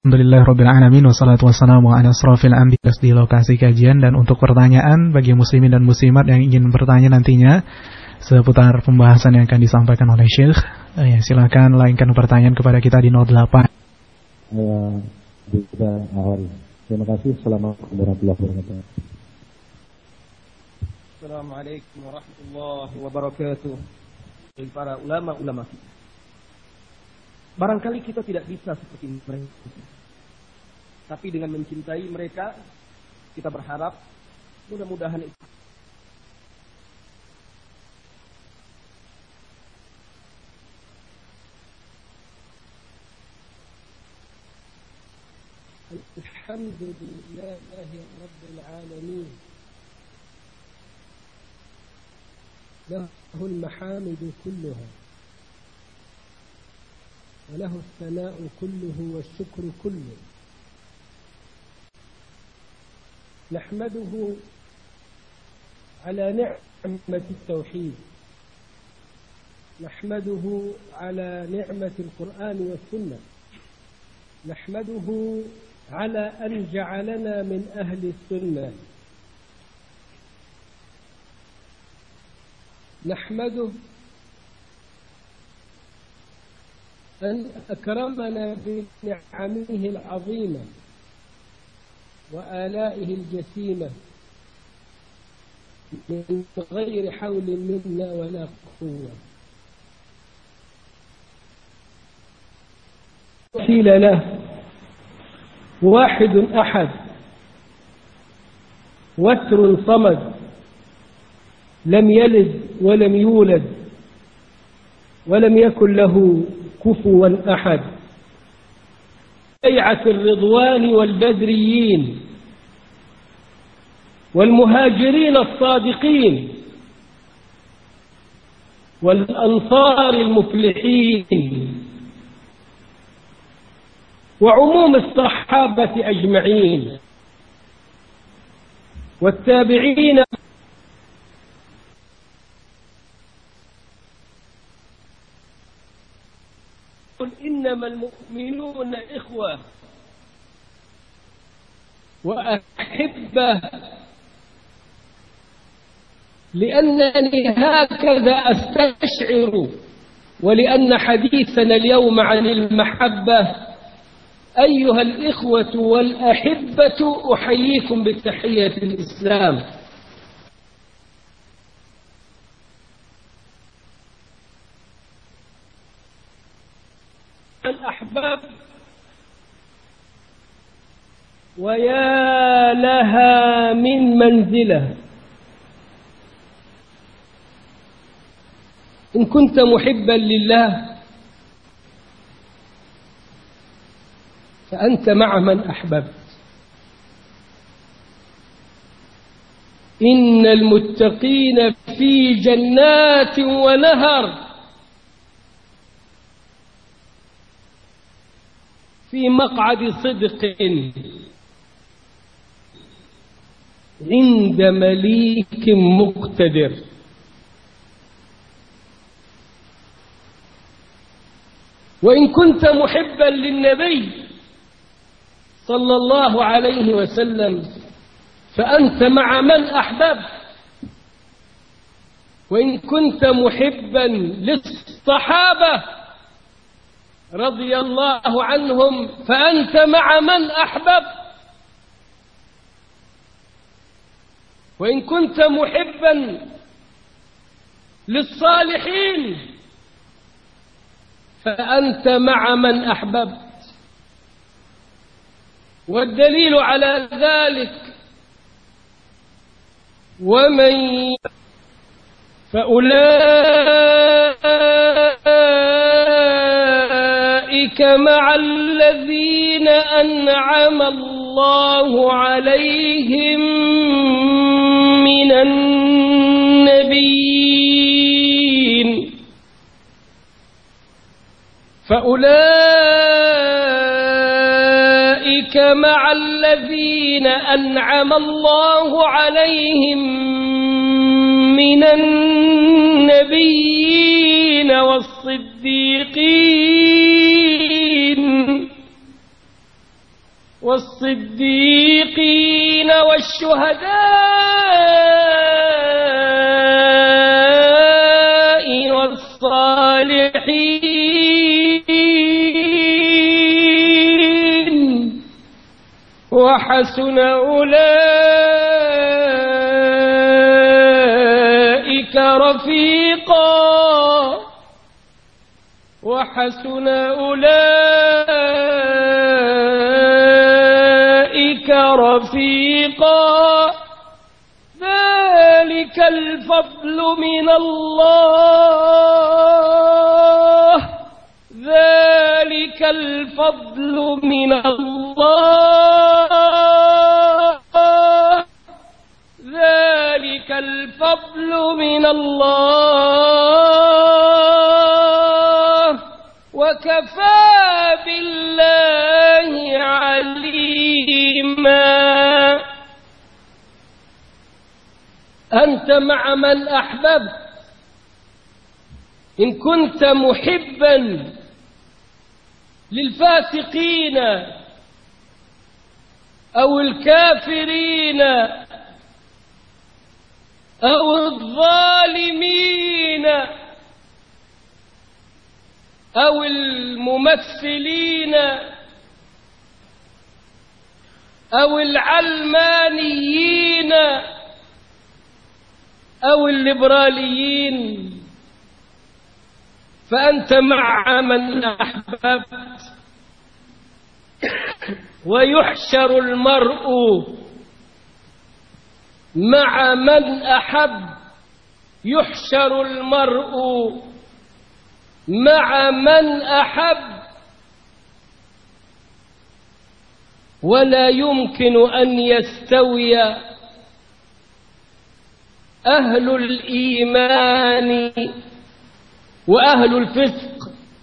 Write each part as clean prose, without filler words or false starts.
Alhamdulillahirrabbilalamin. Wassalatu wassalamu ala asrofil anbiya di lokasi kajian. Dan untuk pertanyaan bagi muslimin dan muslimat yang ingin bertanya nantinya seputar pembahasan yang akan disampaikan oleh Syekh, silakan lainkan pertanyaan kepada kita di 08. Terima kasih. Assalamualaikum warahmatullahi wabarakatuh. Assalamualaikum warahmatullahi wabarakatuh. Para ulama-ulama, barangkali kita tidak bisa seperti mereka, tapi dengan mencintai mereka, kita berharap mudah-mudahan itu. Alhamdulillahi Rabbil Alamin. Lahul mahamidu kulluha wa lahu as-sana'u kulluhu wash-shukru kulluhu. Nahmaduhu ala ni'mati at-tauhid. Nahmaduhu ala ni'mati al-Qur'an was-sunnah. Nahmaduhu على أن جعلنا من أهل السنة. نحمده أن أكرمنا بنعمه العظيمة وآلائه الجسيمة من غير حول منا ولا قوة. وحيل له واحد أحد وتر صمد لم يلد ولم يولد ولم يكن له كفوا أحد. بيعة الرضوان والبدريين والمهاجرين الصادقين والأنصار المفلحين وعموم الصحابة أجمعين والتابعين. قل إنما المؤمنون إخوة وأحبة لأنني هكذا أستشعر، ولأن حديثنا اليوم عن المحبة. أيها الإخوة والأحبة، أحييكم بتحية الإسلام. الأحباب، ويا لها من منزلة. إن كنت محبا لله فأنت مع من أحببت. إن المتقين في جنات ونهر في مقعد صدق عند مليك مقتدر. وإن كنت محبا للنبي صلى الله عليه وسلم فأنت مع من أحببت. وإن كنت محبا للصحابة رضي الله عنهم فأنت مع من أحببت. وإن كنت محبا للصالحين فأنت مع من أحببت. والدليل على ذلك ومن فأولئك مع الذين أنعم الله عليهم من النبيين. فأولئك مع الذين أنعم الله عليهم من النبيين والصديقين والصديقين والشهداء والصالحين وحسن أولئك رفيقا وحسن أولئك رفيقا ذلك الفضل من الله ذلك الفضل من الله ذلك الفضل من الله وكفى بالله عليما. أنت مع من أحببت إن كنت محبا للفاسقين أو الكافرين أو الظالمين أو الممثلين أو العلمانيين أو الليبراليين فأنت مع من أحببت. ويحشر المرء مع من أحب يحشر المرء مع من أحب ولا يمكن أن يستوي أهل الإيمان وأهل الفسق.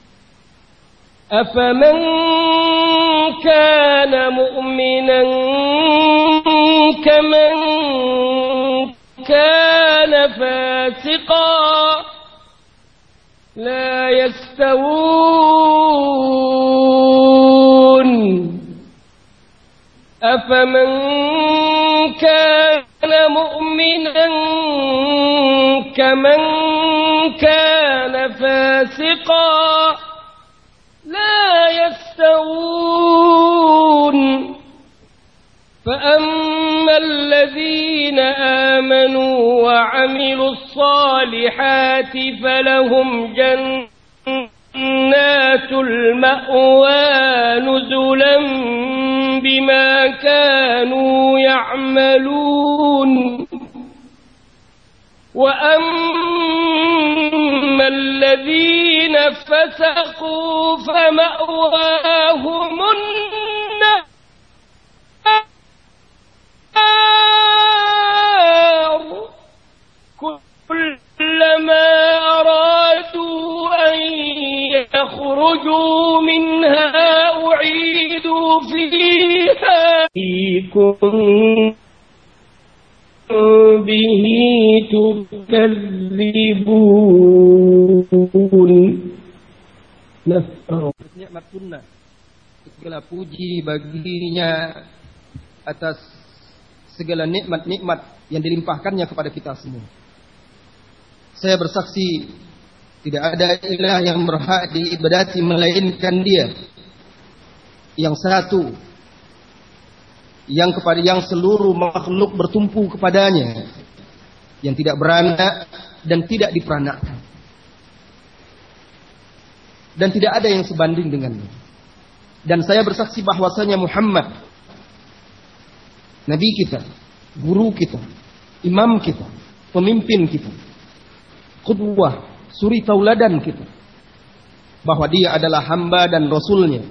أفمن كان مؤمنا كمن كان فاسقا لا يستوون. أفمن كان مؤمنا كمن كان فاسقا لا يستوون. فأما الذين آمنوا وعملوا الصالحات فلهم جنات المأوى نزلا بما كانوا يعملون. وأما الذين فسقوا فمأواهم النار كلما أرادوا أن يخرجوا منها أعيدوا فيها به تكذبون. Nikmat sunnah, segala puji baginya atas segala nikmat-nikmat yang dilimpahkannya kepada kita semua. Saya bersaksi tidak ada ilah yang berhak diibadati melainkan Dia, yang satu, yang kepada yang seluruh makhluk bertumpu kepadanya, yang tidak beranak dan tidak diperanakkan, dan tidak ada yang sebanding dengannya. Dan saya bersaksi bahwasanya Muhammad, Nabi kita, guru kita, imam kita, pemimpin kita, qudwah, suri tauladan kita, bahwa dia adalah hamba dan rasulnya.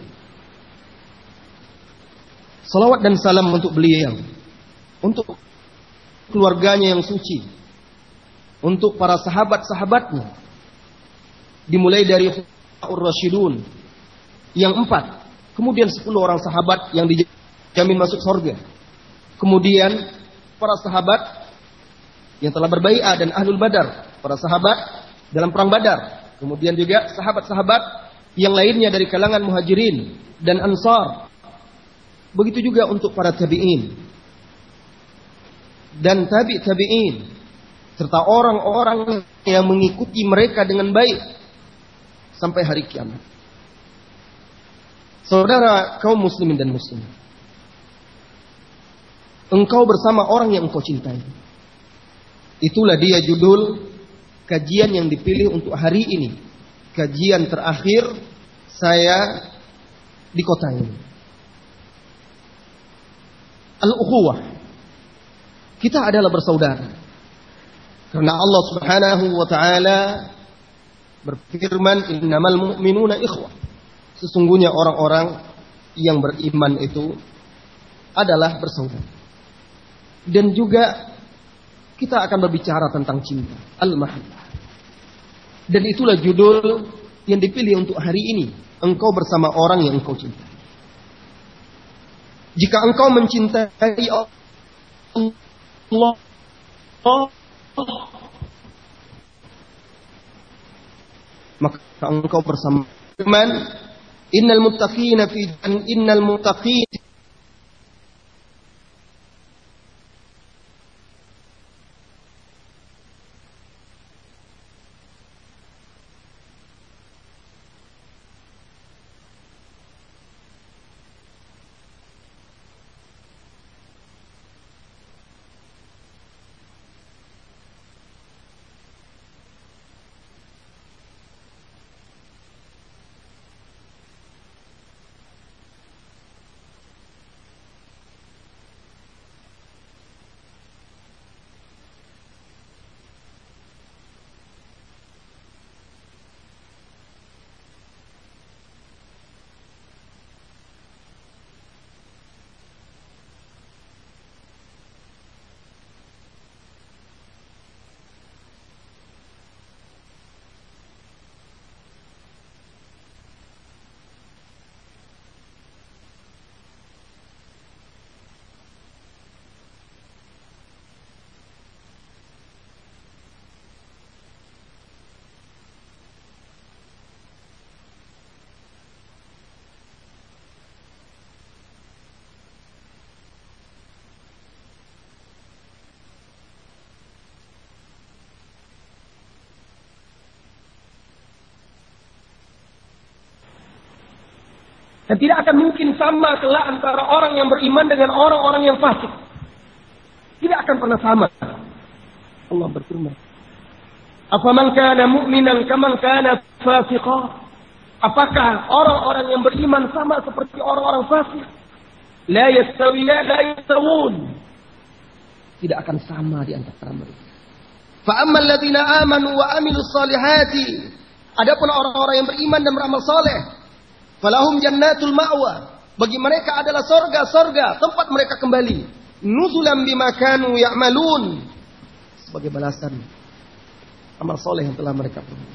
Salawat dan salam untuk beliau, untuk keluarganya yang suci, untuk para sahabat-sahabatnya, dimulai dari Ar-Rasyidun yang 4, kemudian 10 orang sahabat yang dijamin masuk surga, kemudian para sahabat yang telah berbai'ah dan ahlul badar, para sahabat dalam perang Badar, kemudian juga sahabat-sahabat yang lainnya dari kalangan muhajirin dan ansar, Begitu juga untuk para tabi'in dan tabi'in serta orang-orang yang mengikuti mereka dengan baik sampai hari kiamat. Saudara kaum muslimin dan muslimat, engkau bersama orang yang engkau cintai. Itulah dia judul kajian yang dipilih untuk hari ini. Kajian terakhir saya di kota ini. Al-ukhuwah. Kita adalah bersaudara. Karena Allah Subhanahu wa taala berfirman, "Innamal mu'minuna ikhwah." Sesungguhnya orang-orang yang beriman itu adalah bersaudara. Dan juga kita akan berbicara tentang cinta, al-mahabbah. Dan itulah judul yang dipilih untuk hari ini. Engkau bersama orang yang engkau cintai. Jika engkau mencintai Allah, maka engkau bersama firman, innal muttaqina fi innal muttaqin dan tidak akan mungkin sama kelak antara orang yang beriman dengan orang-orang yang fasik. Tidak akan pernah sama. Allah berfirman, "Afaman kana mu'minan kaman kana fasiqan?" Apakah orang-orang yang beriman sama seperti orang-orang fasik? La yastawun. Tidak akan sama di antara mereka. Fa ammal ladzina amanu wa amilus solihati. Adapun orang-orang yang beriman dan beramal saleh, falahum jannatul ma'wa, bagi mereka adalah sorga-sorga tempat mereka kembali. Nuzulam bima kanu ya'malun, sebagai balasan amal soleh yang telah mereka perbuat.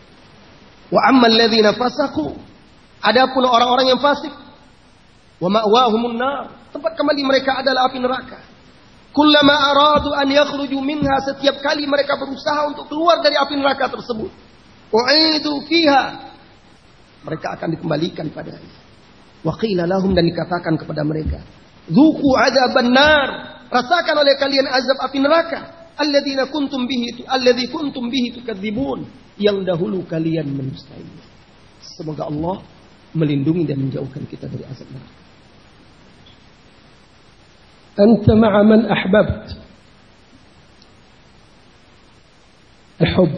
Wa ammal ladzina fasaqu, adapun orang-orang yang fasik, wa ma'wahumun nar, tempat kembali mereka adalah api neraka. Kullama aradu an yakhruju minha, setiap kali mereka berusaha untuk keluar dari api neraka tersebut, u'idu fiha, mereka akan dikembalikan padanya. Wa qila lahum, dan dikatakan kepada mereka, dzuqu adzaban nar, rasakan oleh kalian azab api neraka, alladzi kuntum bihi tukadzibun, yang dahulu kalian mendustainya. Semoga Allah melindungi dan menjauhkan kita dari azab neraka. Anta ma'a man ahbabt. Al-hubb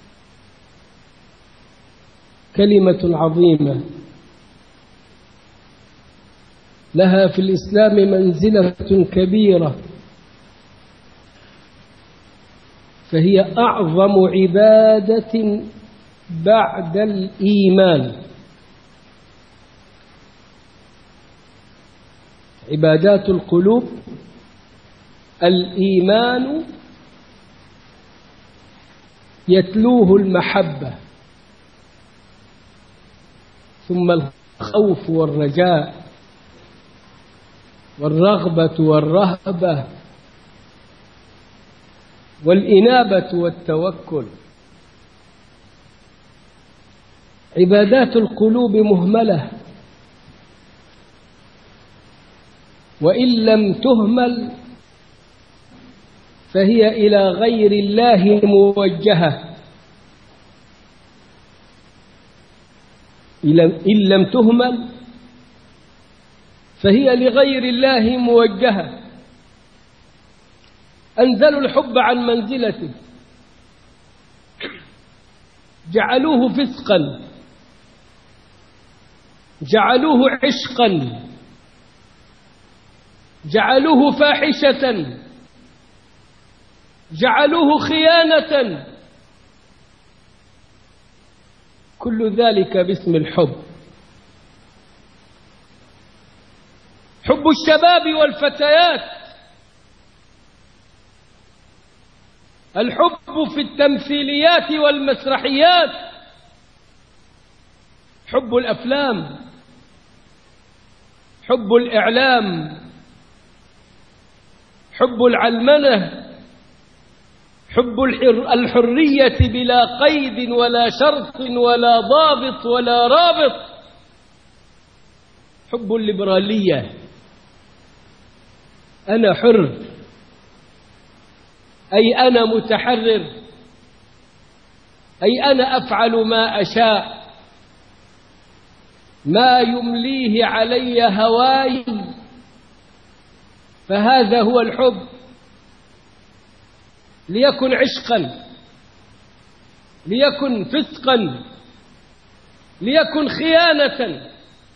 كلمة عظيمة لها في الإسلام منزلة كبيرة، فهي أعظم عبادة بعد الإيمان. عبادات القلوب الإيمان يتلوه المحبة، ثم الخوف والرجاء والرغبة والرهبة والإنابة والتوكل. عبادات القلوب مهملة، وإن لم تهمل فهي إلى غير الله موجهة. إن لم تهمل فهي لغير الله موجهة. أنزلوا الحب عن منزلته، جعلوه فسقا، جعلوه عشقا، جعلوه فاحشة، جعلوه خيانة، كل ذلك باسم الحب. حب الشباب والفتيات، الحب في التمثيليات والمسرحيات، حب الأفلام، حب الإعلام، حب العلمنة، حب الحرية بلا قيد ولا شرط ولا ضابط ولا رابط، حب الليبرالية، أنا حر، أي أنا متحرر، أي أنا أفعل ما أشاء، ما يمليه علي هواي، فهذا هو الحب. ليكن عشقا، ليكن فسقا، ليكن خيانة،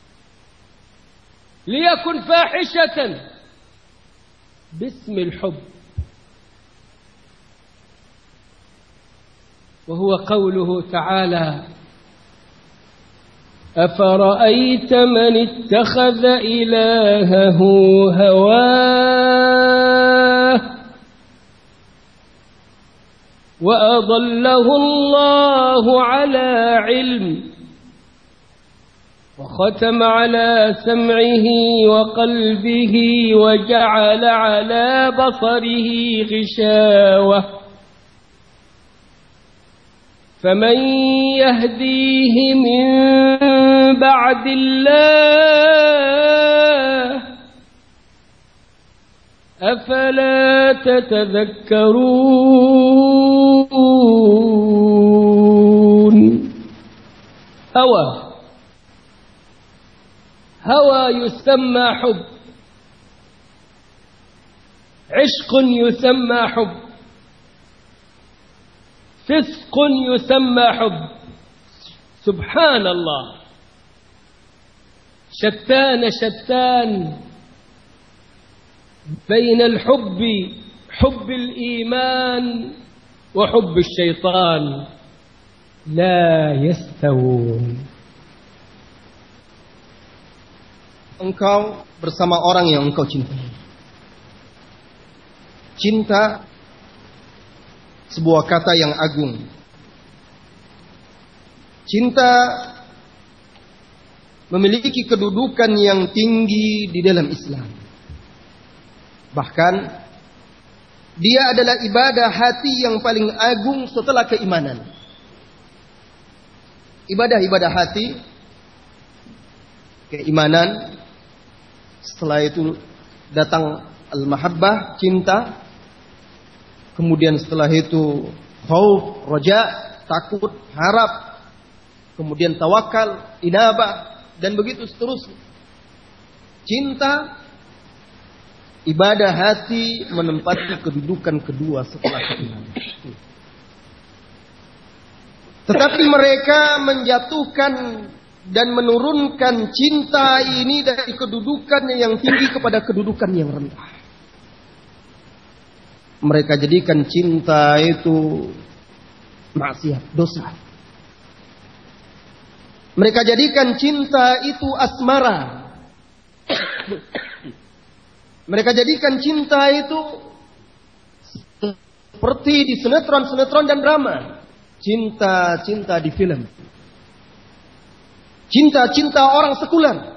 ليكن فاحشة، باسم الحب. وهو قوله تعالى: أفرأيت من اتخذ إلهه هواه وأضله الله على علم وختم على سمعه وقلبه وجعل على بصره غشاوة فمن يهديه من بعد الله أفلا تتذكرون. هوى يسمى حب، عشق يسمى حب، فسق يسمى حب. سبحان الله، شتان بين الحب، حب الإيمان وحب الشيطان، لا يستوون. Engkau bersama orang yang engkau cintai. Cinta sebuah kata yang agung. Cinta memiliki kedudukan yang tinggi di dalam Islam. Bahkan dia adalah ibadah hati yang paling agung setelah keimanan. Ibadah-ibadah hati, keimanan, setelah itu datang al-mahabbah, cinta. Kemudian setelah itu khauf, raja, takut, harap. Kemudian tawakal, inabah, dan begitu seterusnya. Cinta, ibadah hati menempati kedudukan kedua setelah keimanan. Tetapi mereka menjatuhkan dan menurunkan cinta ini dari kedudukan yang tinggi kepada kedudukan yang rendah. Mereka jadikan cinta itu maksiat, dosa. Mereka jadikan cinta itu asmara. Mereka jadikan cinta itu seperti di sinetron-sinetron dan drama. Cinta-cinta di film. Cinta-cinta orang sekuler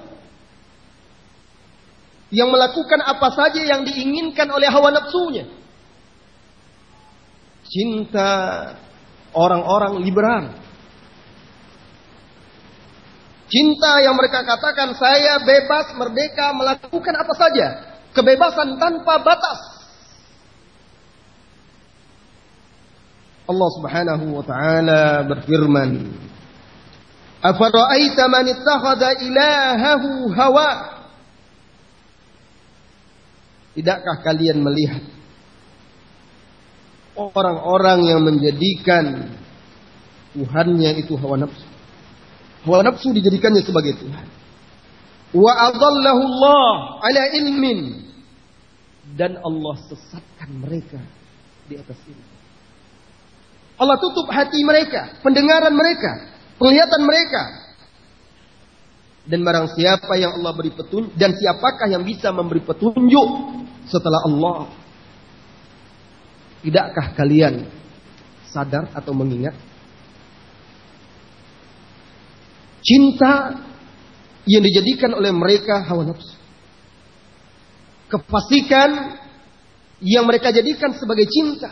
yang melakukan apa saja yang diinginkan oleh hawa nafsunya. Cinta orang-orang liberal. Cinta yang mereka katakan saya bebas, merdeka, melakukan apa saja. kebebasan tanpa batas. Allah Subhanahu wa taala berfirman, "Afara'aita man ittakhadha ilahahu hawa?" Tidakkah kalian melihat orang-orang yang menjadikan Tuhannya itu hawa nafsu? Hawa nafsu dijadikannya sebagai Tuhan. Wa adallahu Allah ala ilmin, dan Allah sesatkan mereka di atas ilmu. Allah tutup hati mereka, pendengaran mereka, penglihatan mereka. Dan barang siapa yang Allah beri petunjuk, dan siapakah yang bisa memberi petunjuk setelah Allah? Tidakkah kalian sadar atau mengingat? Cinta yang dijadikan oleh mereka hawa nafsu. Kefasikan yang mereka jadikan sebagai cinta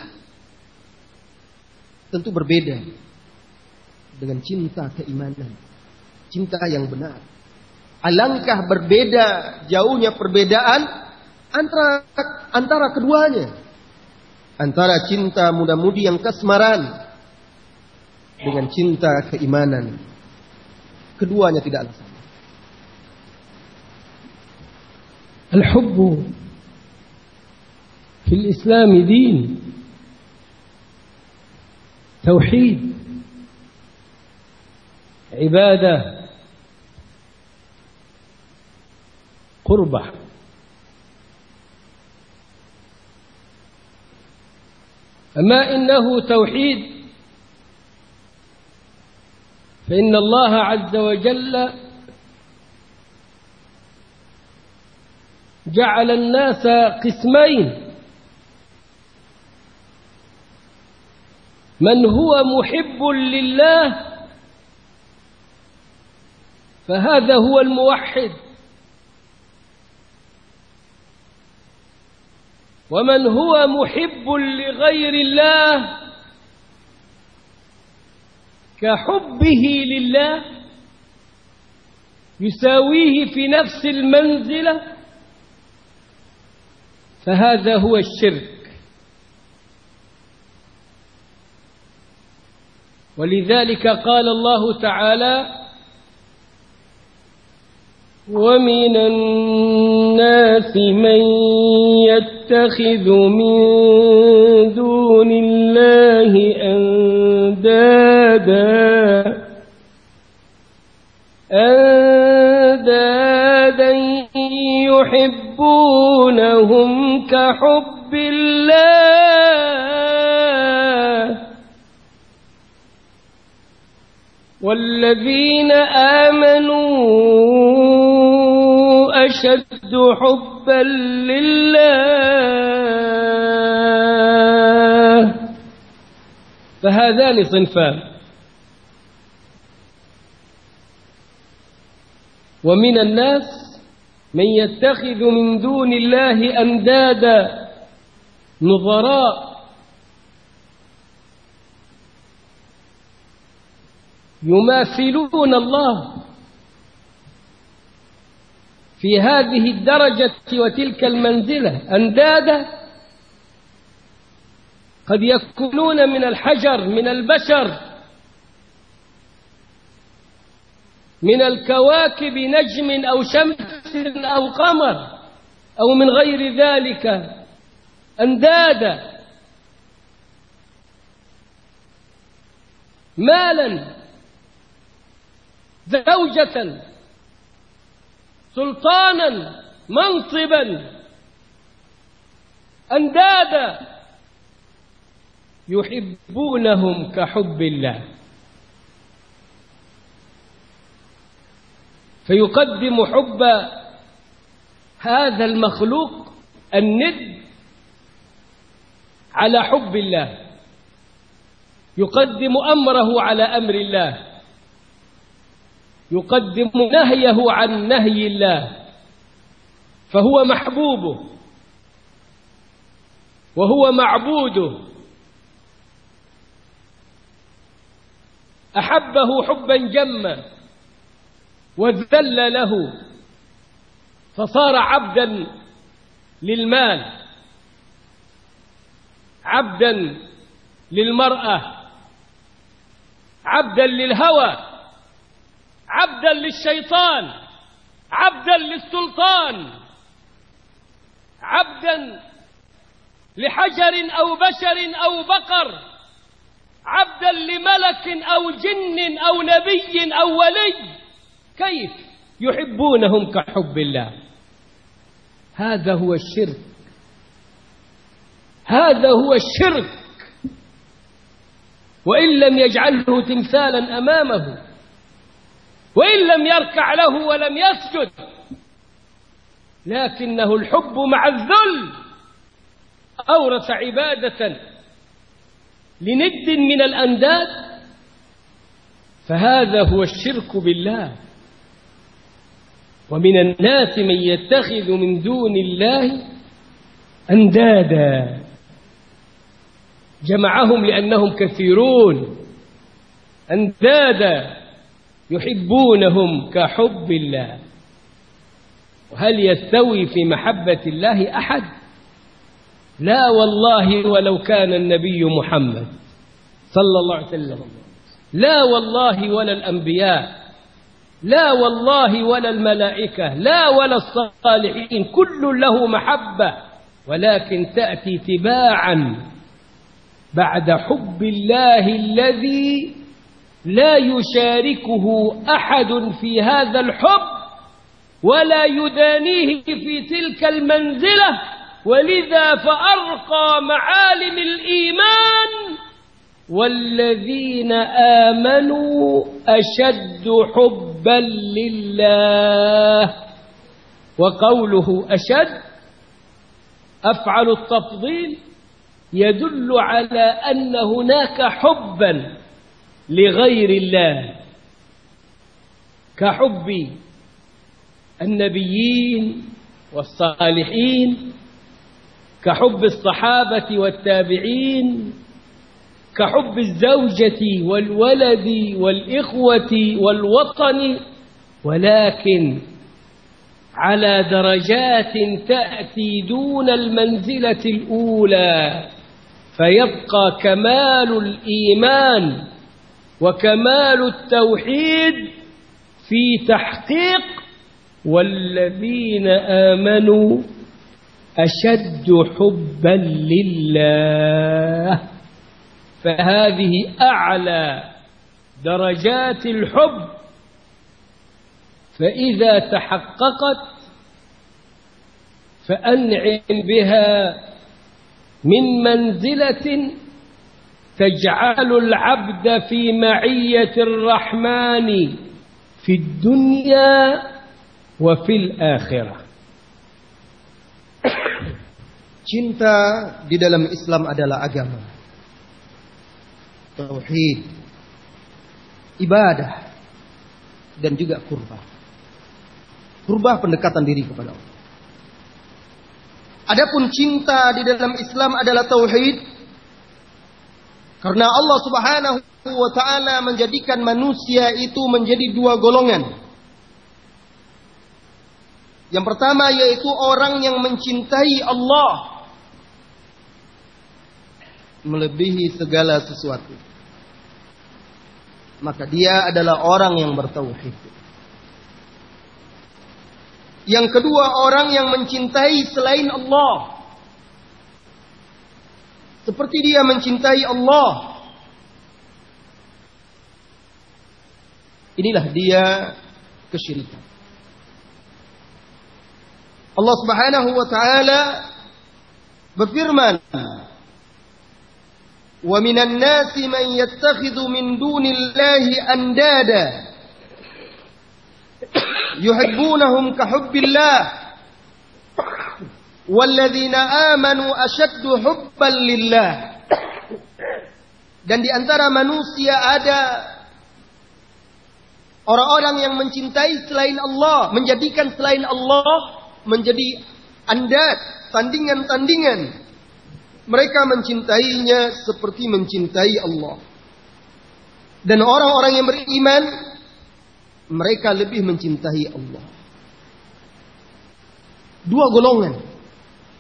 tentu berbeda dengan cinta keimanan, cinta yang benar. Alangkah berbeda jauhnya perbedaan antara keduanya. Antara cinta muda-mudi yang kasmaran dengan cinta keimanan. Keduanya tidaklah sama. الحب في الإسلام دين توحيد عبادة قربة. أما إنه توحيد فإن الله عز وجل جعل الناس قسمين: من هو محب لله فهذا هو الموحد، ومن هو محب لغير الله كحبه لله يساويه في نفس المنزلة، فهذا هو الشرك. ولذلك قال الله تعالى: ومن الناس من يتخذ من دون الله أندادا يحبونهم كحب الله والذين آمنوا أشد حبا لله. فهذان صنفان. ومن الناس من يتخذ من دون الله أندادا نظراء يماثلون الله في هذه الدرجة وتلك المنزلة. أندادا قد يكونون من الحجر، من البشر، من الكواكب، نجم أو شمس أو قمر أو من غير ذلك. أندادا مالا، زوجة، سلطانا، منصبا. أندادا يحبونهم كحب الله، فيقدم حب هذا المخلوق الند على حب الله، يقدم أمره على أمر الله، يقدم نهيه عن نهي الله، فهو محبوبه وهو معبوده. أحبه حبا جما وذل له فصار عبدا للمال، عبدا للمرأة، عبدا للهوى، عبدا للشيطان، عبدا للسلطان، عبدا لحجر أو بشر أو بقر، عبدا لملك أو جن أو نبي أو ولي، كيف يحبونهم كحب الله؟ هذا هو الشرك، هذا هو الشرك. وإن لم يجعله تمثالا أمامه، وإن لم يركع له ولم يسجد، لكنه الحب مع الذل أورث عبادة لند من الأنداد، فهذا هو الشرك بالله. ومن الناس من يتخذ من دون الله أندادا، جمعهم لأنهم كثيرون، أندادا يحبونهم كحب الله. وهل يستوي في محبة الله أحد؟ لا والله، ولو كان النبي محمد صلى الله عليه وسلم، لا والله ولا الأنبياء، لا والله ولا الملائكة، لا ولا الصالحين، كل له محبة، ولكن تأتي تباعا بعد حب الله الذي لا يشاركه أحد في هذا الحب ولا يدانيه في تلك المنزلة. ولذا فأرقى معالم الإيمان: والذين آمنوا أشد حبا لله. وقوله أشد أفعل التفضيل يدل على أن هناك حبا لغير الله، كحب النبيين والصالحين، كحب الصحابة والتابعين، كحب الزوجة والولد والإخوة والوطن، ولكن على درجات تأتي دون المنزلة الأولى، فيبقى كمال الإيمان وكمال التوحيد في تحقيق والذين آمنوا أشد حبا لله. فهذه أعلى درجات الحب، فإذا تحققت فأنعم بها من منزلة تجعل العبد في معية الرحمن في الدنيا وفي الآخرة. Cinta di dalam Islam adalah agama, tauhid, ibadah, dan juga kurbah. Kurbah pendekatan diri kepada Allah. Adapun cinta di dalam Islam adalah tauhid, karena Allah Subhanahu wa ta'ala menjadikan manusia itu menjadi dua golongan. Yang pertama yaitu orang yang mencintai Allah melebihi segala sesuatu, maka dia adalah orang yang bertauhid. Yang kedua, orang yang mencintai selain Allah seperti dia mencintai Allah. Inilah dia kesyirikan. Allah Subhanahu wa ta'ala berfirman: "Wa minan nasi man yattakhidhu min dunillahi andada yuhibbunahum ka hubbillah walladzina amanu ashaddu hubban lillah." Dan di antara manusia ada orang-orang yang mencintai selain Allah, menjadikan selain Allah menjadi andad, tandingan-tandingan. Mereka mencintainya seperti mencintai Allah. Dan orang-orang yang beriman, mereka lebih mencintai Allah. Dua golongan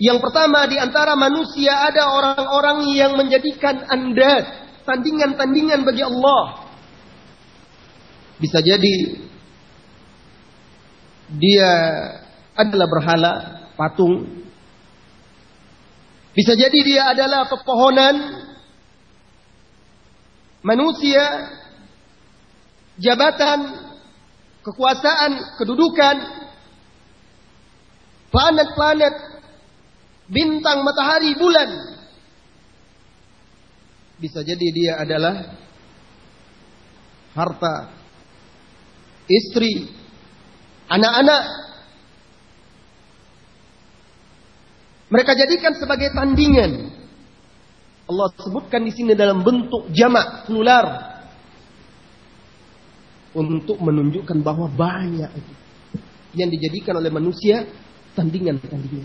Yang pertama, di antara manusia ada orang-orang yang menjadikan andad, tandingan-tandingan bagi Allah. Bisa jadi dia adalah berhala, patung. Bisa jadi dia adalah pepohonan, manusia, jabatan, kekuasaan, kedudukan, planet-planet, bintang, matahari, bulan. Bisa jadi dia adalah harta, istri, anak-anak. Mereka jadikan sebagai tandingan. Allah sebutkan di sini dalam bentuk jamak plural untuk menunjukkan bahwa banyak itu yang dijadikan oleh manusia tandingan-tandingan.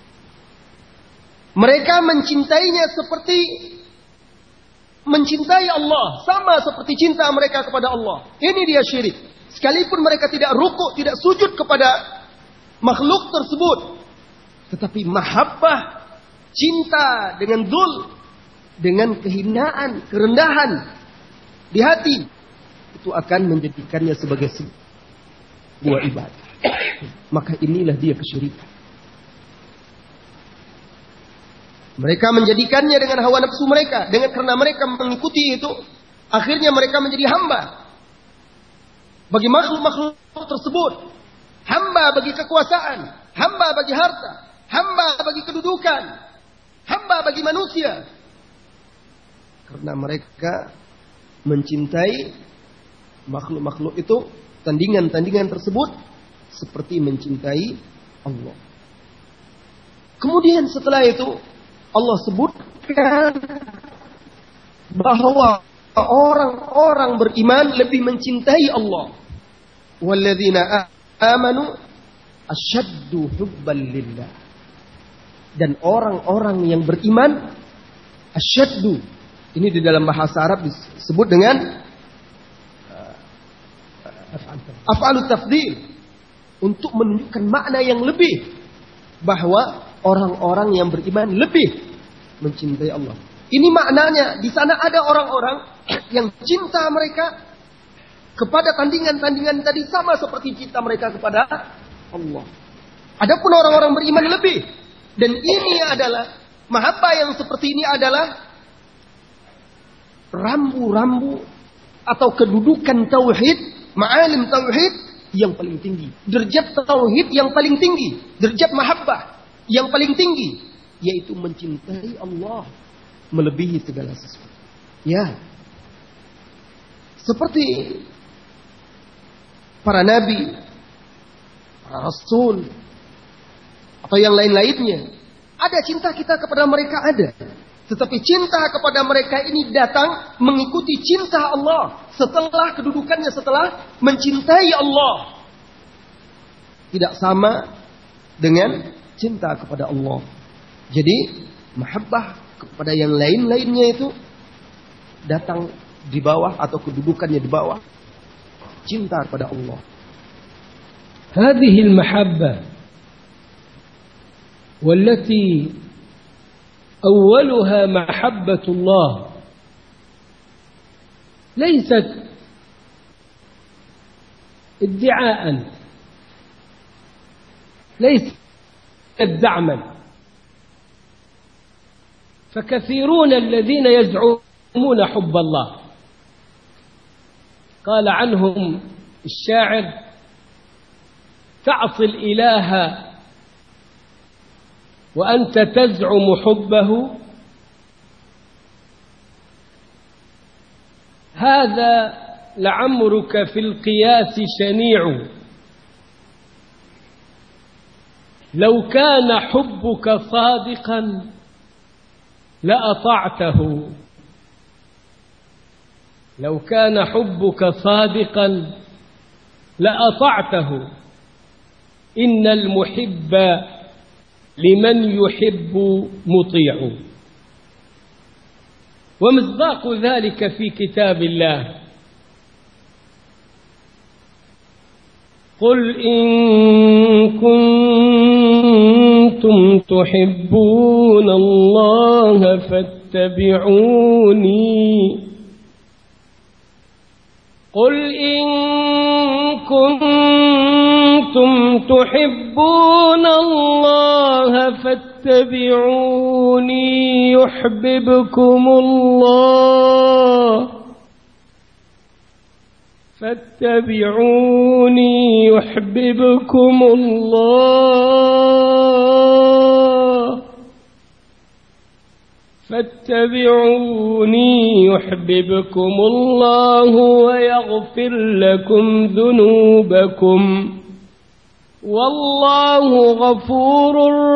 Mereka mencintainya seperti mencintai Allah, sama seperti cinta mereka kepada Allah. Ini dia syirik. Sekalipun mereka tidak rukuk, tidak sujud kepada makhluk tersebut, tetapi mahabbah, cinta dengan dzul, dengan kehinaan, kerendahan di hati, itu akan menjadikannya sebagai sebuah ibadah. Maka inilah dia kesyirikan. Mereka menjadikannya dengan hawa nafsu mereka, karena mereka mengikuti itu, akhirnya mereka menjadi hamba bagi makhluk-makhluk tersebut, hamba bagi kekuasaan, hamba bagi harta, hamba bagi kedudukan, hamba bagi manusia. Karena mereka mencintai makhluk-makhluk itu, tandingan-tandingan tersebut, seperti mencintai Allah. Kemudian setelah itu Allah sebutkan bahwa orang-orang beriman lebih mencintai Allah. Walladzina amanu asyaddu hubban lillah. Dan orang-orang yang beriman asyaddu, ini di dalam bahasa Arab disebut dengan af'alut tafdil, untuk menunjukkan makna yang lebih, bahwa orang-orang yang beriman lebih mencintai Allah. Ini maknanya. Di sana ada orang-orang yang cinta mereka kepada tandingan-tandingan tadi sama seperti cinta mereka kepada Allah. Adapun orang-orang beriman lebih. Dan ini adalah mahabbah yang seperti ini adalah rambu-rambu atau kedudukan tauhid, ma'alim tauhid yang paling tinggi. Derajat tauhid yang paling tinggi. Derajat mahabbah yang paling tinggi, yaitu mencintai Allah melebihi segala sesuatu. Ya, seperti para nabi, para rasul, atau yang lain-lainnya. Ada cinta kita kepada mereka, ada. Tetapi cinta kepada mereka ini datang mengikuti cinta Allah setelah kedudukannya, setelah mencintai Allah. Tidak sama dengan cinta kepada Allah. Jadi mahabbah kepada yang lain-lainnya itu datang di bawah, atau kedudukannya di bawah cinta kepada Allah. Hadhihi al-mahabbah wallati awwaluha mahabbatullah laysat iddi'aan, laysat دعما. فكثيرون الذين يزعمون حب الله قال عنهم الشاعر تعصي الإله وأنت تزعم حبه، هذا لعمرك في القياس شنيع، لو كان حبك صادقا لأطعته، لو كان حبك صادقا لأطعته، إن المحب لمن يحب مطيع. ومصداق ذلك في كتاب الله: قل إن كنتم كنتم تحبون الله فاتبعوني قل إن كنتم تحبون الله فاتبعوني يحببكم الله فاتبعوني يحببكم الله فاتبعوني يحببكم الله ويغفر لكم ذنوبكم والله غفور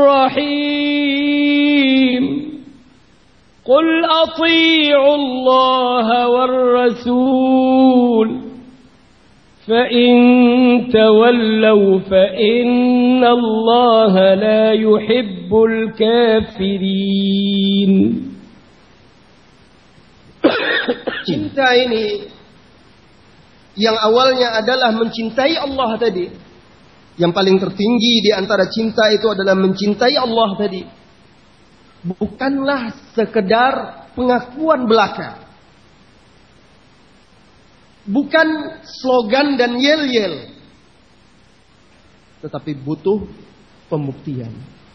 رحيم قل أطيعوا الله والرسول فإن تولوا فإن الله لا يحب الكافرين. Cinta ini yang awalnya adalah mencintai Allah tadi, yang paling tertinggi di antara cinta itu adalah mencintai Allah tadi, bukanlah sekedar pengakuan belaka, bukan slogan dan yel-yel, tetapi butuh pembuktian.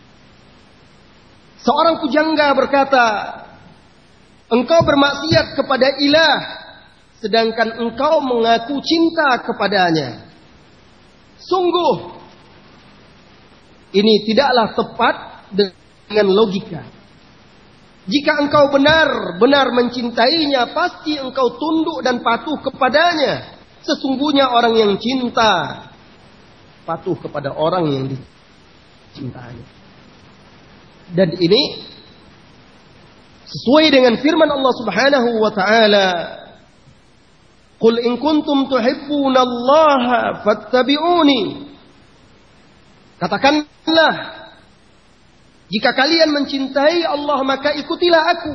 Seorang pujangga berkata, engkau bermaksiat kepada ilah, sedangkan engkau mengaku cinta kepadanya. Sungguh, ini tidaklah tepat dengan logika. Jika engkau benar-benar mencintainya, pasti engkau tunduk dan patuh kepadanya. Sesungguhnya orang yang cinta patuh kepada orang yang dicintainya. Dan ini sesuai dengan firman Allah Subhanahu wa taala, "Qul in kuntum tuhibbunallaha fattabi'uni." Katakanlah, jika kalian mencintai Allah maka ikutilah aku.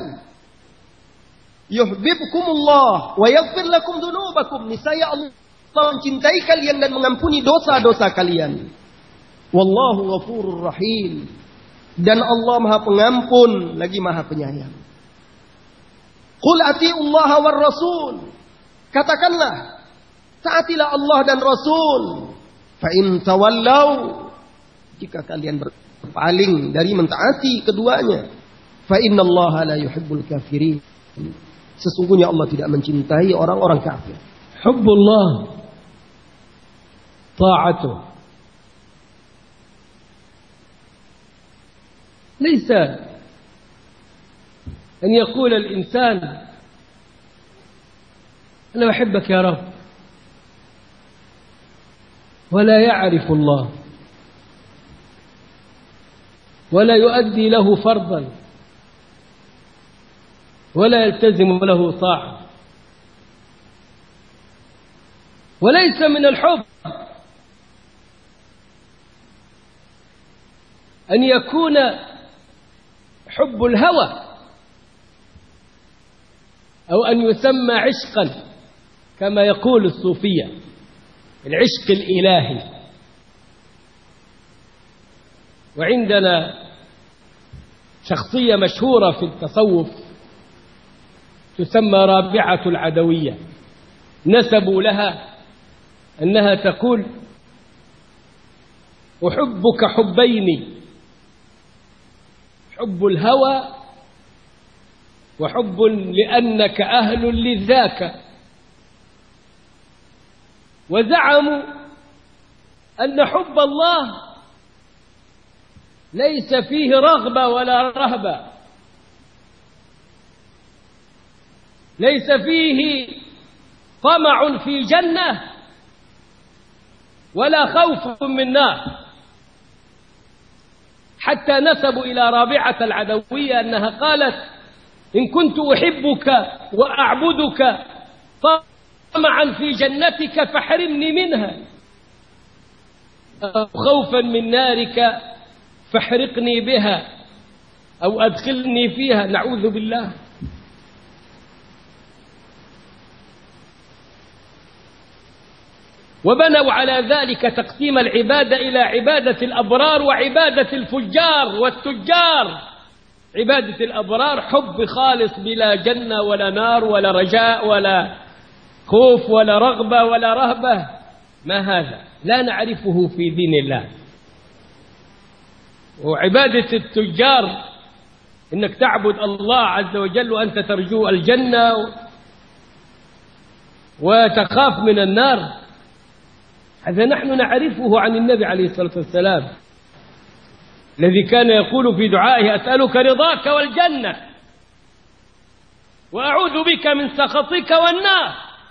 Yuhibbukumullah wa yaghfir lakum dzunubakum. Niscaya Allah mencintai kalian dan mengampuni dosa-dosa kalian. Wallahu ghafurur rahim. Dan Allah Maha Pengampun lagi Maha Penyayang. Qul atiullaha war rasul. Katakanlah, taatilah Allah dan Rasul. Fa in tawallau, jika kalian berpaling dari mentaati keduanya, fa innallaha la yuhibbul kafirin. Sesungguhnya Allah tidak mencintai orang-orang kafir. Hubbullah ta'atuh. ليس أن يقول الإنسان أنا أحبك يا رب ولا يعرف الله ولا يؤدي له فرضا ولا يلتزم له طاعة. وليس من الحب أن يكون حب الهوى أو أن يسمى عشقا كما يقول الصوفية، العشق الإلهي. وعندنا شخصية مشهورة في التصوف تسمى رابعة العدوية، نسبوا لها أنها تقول أحبك حبين، حب الهوى وحب لأنك أهل لذاك. وزعموا أن حب الله ليس فيه رغبة ولا رهبة، ليس فيه طمع في جنة ولا خوف من نار. حتى نسبوا إلى رابعة العدوية أنها قالت إن كنت أحبك وأعبدك طمعا في جنتك فاحرمني منها، أو خوفا من نارك فاحرقني بها، أو أدخلني فيها، نعوذ بالله. وبنوا على ذلك تقسيم العبادة إلى عبادة الأبرار وعبادة الفجار والتجار. عبادة الأبرار حب خالص بلا جنة ولا نار ولا رجاء ولا خوف ولا رغبة ولا رهبة. ما هذا؟ لا نعرفه في دين الله. وعبادة التجار إنك تعبد الله عز وجل وأنت ترجو الجنة وتخاف من النار. هذا نحن نعرفه عن النبي عليه الصلاة والسلام الذي كان يقول في دعائه: أسألك رضاك والجنة وأعوذ بك من سخطك والنار.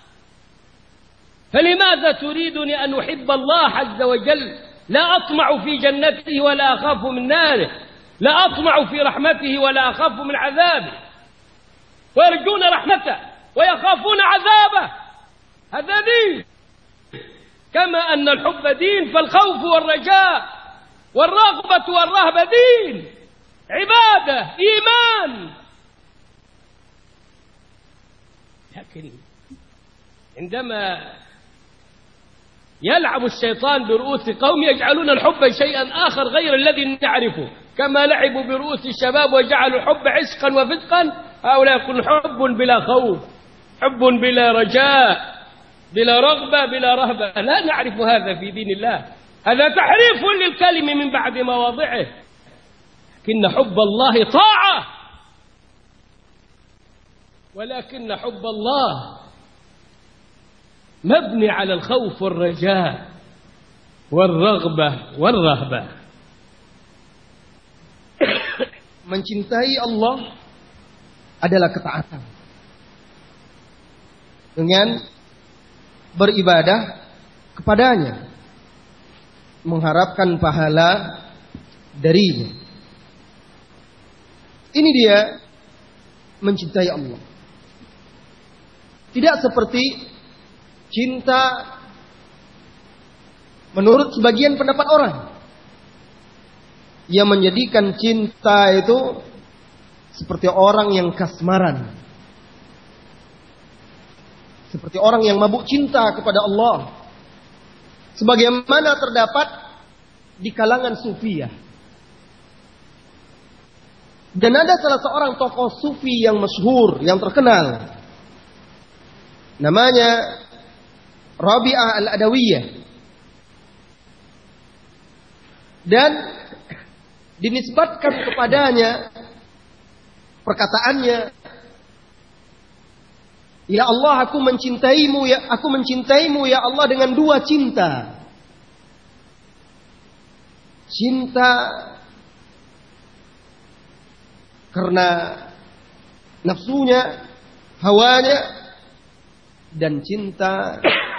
فلماذا تريدني أن أحب الله عز وجل؟ لا أطمع في جنته ولا أخاف من ناره، لا أطمع في رحمته ولا أخاف من عذابه. ويرجون رحمته ويخافون عذابه. هذا دين. كما أن الحب دين فالخوف والرجاء والرغبة والرهبة دين، عبادة، إيمان. لكن عندما يلعب الشيطان برؤوس قوم يجعلون الحب شيئا آخر غير الذي نعرفه، كما لعبوا برؤوس الشباب وجعلوا الحب عشقا وفسقا، هؤلاء يقولون حب بلا خوف، حب بلا رجاء، بلا رغبة، بلا رهبة. لا نعرف هذا في دين الله. هذا تحريف للكلم من بعد مواضعه. لكن حب الله طاعة، ولكن حب الله مبني على الخوف والرجاء والرغبة والرهبة. Mencintai Allah adalah ketaatan dengan beribadah kepadanya, mengharapkan pahala darinya. Ini dia mencintai Allah. Tidak seperti cinta menurut sebagian pendapat orang yang menjadikan cinta itu seperti orang yang kasmaran, seperti orang yang mabuk cinta kepada Allah, sebagaimana terdapat di kalangan sufiyah. Dan ada salah seorang tokoh sufi yang masyhur, yang terkenal, namanya Rabi'ah Al-Adawiyah. Dan dinisbatkan kepadanya perkataannya, ya Allah, aku mencintaimu ya Allah dengan dua cinta. Cinta karena nafsunya, hawanya, dan cinta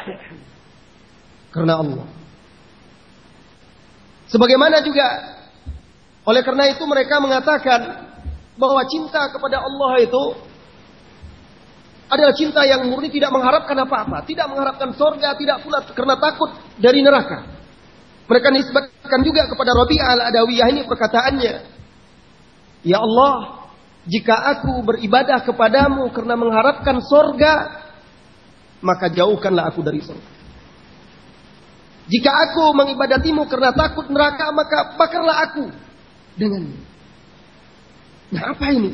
karena Allah. Sebagaimana juga oleh karena itu mereka mengatakan bahwa cinta kepada Allah itu adalah cinta yang murni, tidak mengharapkan apa-apa, tidak mengharapkan surga, tidak pula karena takut dari neraka. Mereka nisbatkan juga kepada Rabi'ah Al-Adawiyah ini perkataannya, ya Allah, jika aku beribadah kepadamu karena mengharapkan surga, maka jauhkanlah aku dari surga. Jika aku mengibadatimu karena takut neraka, maka bakarlah aku denganmu. Nah, apa ini?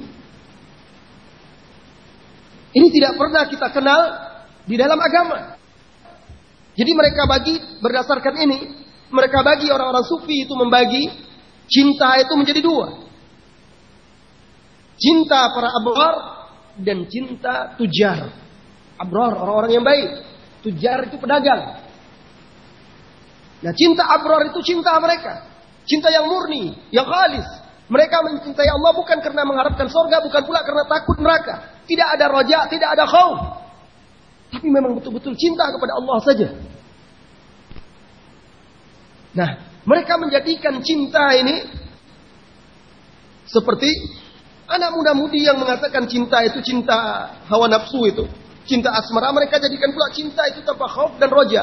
Ini tidak pernah kita kenal di dalam agama. Jadi mereka bagi berdasarkan ini, mereka bagi orang-orang sufi itu membagi cinta itu menjadi dua. Cinta para abrar dan cinta tujar. Abrar orang-orang yang baik, tujar itu pedagang. Nah, cinta abrar itu cinta mereka, cinta yang murni, yang khalis. Mereka mencintai Allah bukan karena mengharapkan surga, bukan pula karena takut neraka. Tidak ada raja, tidak ada khauf. Tapi memang betul-betul cinta kepada Allah saja. Nah, mereka menjadikan cinta ini seperti anak muda-mudi yang mengatakan cinta itu cinta hawa nafsu itu, cinta asmara. Mereka jadikan pula cinta itu tanpa khauf dan roja.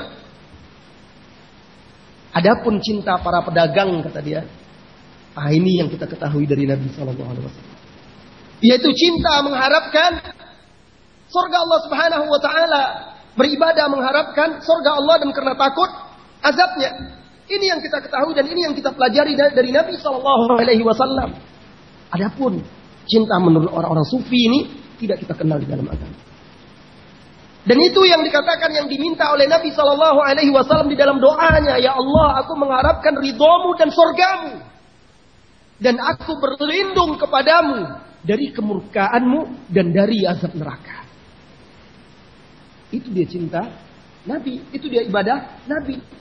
Adapun cinta para pedagang, kata dia, ini yang kita ketahui dari Nabi SAW, yaitu cinta mengharapkan surga Allah Subhanahu wa taala, beribadah mengharapkan surga Allah dan karena takut azabnya. Ini yang kita ketahui dan ini yang kita pelajari dari Nabi SAW. Adapun cinta menurut orang-orang sufi ini tidak kita kenal di dalam agama. Dan itu yang dikatakan, yang diminta oleh Nabi SAW di dalam doanya. Ya Allah, aku mengharapkan ridhamu dan surgamu. Dan aku berlindung kepadamu dari kemurkaanmu dan dari azab neraka. Itu dia cinta Nabi. Itu dia ibadah Nabi.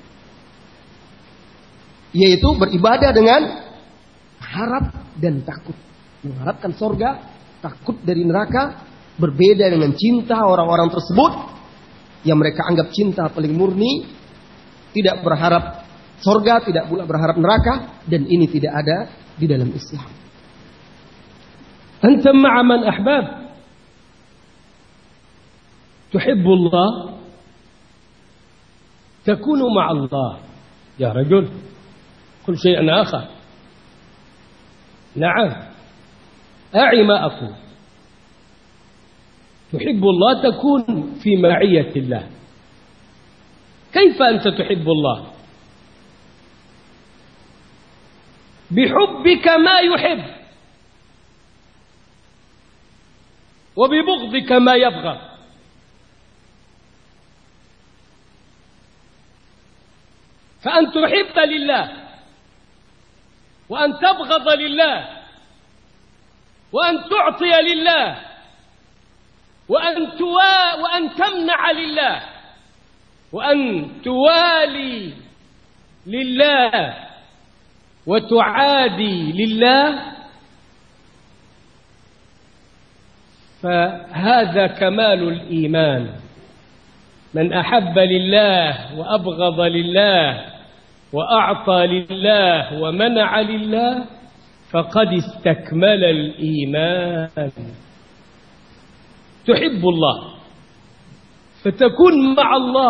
Yaitu beribadah dengan harap dan takut. Mengharapkan surga, takut dari neraka. Berbeda dengan cinta orang-orang tersebut yang mereka anggap cinta paling murni. Tidak berharap surga, tidak pula berharap neraka. Dan ini tidak ada di dalam Islam. Anta ma'a man ahbab. Tuhibbu Allah. Takunu ma'a Allah. Ya rajul. قل شيئا آخر. نعم أعي ما أقول. تحب الله تكون في معية الله. كيف أنت تحب الله؟ بحبك ما يحب وببغضك ما يبغض. فأن تحب لله وأن تبغض لله وأن تعطي لله وأن تمنع لله وأن توالي لله وتعادي لله، فهذا كمال الإيمان. من أحب لله وأبغض لله وأعطى لله ومنع لله فقد استكمل الإيمان. تحب الله فتكون مع الله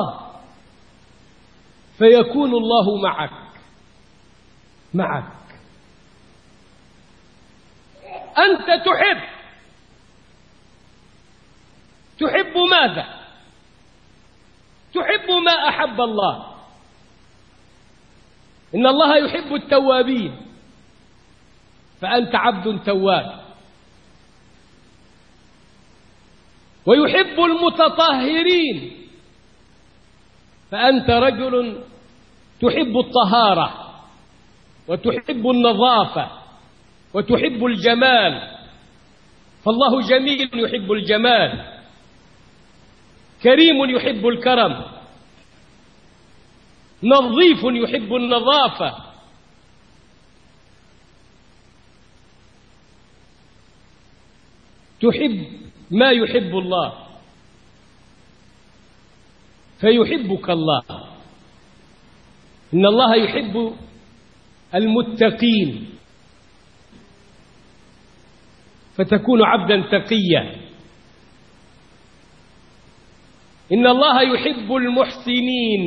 فيكون الله معك. أنت تحب ماذا؟ تحب ما أحب الله. إن الله يحب التوابين فأنت عبد تواب، ويحب المتطهرين فأنت رجل تحب الطهارة وتحب النظافة وتحب الجمال، فالله جميل يحب الجمال، كريم يحب الكرم، نظيف يحب النظافة. تحب ما يحب الله فيحبك الله. إن الله يحب المتقين فتكون عبدا تقيا. إن الله يحب المحسنين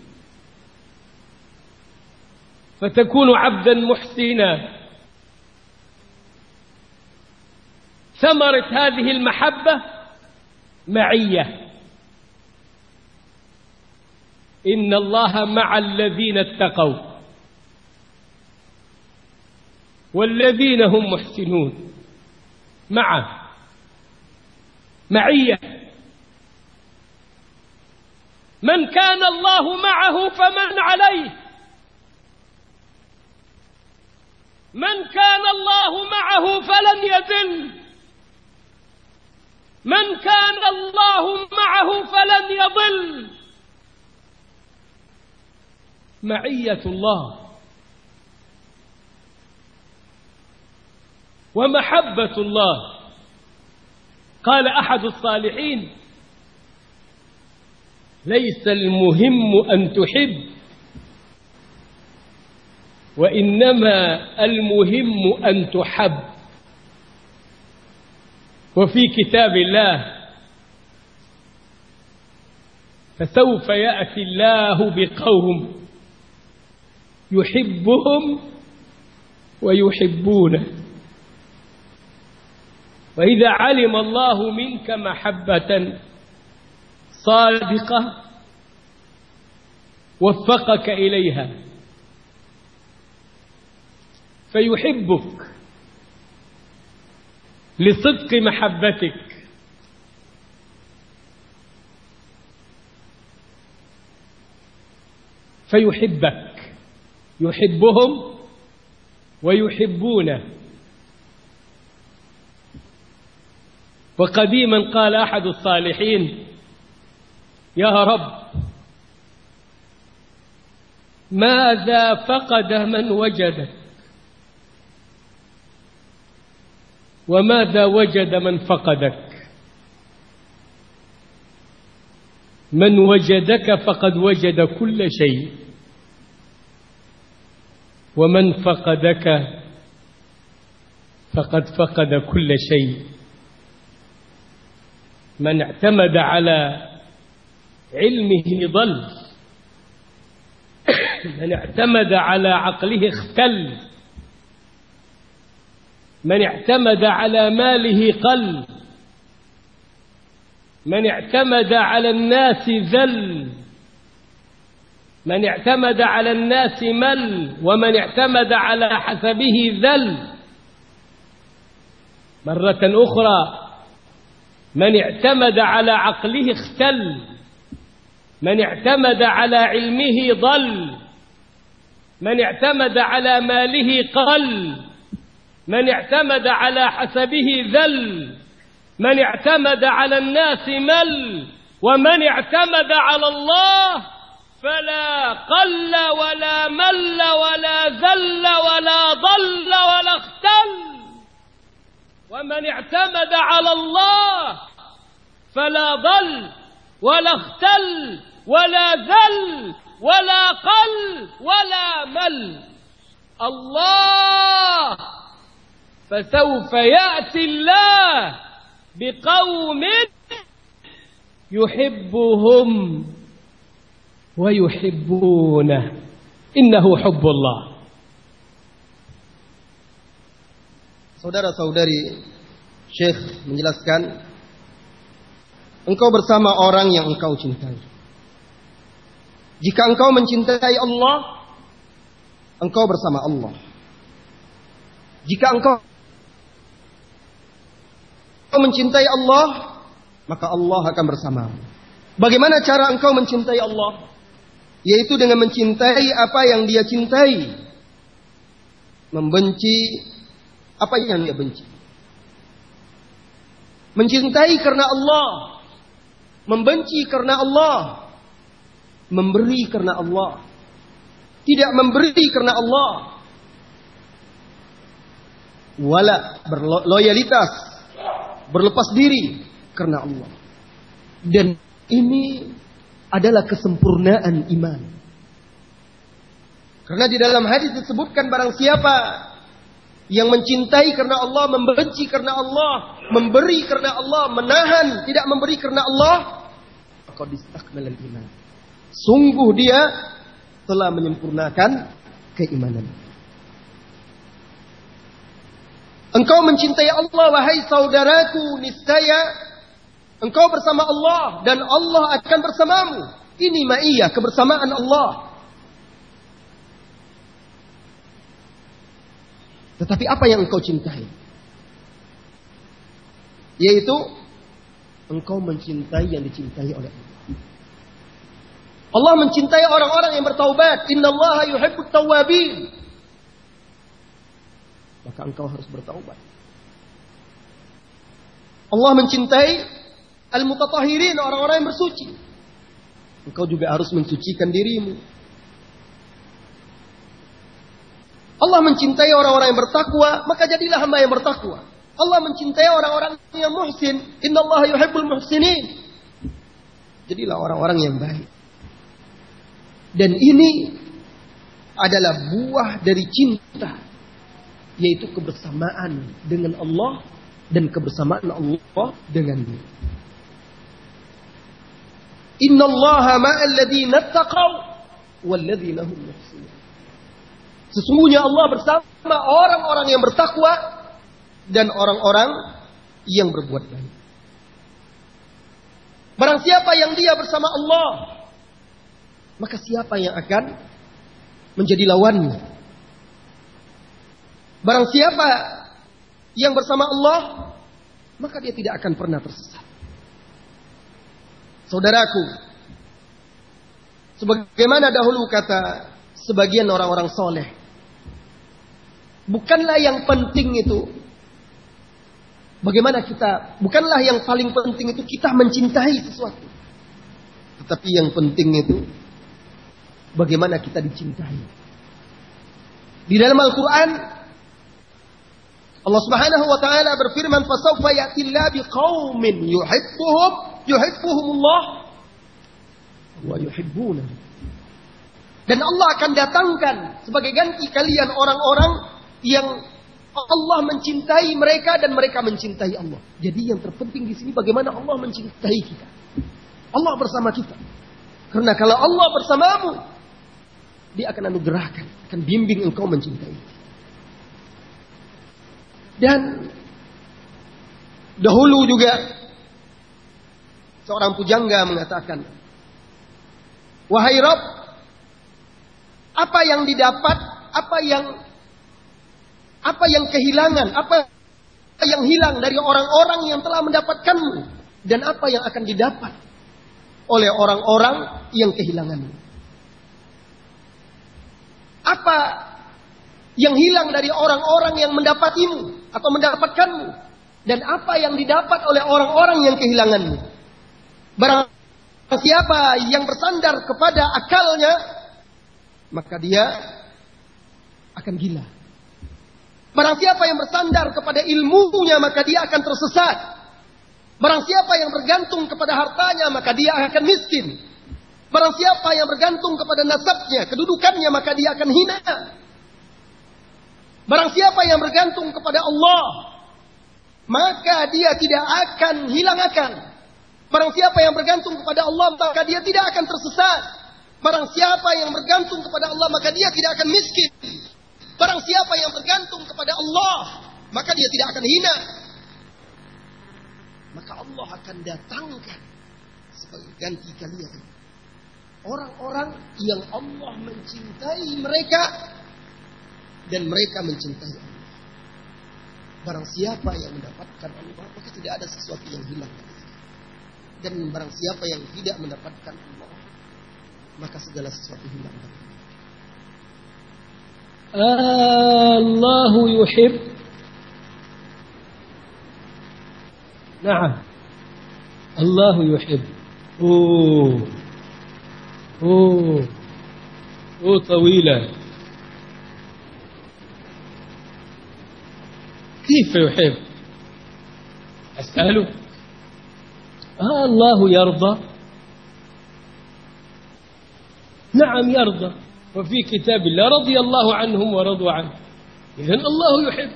فتكون عبدا محسنا. ثمرة هذه المحبة معية. إن الله مع الذين اتقوا والذين هم محسنون. معية. من كان الله معه فمن عليه. من كان الله معه فلن يذل. من كان الله معه فلن يضل. معية الله ومحبة الله. قال أحد الصالحين: ليس المهم أن تحب، وإنما المهم أن تحب. وفي كتاب الله: فسوف يأتي الله بقوم يحبهم ويحبونه. وإذا علم الله منك محبة صادقة وفقك إليها فيحبك لصدق محبتك، فيحبك، يحبهم ويحبونه. وقديما قال أحد الصالحين: يا رب، ماذا فقد من وجدك وماذا وجد من فقدك؟ من وجدك فقد وجد كل شيء، ومن فقدك فقد فقد كل شيء. من اعتمد على علمه ضل، من اعتمد على عقله اختل، من اعتمد على ماله قل، من اعتمد على الناس ذل، من اعتمد على الناس مل، ومن اعتمد على حسبه ذل. مرة أخرى: من اعتمد على عقله اختل، من اعتمد على علمه ضل، من اعتمد على ماله قل، من اعتمد على حسبه ذل، من اعتمد على الناس مل، ومن اعتمد على الله فلا قل ولا مل ولا ذل ولا ضل ولا اختل. ومن اعتمد على الله فلا ضل ولا اختل ولا ذل ولا قل ولا مل. الله، فسوف يأتي الله بقوم يحبهم ويحبونه، إنه حب الله. Saudara-saudari, Syekh menjelaskan, engkau bersama orang yang engkau cintai. Jika engkau mencintai Allah, engkau bersama Allah. Jika engkau mencintai Allah, maka Allah akan bersamamu. Bagaimana cara engkau mencintai Allah? Yaitu dengan mencintai apa yang Dia cintai, membenci apa yang Dia benci. Mencintai karena Allah, membenci karena Allah, memberi karena Allah, tidak memberi karena Allah, wala berloyalitas, berlepas diri karena Allah. Dan ini adalah kesempurnaan iman. Karena di dalam hadis disebutkan, barang siapa yang mencintai karena Allah, membenci karena Allah, memberi karena Allah, menahan tidak memberi karena Allah, faqad istakmalal iman. Sungguh dia telah menyempurnakan keimanan. Engkau mencintai Allah, wahai saudaraku, niscaya engkau bersama Allah dan Allah akan bersamamu. Ini ma'iyah, kebersamaan Allah. Tetapi apa yang engkau cintai? Yaitu engkau mencintai yang dicintai oleh Allah. Allah mencintai orang-orang yang bertaubat. Innallaha yuhibbut tawwabin. Maka engkau harus bertaubat. Allah mencintai al-mutatahhirin, orang-orang yang bersuci. Engkau juga harus mensucikan dirimu. Allah mencintai orang-orang yang bertakwa, maka jadilah hamba yang bertakwa. Allah mencintai orang-orang yang muhsin. Innallaha yuhibbul muhsinin. Jadilah orang-orang yang baik. Dan ini adalah buah dari cinta, yaitu kebersamaan dengan Allah dan kebersamaan Allah dengan Dia. Innallaha ma'al ladzina taqaw wal ladzina hum muhsinun. Sesungguhnya Allah bersama orang-orang yang bertakwa dan orang-orang yang berbuat baik. Barang siapa yang dia bersama Allah, maka siapa yang akan menjadi lawannya? Barang siapa yang bersama Allah, maka dia tidak akan pernah tersesat. Saudaraku, sebagaimana dahulu kata sebagian orang-orang soleh, bukanlah yang penting itu bagaimana kita, bukanlah yang paling penting itu kita mencintai sesuatu, tetapi yang penting itu bagaimana kita dicintai. Di dalam Al-Quran, Allah Subhanahu wa taala berfirman, "Fasawfa ya'tillahu biqaumin yuhibbuhumullah wa yuhibbunahu." Dan Allah akan datangkan sebagai ganti kalian orang-orang yang Allah mencintai mereka dan mereka mencintai Allah. Jadi yang terpenting di sini bagaimana Allah mencintai kita. Allah bersama kita. Karena kalau Allah bersamamu, Dia akan anugerahkan, akan bimbing engkau mencintai. Dan dahulu juga seorang pujangga mengatakan, "Wahai Rabb, apa yang didapat, apa yang kehilangan, apa yang hilang dari orang-orang yang telah mendapatkanmu, dan apa yang akan didapat oleh orang-orang yang kehilanganmu? Apa yang hilang dari orang-orang yang mendapatimu atau mendapatkanmu, dan apa yang didapat oleh orang-orang yang kehilanganmu? Barang siapa yang bersandar kepada akalnya, maka dia akan gila. Barang siapa yang bersandar kepada ilmunya, maka dia akan tersesat. Barang siapa yang bergantung kepada hartanya, maka dia akan miskin. Barang siapa yang bergantung kepada nasabnya, kedudukannya, maka dia akan hina. Barang siapa yang bergantung kepada Allah, maka dia tidak akan hilang akal. Barang siapa yang bergantung kepada Allah, maka dia tidak akan tersesat. Barang siapa yang bergantung kepada Allah, maka dia tidak akan miskin. Barang siapa yang bergantung kepada Allah, maka dia tidak akan hina. Maka Allah akan datangkan sebagai ganti kalian orang-orang yang Allah mencintai mereka dan mereka mencintai Allah. Barang siapa yang mendapatkan Allah, maka tidak ada sesuatu yang hilang. Dan barang siapa yang tidak mendapatkan Allah, maka segala sesuatu hilang. Allahu yuhib. Naam. Allahu yuhib. طويلة. كيف يحب؟ أسأله. الله يرضى؟ نعم يرضى، وفي كتاب الله رضي الله عنهم ورضوا عنه. إذن الله يحب،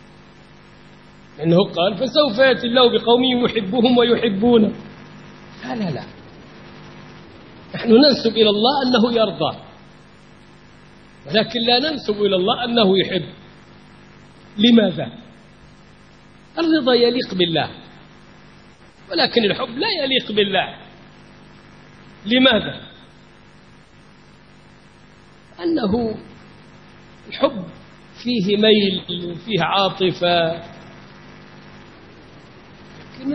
إنه قال فسوف يأتي الله بقوم يحبهم ويحبونه. لا نحن ننسب إلى الله أنه يرضى، ولكن لا ننسب إلى الله أنه يحب. لماذا؟ الرضا يليق بالله، ولكن الحب لا يليق بالله. لماذا؟ أنه الحب فيه ميل وفيه عاطفة، لكن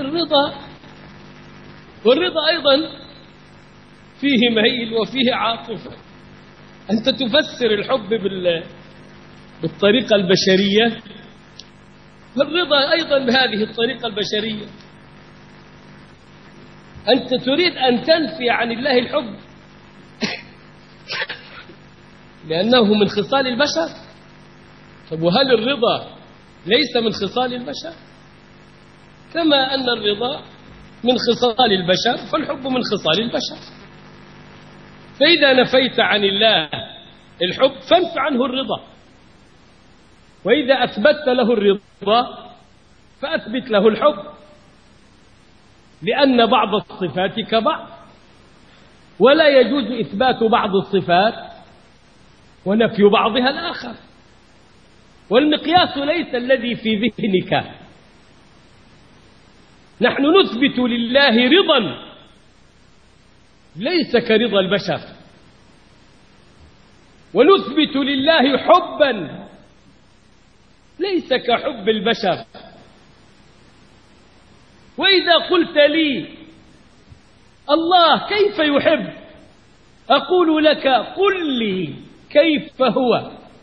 والرضا أيضا فيه ميل وفيه عاطفة. أنت تفسر الحب بالطريقة البشرية، والرضا أيضا بهذه الطريقة البشرية. أنت تريد أن تنفي عن الله الحب لأنه من خصال البشر. طب وهل الرضا ليس من خصال البشر؟ كما أن الرضا من خصال البشر، فالحب من خصال البشر. فإذا نفيت عن الله الحب فانف عنه الرضا، وإذا أثبت له الرضا فأثبت له الحب، لأن بعض الصفات كبعض، ولا يجوز إثبات بعض الصفات ونفي بعضها الآخر. والمقياس ليس الذي في ذهنك. نحن نثبت لله رضا ليس كرضا البشر، ونثبت لله حبا ليس كحب البشر. وإذا قلت لي الله كيف يحب، أقول لك قل لي كيف هو،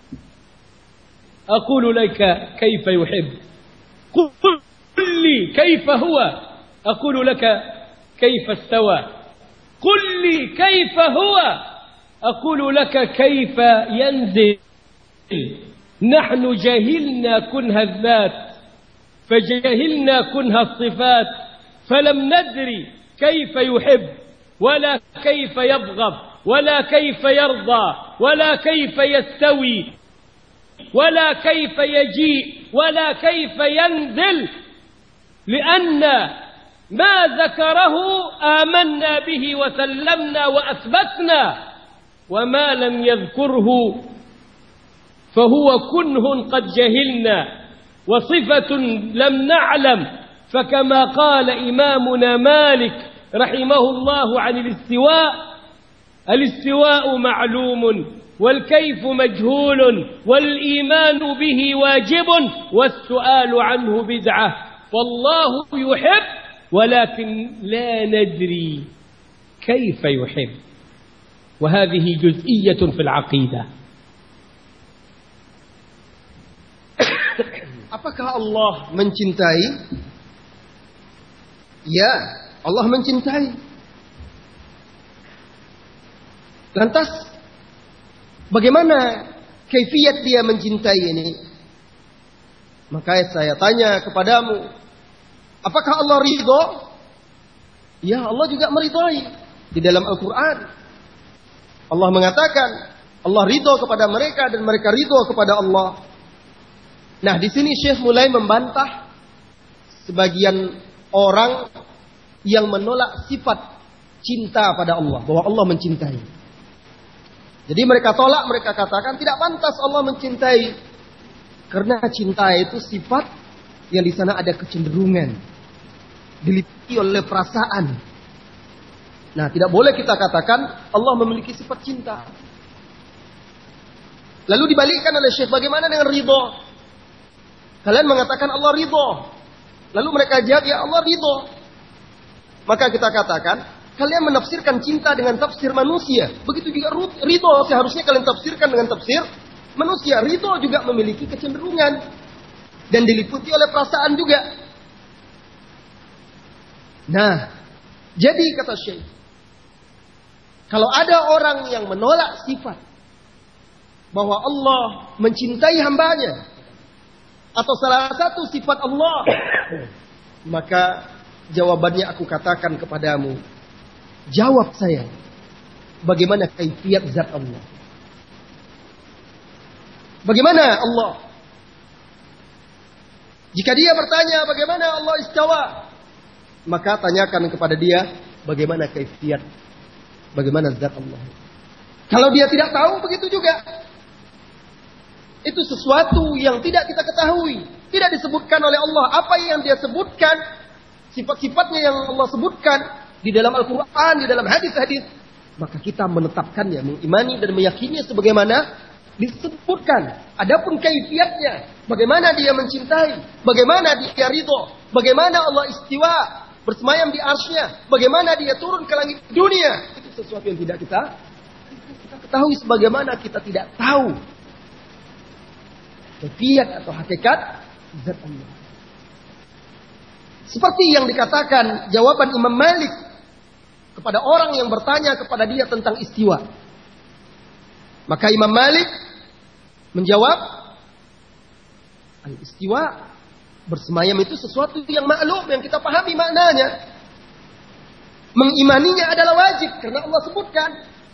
أقول لك كيف يحب. قل لي كيف هو، أقول لك كيف استوى. قل لي كيف هو، أقول لك كيف ينزل. نحن جهلنا كنه الذات، فجهلنا كنه الصفات، فلم ندري كيف يحب ولا كيف يبغض ولا كيف يرضى ولا كيف يستوي ولا كيف يجيء ولا كيف ينزل، لأن ما ذكره آمنا به وسلمنا وأثبتنا، وما لم يذكره فهو كنه قد جهلنا وصفة لم نعلم. فكما قال إمامنا مالك رحمه الله عن الاستواء: الاستواء معلوم والكيف مجهول والإيمان به واجب والسؤال عنه بدعة. فالله يحب ولكن لا ندري كيف يحب، وهذه جزئية في العقيدة. Apakah Allah mencintai? Ya, Allah mencintai. Lantas bagaimana kaifiyat dia mencintai ini? Maka saya tanya kepadamu, apakah Allah ridho? Ya, Allah juga meridhai. Di dalam Al-Quran Allah mengatakan Allah ridho kepada mereka dan mereka ridho kepada Allah. Nah, di sini Syekh mulai membantah sebagian orang yang menolak sifat cinta pada Allah, bahwa Allah mencintai. Jadi mereka tolak, mereka katakan tidak pantas Allah mencintai, karena cinta itu sifat yang di sana ada kecenderungan, diliputi oleh perasaan. Nah, tidak boleh kita katakan Allah memiliki sifat cinta. Lalu dibalikkan oleh Syekh, bagaimana dengan ridho? Kalian mengatakan Allah ridho, lalu mereka jawab ya Allah ridho. Maka kita katakan kalian menafsirkan cinta dengan tafsir manusia. Begitu juga ridho seharusnya kalian tafsirkan dengan tafsir manusia. Ridho juga memiliki kecenderungan dan diliputi oleh perasaan juga. Nah, jadi kata Syekh, kalau ada orang yang menolak sifat bahwa Allah mencintai hambanya, atau salah satu sifat Allah, maka jawabannya aku katakan kepadamu, jawab saya, bagaimana kaifiyat zat Allah? Bagaimana Allah? Jika dia bertanya bagaimana Allah istawa, maka tanyakan kepada dia bagaimana kaifiyat, bagaimana zat Allah. Kalau dia tidak tahu, begitu juga. Itu sesuatu yang tidak kita ketahui, tidak disebutkan oleh Allah. Apa yang dia sebutkan, sifat-sifatnya yang Allah sebutkan di dalam Al-Quran, di dalam hadis-hadis, maka kita menetapkannya, mengimani dan meyakini sebagaimana disebutkan. Adapun kaifiyatnya, bagaimana dia mencintai, bagaimana dia ridho, bagaimana Allah istiwa bersemayam di arsy-Nya, bagaimana dia turun ke langit dunia, itu sesuatu yang tidak kita ketahui, sebagaimana kita tidak tahu kaifiyat atau hakikat zat Allah. Seperti yang dikatakan jawaban Imam Malik kepada orang yang bertanya kepada dia tentang istiwa. Maka Imam Malik menjawab, al-istiwa, bersemayam itu sesuatu yang maklum, yang kita pahami maknanya. Mengimaninya adalah wajib karena Allah sebutkan.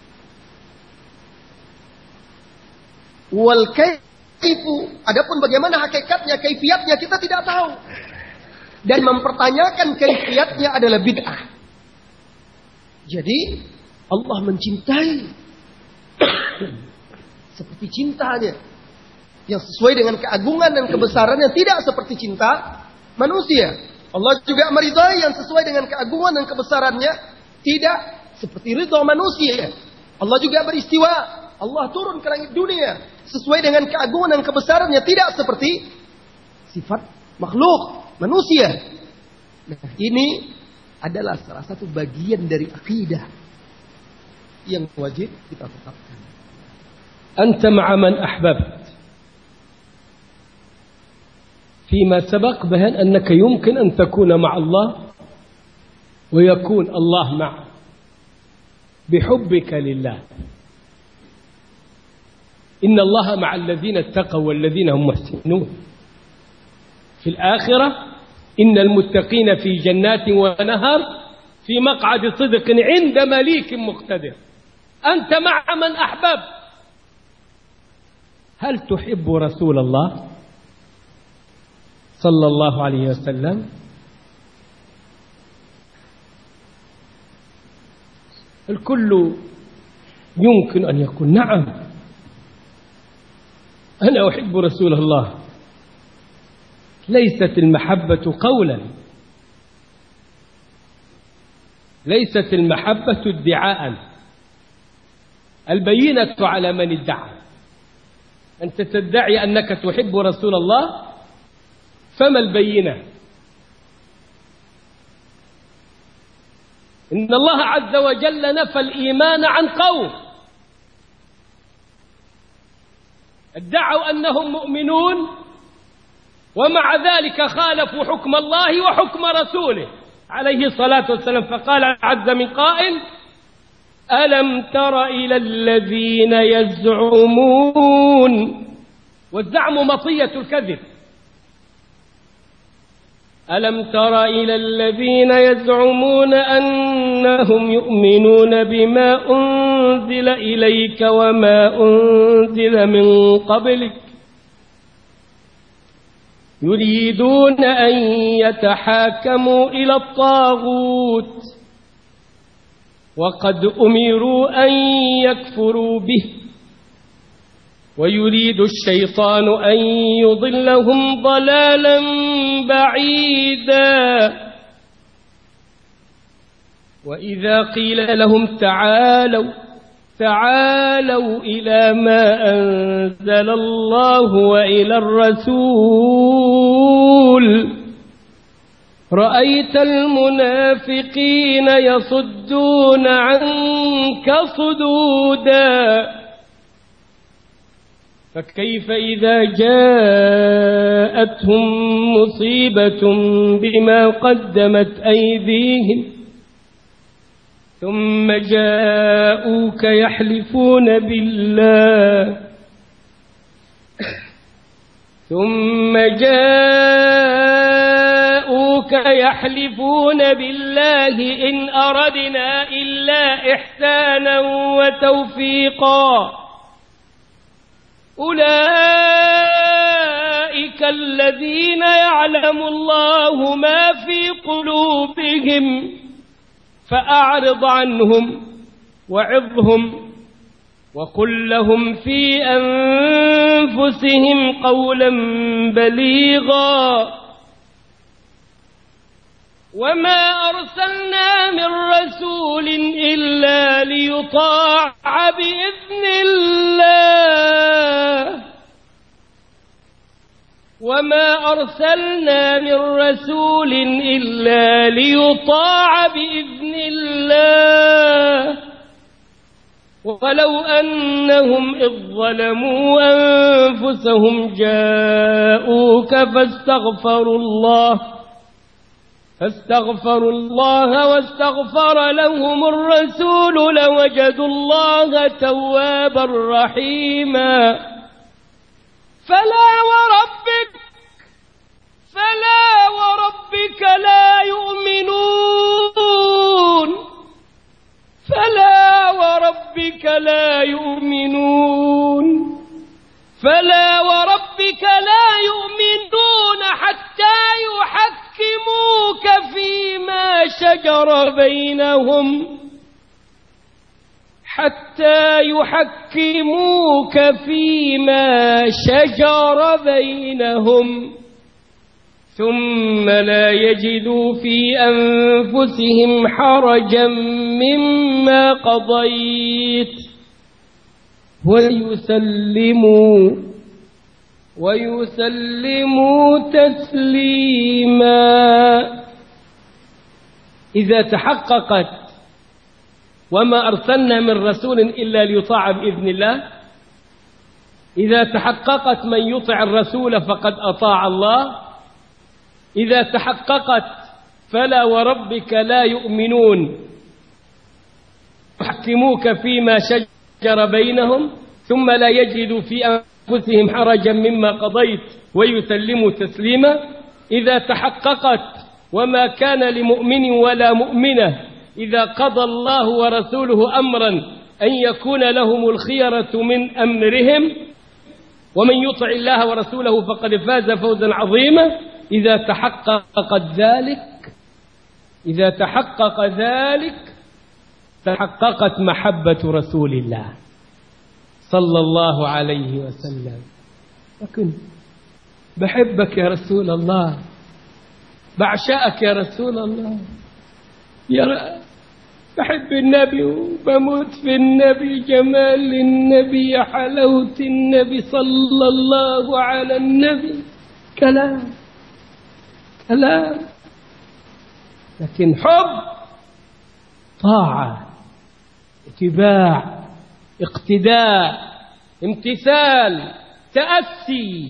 Wal adapun bagaimana hakikatnya, kaifiyatnya kita tidak tahu. Dan mempertanyakan kaifiyatnya adalah bid'ah. Jadi Allah mencintai seperti cintanya yang sesuai dengan keagungan dan kebesarannya, tidak seperti cinta manusia. Allah juga meridai yang sesuai dengan keagungan dan kebesarannya, tidak seperti ridha manusia. Allah juga beristiwa. Allah turun ke langit dunia sesuai dengan keagungan dan kebesarannya, tidak seperti sifat makhluk manusia. Nah, ini adalah salah satu bagian dari akidah yang wajib kita tetapkan. Anta ma'a man ahbabt. فيما سبق بيان أنك يمكن أن تكون مع الله ويكون الله معك بحبك لله. إن الله مع الذين اتقوا والذين هم محسنون. في الآخرة إن المتقين في جنات ونهر في مقعد صدق عند مليك مقتدر. أنت مع من أحبب. هل تحب رسول الله صلى الله عليه وسلم؟ الكل يمكن أن يقول نعم أنا أحب رسول الله. ليست المحبة قولا، ليست المحبة ادعاء. البينة على من ادعى. أنت تدعي أنك تحب رسول الله، فما البينة؟ إن الله عز وجل نفى الإيمان عن قوم ادعوا أنهم مؤمنون ومع ذلك خالفوا حكم الله وحكم رسوله عليه الصلاة والسلام. فقال عز من قائل: ألم تر إلى الذين يزعمون. والزعم مطية الكذب. ألم تر إلى الذين يزعمون أنهم يؤمنون بما أنزل إليك وما أنزل من قبلك يريدون أن يتحاكموا إلى الطاغوت وقد أمروا أن يكفروا به ويريد الشيطان أن يضلهم ضلالا بعيدا. وإذا قيل لهم تعالوا إلى ما أنزل الله وإلى الرسول رأيت المنافقين يصدون عنك صدودا. فكيف إذا جاءتهم مصيبة بما قدمت أيديهم ثم جاءوك يحلفون بالله إن أردنا إلا إحسانا وتوفيقا. أولئك الذين يعلم الله ما في قلوبهم فأعرض عنهم وعظهم وقل لهم في أنفسهم قولا بليغا. وما أرسلنا من رسول إلا ليطاع بإذن الله. وما أرسلنا من رسول إلا ليطاع بإذن الله ولو أنهم إذ ظلموا أنفسهم جاءوك فاستغفروا الله واستغفر لهم الرسول لوجدوا الله توابا رحيما. فلا وربك لا يؤمنون. فلا وربك لا يؤمنون حتى يحكموك فيما شجر بينهم ثم لا يجدوا في أنفسهم حرجا مما قضيت ويسلموا تسليما. إذا تحققت وما أرسلنا من رسول إلا ليطاع بإذن الله، إذا تحققت من يطع الرسول فقد أطاع الله، إذا تحققت فلا وربك لا يؤمنون يحكموك فيما شجر بينهم ثم لا يجدوا في أنفسهم حرجا مما قضيت ويسلموا تسليما. إذا تحققت وما كان لمؤمن ولا مؤمنة إذا قضى الله ورسوله أمرا أن يكون لهم الخيرة من أمرهم ومن يطع الله ورسوله فقد فاز فوزا عظيما. إذا تحقق ذلك تحققت محبة رسول الله صلى الله عليه وسلم. لكن بحبك يا رسول الله، بعشقك يا رسول الله، بحب النبي وبموت في النبي، جمال النبي، حلاوة النبي، صلى الله على النبي. كلام لكن حب، طاعة، اتباع، اقتداء، امتثال، تأسي.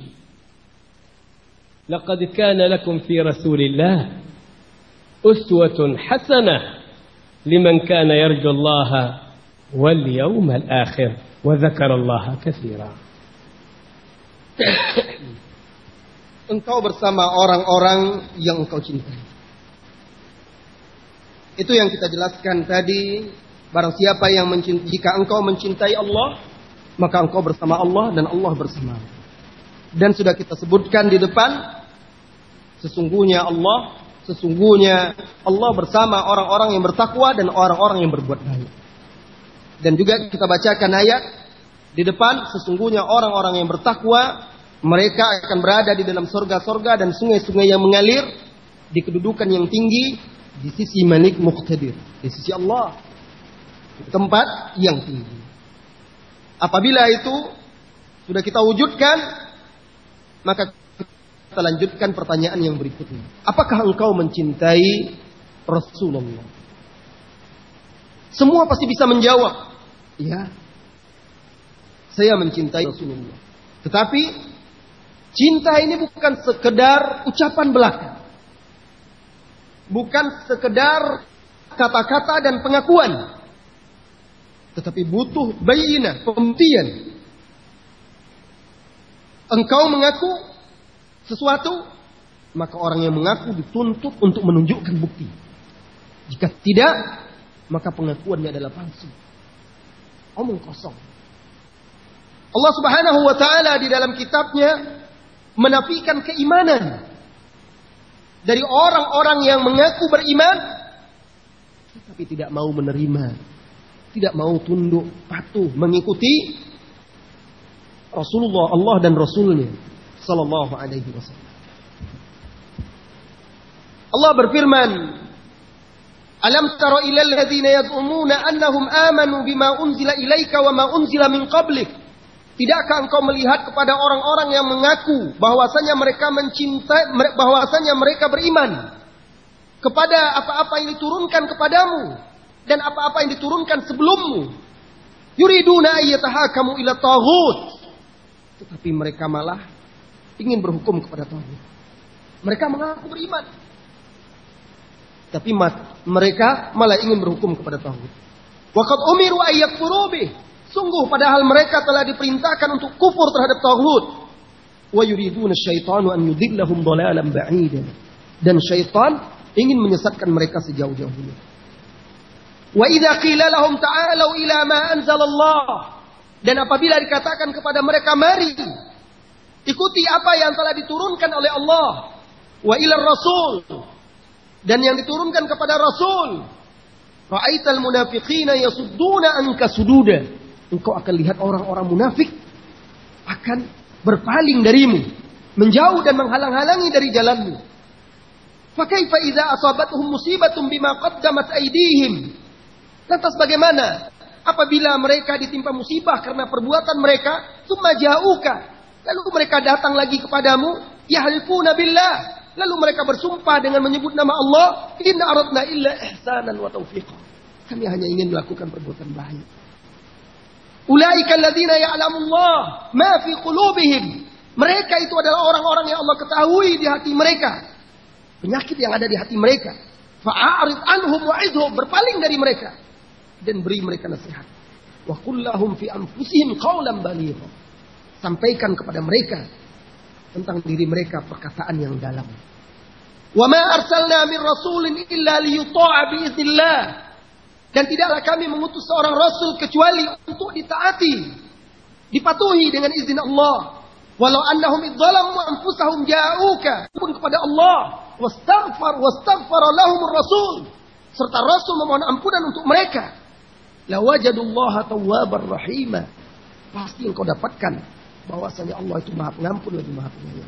لقد كان لكم في رسول الله أسوة حسنة لمن كان يرجو الله واليوم الآخر وذكر الله كثيرا. Engkau bersama orang-orang yang engkau cintai. Itu yang kita jelaskan tadi. Barang siapa yang jika engkau mencintai Allah, maka engkau bersama Allah dan Allah bersama. Dan sudah kita sebutkan di depan, sesungguhnya Allah bersama orang-orang yang bertakwa dan orang-orang yang berbuat baik. Dan juga kita bacakan ayat di depan, sesungguhnya orang-orang yang bertakwa mereka akan berada di dalam surga-surga dan sungai-sungai yang mengalir di kedudukan yang tinggi di sisi Malik Muqtadir, di sisi Allah, di tempat yang tinggi. Apabila itu sudah kita wujudkan, maka kita lanjutkan pertanyaan yang berikutnya. Apakah engkau mencintai Rasulullah? Semua pasti bisa menjawab, ya, saya mencintai Rasulullah. Tetapi cinta ini bukan sekedar ucapan belaka. Bukan sekedar kata-kata dan pengakuan. Tetapi butuh bayinah, pembuktian. Engkau mengaku sesuatu, maka orang yang mengaku dituntut untuk menunjukkan bukti. Jika tidak, maka pengakuannya adalah palsu, omong kosong. Allah Subhanahu wa ta'ala di dalam kitabnya menafikan keimanan dari orang-orang yang mengaku beriman tapi tidak mau menerima, tidak mau tunduk patuh mengikuti Rasulullah, Allah dan Rasulnya sallallahu alaihi wasallam. Allah berfirman, "Alam tara ilal ladzina yad'umuna annahum amanu bima unzila ilaika wa ma unzila min qablik?" Tidakkah engkau melihat kepada orang-orang yang mengaku bahwasanya mereka mencintai, bahwasanya mereka beriman kepada apa-apa yang diturunkan kepadamu dan apa-apa yang diturunkan sebelummu? Yuriduna ayyatahakamu ila taghut. Tetapi mereka malah ingin berhukum kepada taghut. Mereka mengaku beriman, tapi mereka malah ingin berhukum kepada taghut. Wa qad umiru ayyakfuru bih. Sungguh padahal mereka telah diperintahkan untuk kufur terhadap taghut. Wa yuriduna syaitanu an yudillahum dhalalan ba'idan. Dan syaitan ingin menyesatkan mereka sejauh-jauhnya. Wa idza qila lahum ta'alu ila ma anzalallah. Dan apabila dikatakan kepada mereka, mari ikuti apa yang telah diturunkan oleh Allah. Wa ila rasul. Dan yang diturunkan kepada Rasul. Ra'aital munafiqina yasudduna anka sududa. Engkau akan lihat orang-orang munafik akan berpaling darimu, menjauh dan menghalang-halangi dari jalanmu. Fakaifa idza asabatuhum musibatun bima qaddamat aydihim? Lantas bagaimana apabila mereka ditimpa musibah karena perbuatan mereka, tsumma ja'uka, lalu mereka datang lagi kepadamu, yahlifuna billah, lalu mereka bersumpah dengan menyebut nama Allah, inna aradna illa ihsanan wa taufiqan. Kami hanya ingin melakukan perbuatan baik. Ulaika alladzina ya'lamullah ma fi qulubihim. Mereka itu adalah orang-orang yang Allah ketahui di hati mereka penyakit yang ada di hati mereka. Fa'arid anhum wa'idhum, berpaling dari mereka dan beri mereka nasihat. Wa qul lahum fi anfusihim qawlan baligha. Sampaikan kepada mereka tentang diri mereka perkataan yang dalam. Wa ma arsalna min rasulin illa liyuta'a bi idznillah. Dan tidaklah kami mengutus seorang rasul kecuali untuk ditaati, dipatuhi dengan izin Allah. Walau annahum idzalamu anfusahum ja'uka, pun kepada Allah, wastaghfara lahumur rasul, serta rasul memohon ampunan untuk mereka. Lawajadullaha tawwabar rahima. Pasti engkau dapatkan bahwasanya Allah itu Maha Pengampun lagi Maha Penyayang.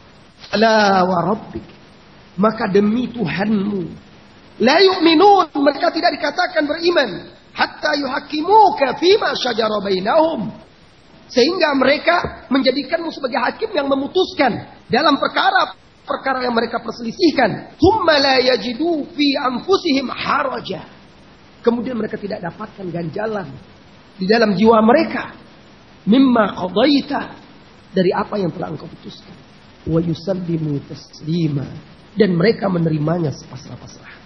Ala wa rabbik, maka demi Tuhanmu, la yu'minun, mereka tidak dikatakan beriman hatta yuhakimuka fima syajara bainahum, sehingga mereka menjadikanmu sebagai hakim yang memutuskan dalam perkara yang mereka perselisihkan. Thumma la yajidu fi anfusihim haraja, kemudian mereka tidak dapatkan ganjalan di dalam jiwa mereka, mimma qadaita, dari apa yang telah engkau putuskan, wa yusallimu taslima, dan mereka menerimanya sepasrah-pasrah.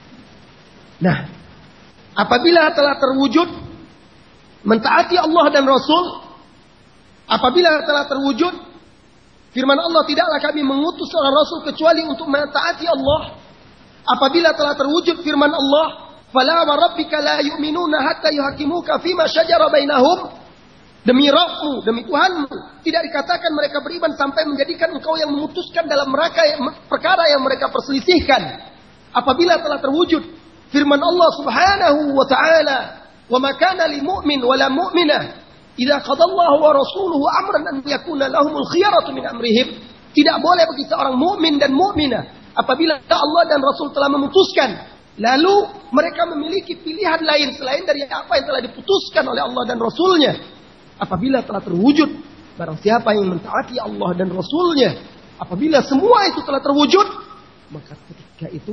Nah, apabila telah terwujud mentaati Allah dan Rasul, apabila telah terwujud firman Allah, tidaklah kami mengutus seorang Rasul kecuali untuk mentaati Allah. Apabila telah terwujud firman Allah, fala wa rabbika la yu'minuna hatta yuhakimuka fima syajara bainahum, demi Rabbmu, demi Tuhanmu, tidak dikatakan mereka beriman sampai menjadikan engkau yang memutuskan dalam perkara yang mereka perselisihkan. Apabila telah terwujud firman Allah Subhanahu wa ta'ala, wa ma kana lil mu'min wa la mu'minah idza qadallahu wa rasuluhu amran an yakuna lahumul khiyaratu min amrihim. Tidak boleh bagi seorang mukmin dan mukminah apabila Allah dan Rasul telah memutuskan, lalu mereka memiliki pilihan lain selain dari apa yang telah diputuskan oleh Allah dan Rasulnya. Apabila telah terwujud, barang siapa yang mentaati Allah dan Rasulnya, apabila semua itu telah terwujud, maka ketika itu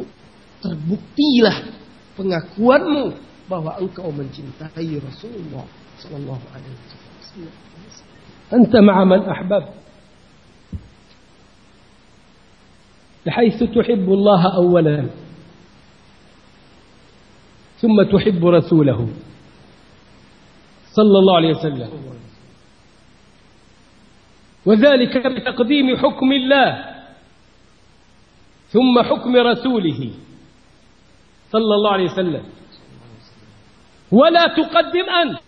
terbuktilah pengakuanmu bahwa engkau mencintai Rasulullah sallallahu alaihi wasallam. Anta ma'a man ahbab, بحيث تحب الله أولا ثم تحب رسوله صلى الله عليه وسلم، وذلك بتقديم حكم الله ثم حكم رسوله صلى الله عليه وسلم. ولا تقدم أنت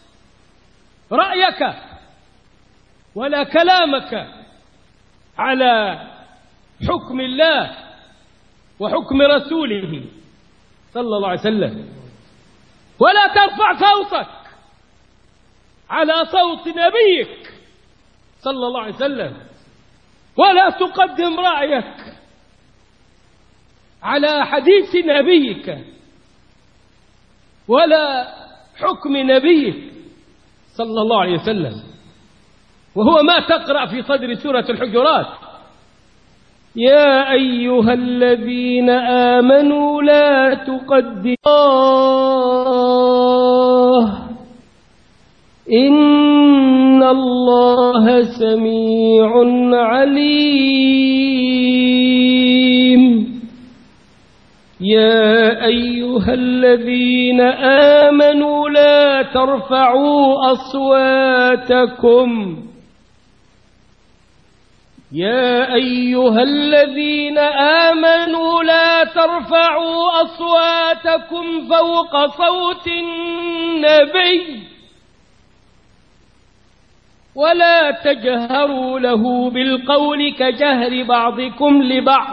رأيك ولا كلامك على حكم الله وحكم رسوله صلى الله عليه وسلم، ولا ترفع صوتك على صوت نبيك صلى الله عليه وسلم، ولا تقدم رأيك على حديث نبيك ولا حكم نبيك صلى الله عليه وسلم. وهو ما تقرأ في صدر سورة الحجرات: يا أيها الذين آمنوا لا تقدموا إن الله سميع عليم. يا أيها الذين آمنوا لا ترفعوا أصواتكم يا أيها الذين آمنوا لا ترفعوا أصواتكم فوق صوت النبي ولا تجهروا له بالقول كجهر بعضكم لبعض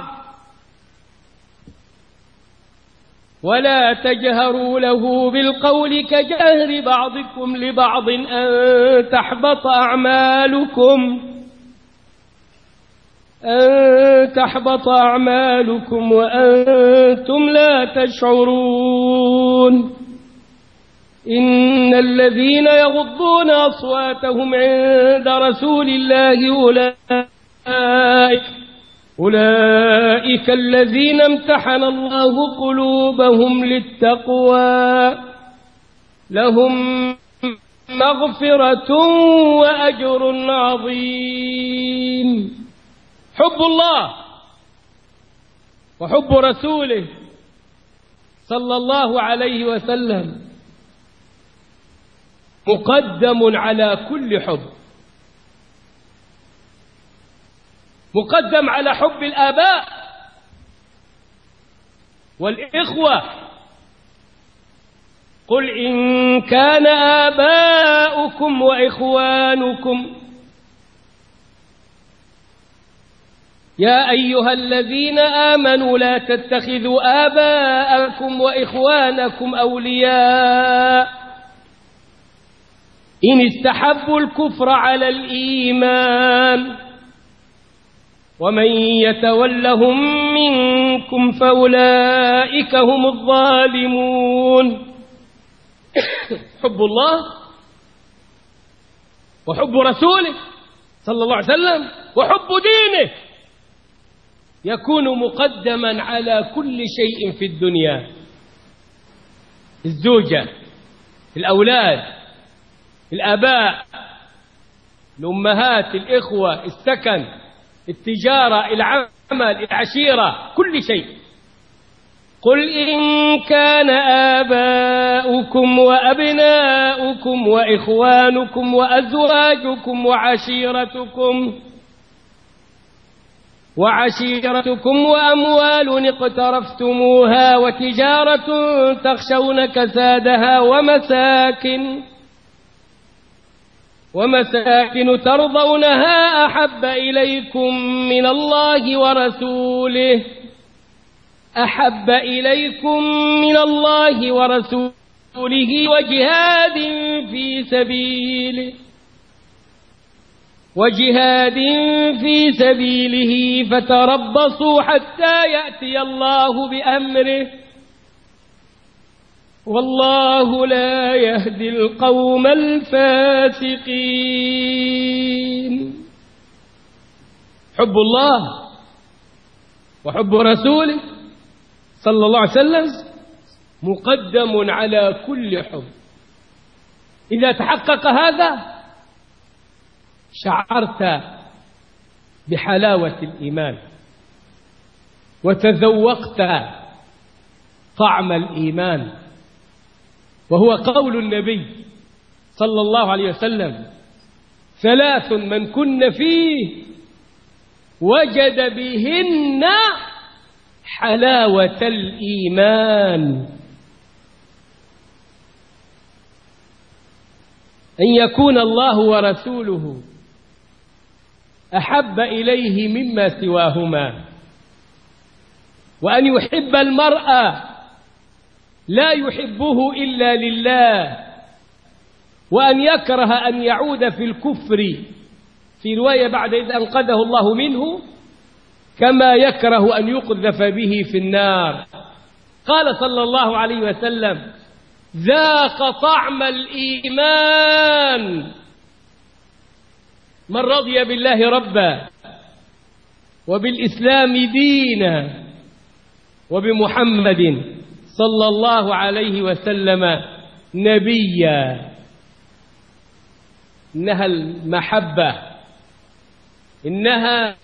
ولا تجهروا له بالقول كجهر بعضكم لبعض أن تحبط أعمالكم أن تحبط أعمالكم وأنتم لا تشعرون إن الذين يغضون أصواتهم عند رسول الله أولئك الذين امتحن الله قلوبهم للتقوى لهم مغفرة وأجر عظيم. حب الله وحب رسوله صلى الله عليه وسلم مقدم على كل حب، مقدم على حب الآباء والإخوة. قل إن كان آباؤكم وإخوانكم يا أيها الذين آمنوا لا تتخذوا آباءكم وإخوانكم أولياء إن استحبوا الكفر على الإيمان ومن يتولهم منكم فأولئك هم الظالمون. حب الله وحب رسوله صلى الله عليه وسلم وحب دينه يكون مقدما على كل شيء في الدنيا: الزوجة، الأولاد، الآباء، الأمهات، الإخوة، السكن، التجارة، العمل، العشيرة، كل شيء. قل إن كان آباؤكم وأبناؤكم وإخوانكم وأزواجكم وعشيرتكم وأموال اقترفتموها وتجارة تخشون كسادها ومساكن ترضونها أحب إليكم من الله ورسوله وجهاد في سبيله فتربصوا حتى يأتي الله بأمره والله لا يهدي القوم الفاسقين. حب الله وحب رسوله صلى الله عليه وسلم مقدم على كل حب. إذا تحقق هذا شعرت بحلاوة الإيمان وتذوقت طعم الإيمان، وهو قول النبي صلى الله عليه وسلم: 3 من كن فيه وجد بهن حلاوة الإيمان: أن يكون الله ورسوله أحب إليه مما سواهما، وأن يحب المرء لا يحبه إلا لله، وأن يكره أن يعود في الكفر في رواية بعد إذ أنقذه الله منه كما يكره أن يقذف به في النار. قال صلى الله عليه وسلم: ذاق طعم الإيمان من رضي بالله ربا وبالإسلام دينا وبمحمد صلى الله عليه وسلم نبيا. إنها المحبة، إنها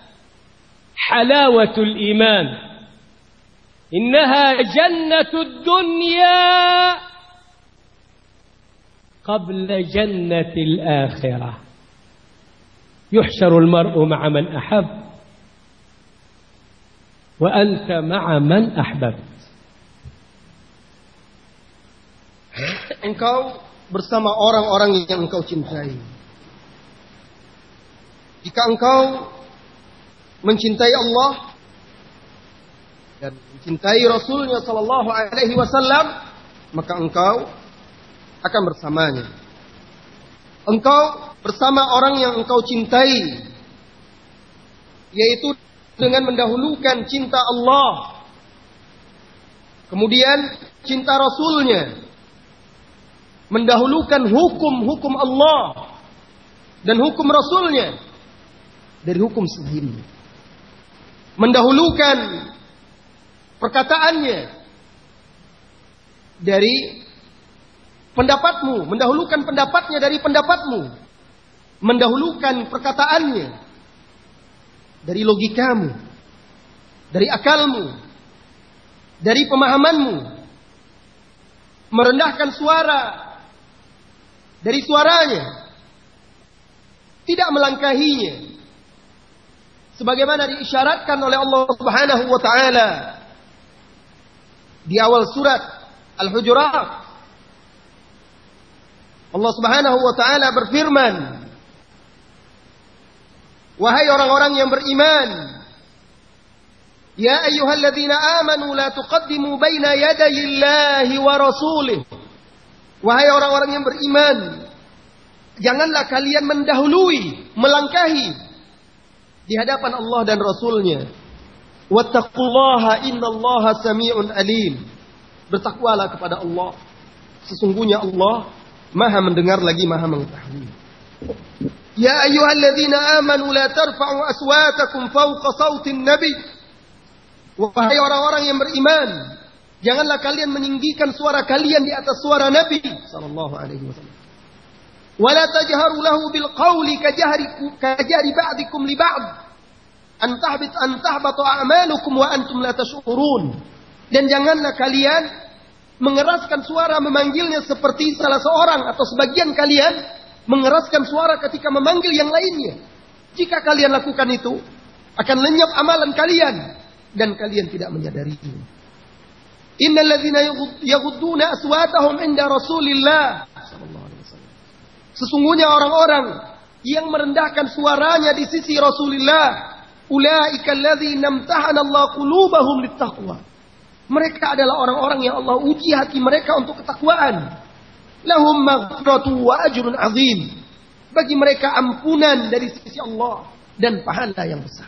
حلاوة الإيمان، إنها جنة الدنيا قبل جنة الآخرة. يحشر المرء مع من أحب وأنت مع من أحببت. Engkau bersama orang-orang yang engkau cintai. Jika engkau mencintai Allah dan mencintai Rasulnya sallallahu alaihi wasallam, maka engkau akan bersamanya. Engkau bersama orang yang engkau cintai yaitu dengan mendahulukan cinta Allah, kemudian cinta Rasulnya, mendahulukan hukum-hukum Allah dan hukum Rasulnya dari hukum sendiri, mendahulukan perkataannya dari pendapatmu, mendahulukan pendapatnya dari pendapatmu, mendahulukan perkataannya dari logikamu, dari akalmu, dari pemahamanmu, merendahkan suara dari suaranya, tidak melangkahinya, sebagaimana diisyaratkan oleh Allah Subhanahu wa taala di awal surat Al-Hujurat. Allah Subhanahu wa taala berfirman, wahai orang-orang yang beriman, ya ayyuhalladzina amanu la tuqaddimu baina yadayillahi wa rasulih. Wahai orang-orang yang beriman, janganlah kalian mendahului, melangkahi di hadapan Allah dan Rasulnya. Wattaqullaha innallaha sami'un alim. Bertakwalah kepada Allah, sesungguhnya Allah Maha mendengar lagi Maha mengetahui. Ya ayyuhalladzina amanu la tarfa'u aswatakum fawqa sautin nabi. Wahai orang-orang yang beriman, janganlah kalian meninggikan suara kalian di atas suara Nabi sallallahu alaihi wasallam. Wala tajharu lahu bil qawli kajahri ba'dikum li ba'd an tahbata a'malukum wa antum la tash'urun. Dan janganlah kalian mengeraskan suara memanggilnya seperti salah seorang atau sebagian kalian mengeraskan suara ketika memanggil yang lainnya. Jika kalian lakukan itu, akan lenyap amalan kalian dan kalian tidak menyadarinya. Innal ladzina yaghudduna aswatahum 'inda Rasulillah sallallahu alaihi wasallam. Sesungguhnya orang-orang yang merendahkan suaranya di sisi Rasulullah, ulaika alladzina imtahana Allah qulubahum littaqwa. Mereka adalah orang-orang yang Allah uji hati mereka untuk ketakwaan. Lahum maghfiratu wa ajrun azim. Bagi mereka ampunan dari sisi Allah dan pahala yang besar.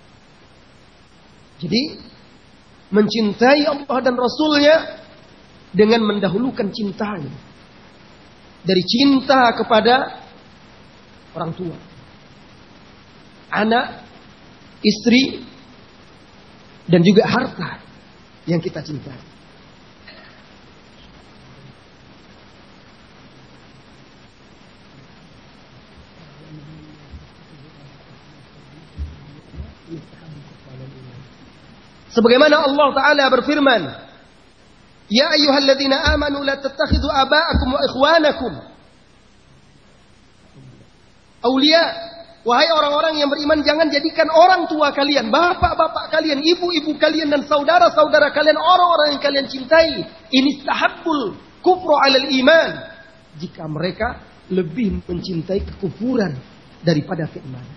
Jadi mencintai Allah dan Rasulnya dengan mendahulukan cintanya dari cinta kepada orang tua, anak, istri, dan juga harta yang kita cintai. Sebagaimana Allah Ta'ala berfirman, ya ayyuhalladzina amanu la tattakhidhu aba'akum wa ikhwanakum awliya. Wahai orang-orang yang beriman, jangan jadikan orang tua kalian, bapak-bapak kalian, ibu-ibu kalian, dan saudara-saudara kalian, orang-orang yang kalian cintai. Ini istahabbul kufru 'alal iman. Jika mereka lebih mencintai kekufuran daripada keimanan.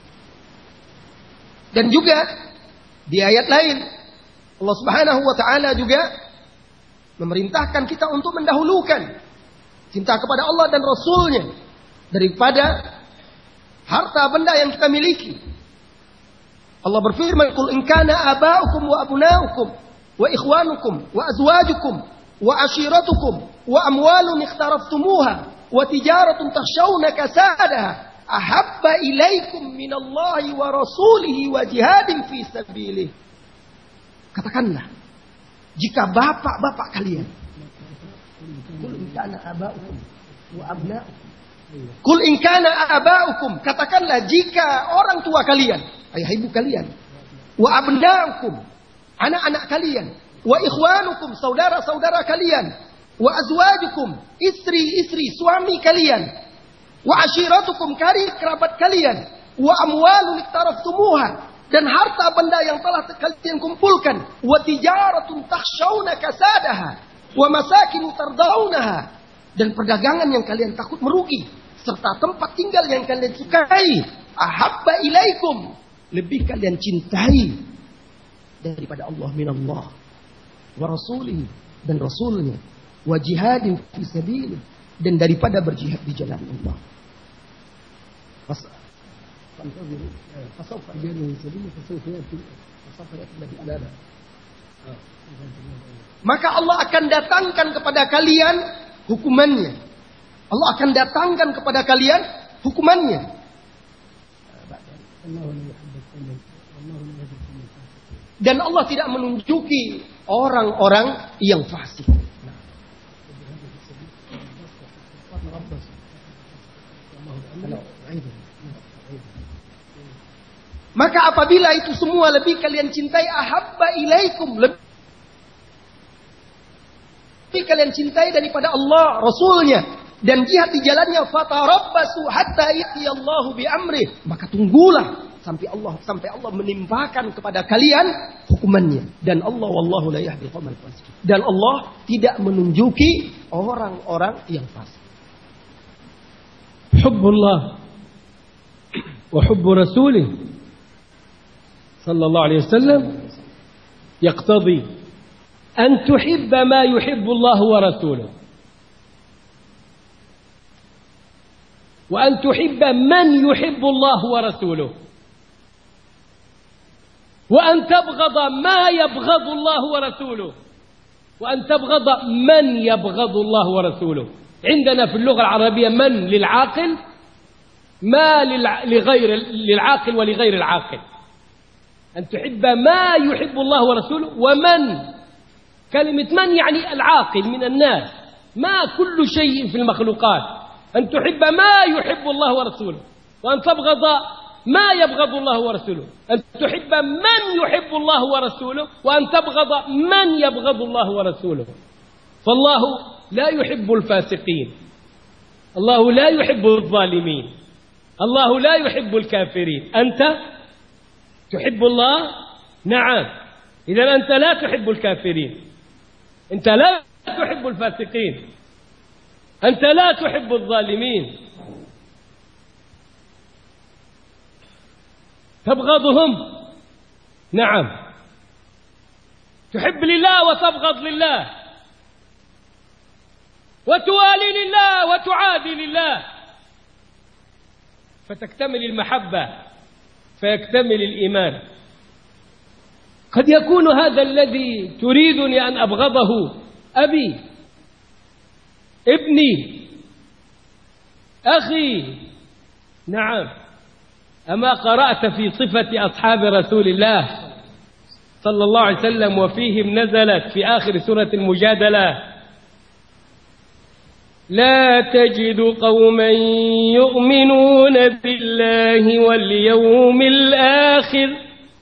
Dan juga di ayat lain Allah Subhanahu wa taala juga memerintahkan kita untuk mendahulukan cinta kepada Allah dan Rasulnya daripada harta benda yang kita miliki. Allah berfirman, "Qul in kana aba'ukum wa abna'ukum wa ikhwanukum wa azwajukum wa ashiratukum wa amwalun ikhtaraftumuha wa tijaratun takhshawna kasadaha ahabba ilaikum minallahi wa rasulihi wa jihadin fi sabilih." Katakanlah, jika bapak-bapak kalian, qul in kana aba'ukum wa abna'ukum, qul in kana aba'ukum, katakanlah jika orang tua kalian, ayah ibu kalian, wa abna'ukum, anak-anak kalian, wa ikhwanukum, saudara-saudara kalian, wa azwajukum, istri-istri suami kalian, wa ashiratukum, kerabat kalian, wa amwalun iktaraftumuha, dan harta benda yang telah kalian kumpulkan, wa tijaratun takhshawna kasadaha, wa masakinu tardaunaha, dan perdagangan yang kalian takut merugi, serta tempat tinggal yang kalian sukai, ahabba ilaikum, lebih kalian cintai daripada Allah minallah wa rasulihi, dan rasulnya, wa jihadin fi sabilih, dan daripada berjihad di jalan Allah. Maka Allah akan datangkan kepada kalian hukumannya. Allah akan datangkan kepada kalian hukumannya. Dan Allah tidak menunjuki orang-orang yang fasik. Maka apabila itu semua lebih kalian cintai, ahabba ilaikum, lebih kalian cintai daripada Allah, Rasulnya, dan jihad di jalannya, fatarabbasu hatta ya'tiyallahu bi amri, maka tunggulah sampai Allah menimpakan kepada kalian hukumannya. Dan Allah wallahu la yahdil qaumal fasiqin. Dan Allah tidak menunjuki orang-orang yang fasik. Hubbullah wa hubbu rasulih sallallahu alaihi wasallam yaqtadi an tuhibba ma yuhibbu Allah wa rasuluhu wa an tuhibba man yuhibbu Allah wa rasuluhu وأن تبغض ما يبغض الله ورسوله وأن تبغض من يبغض الله ورسوله. عندنا في اللغة العربية من للعاقل، ما للعاقل ولغير العاقل. أن تحب ما يحب الله ورسوله، ومن، كلمة من يعني العاقل من الناس، ما كل شيء في المخلوقات. أن تحب ما يحب الله ورسوله، وأن تبغض ما يبغض الله ورسوله. أن تحب من يحب الله ورسوله، وأن تبغض من يبغض الله ورسوله. فالله لا يحب الفاسقين، الله لا يحب الظالمين، الله لا يحب الكافرين. أنت تحب الله؟ نعم. إذا أنت لا تحب الكافرين، أنت لا تحب الفاسقين، أنت لا تحب الظالمين. تبغضهم؟ نعم. تحب لله وتبغض لله، وتوالي لله وتعادي لله، فتكتمل المحبة، فيكتمل الإيمان. قد يكون هذا الذي تريدني أن أبغضه أبي، ابني، أخي. نعم. أما قرأت في صفة أصحاب رسول الله صلى الله عليه وسلم وفيهم نزلت في آخر سورة المجادلة: لا تجد قوما يؤمنون بالله واليوم الآخر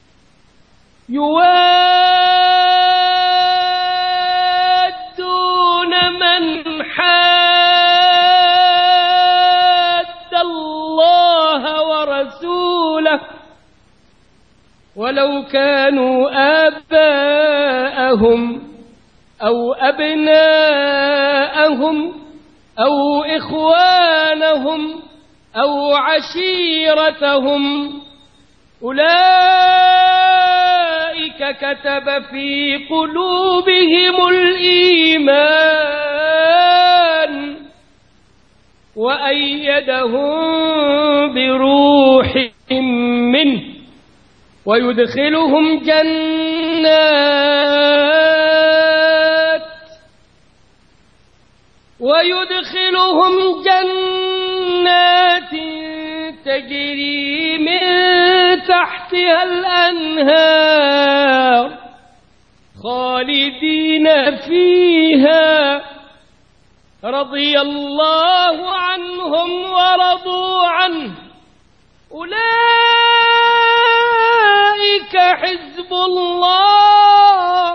يوادون من حاد الله ورسوله ولو كانوا آباءهم أو أبناءهم أو إخوانهم أو عشيرتهم أولئك كتب في قلوبهم الإيمان وأيدهم بروح منه ويدخلهم جنات تجري من تحتها الأنهار خالدين فيها رضي الله عنهم ورضوا عنه أولئك حزب الله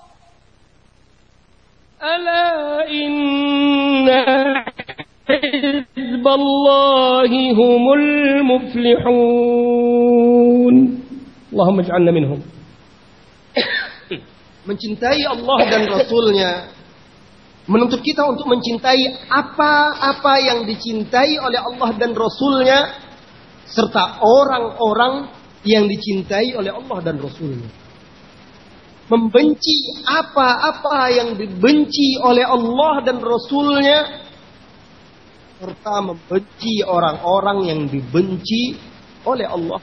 ألا إن حزب الله هم المفلحون اللهم اجعلنا منهم. Mencintai Allah dan Rasulnya menuntut kita untuk mencintai apa-apa yang dicintai oleh Allah dan Rasulnya, serta orang-orang yang dicintai oleh Allah dan Rasulnya. Membenci apa-apa yang dibenci oleh Allah dan Rasulnya, serta membenci orang-orang yang dibenci oleh Allah.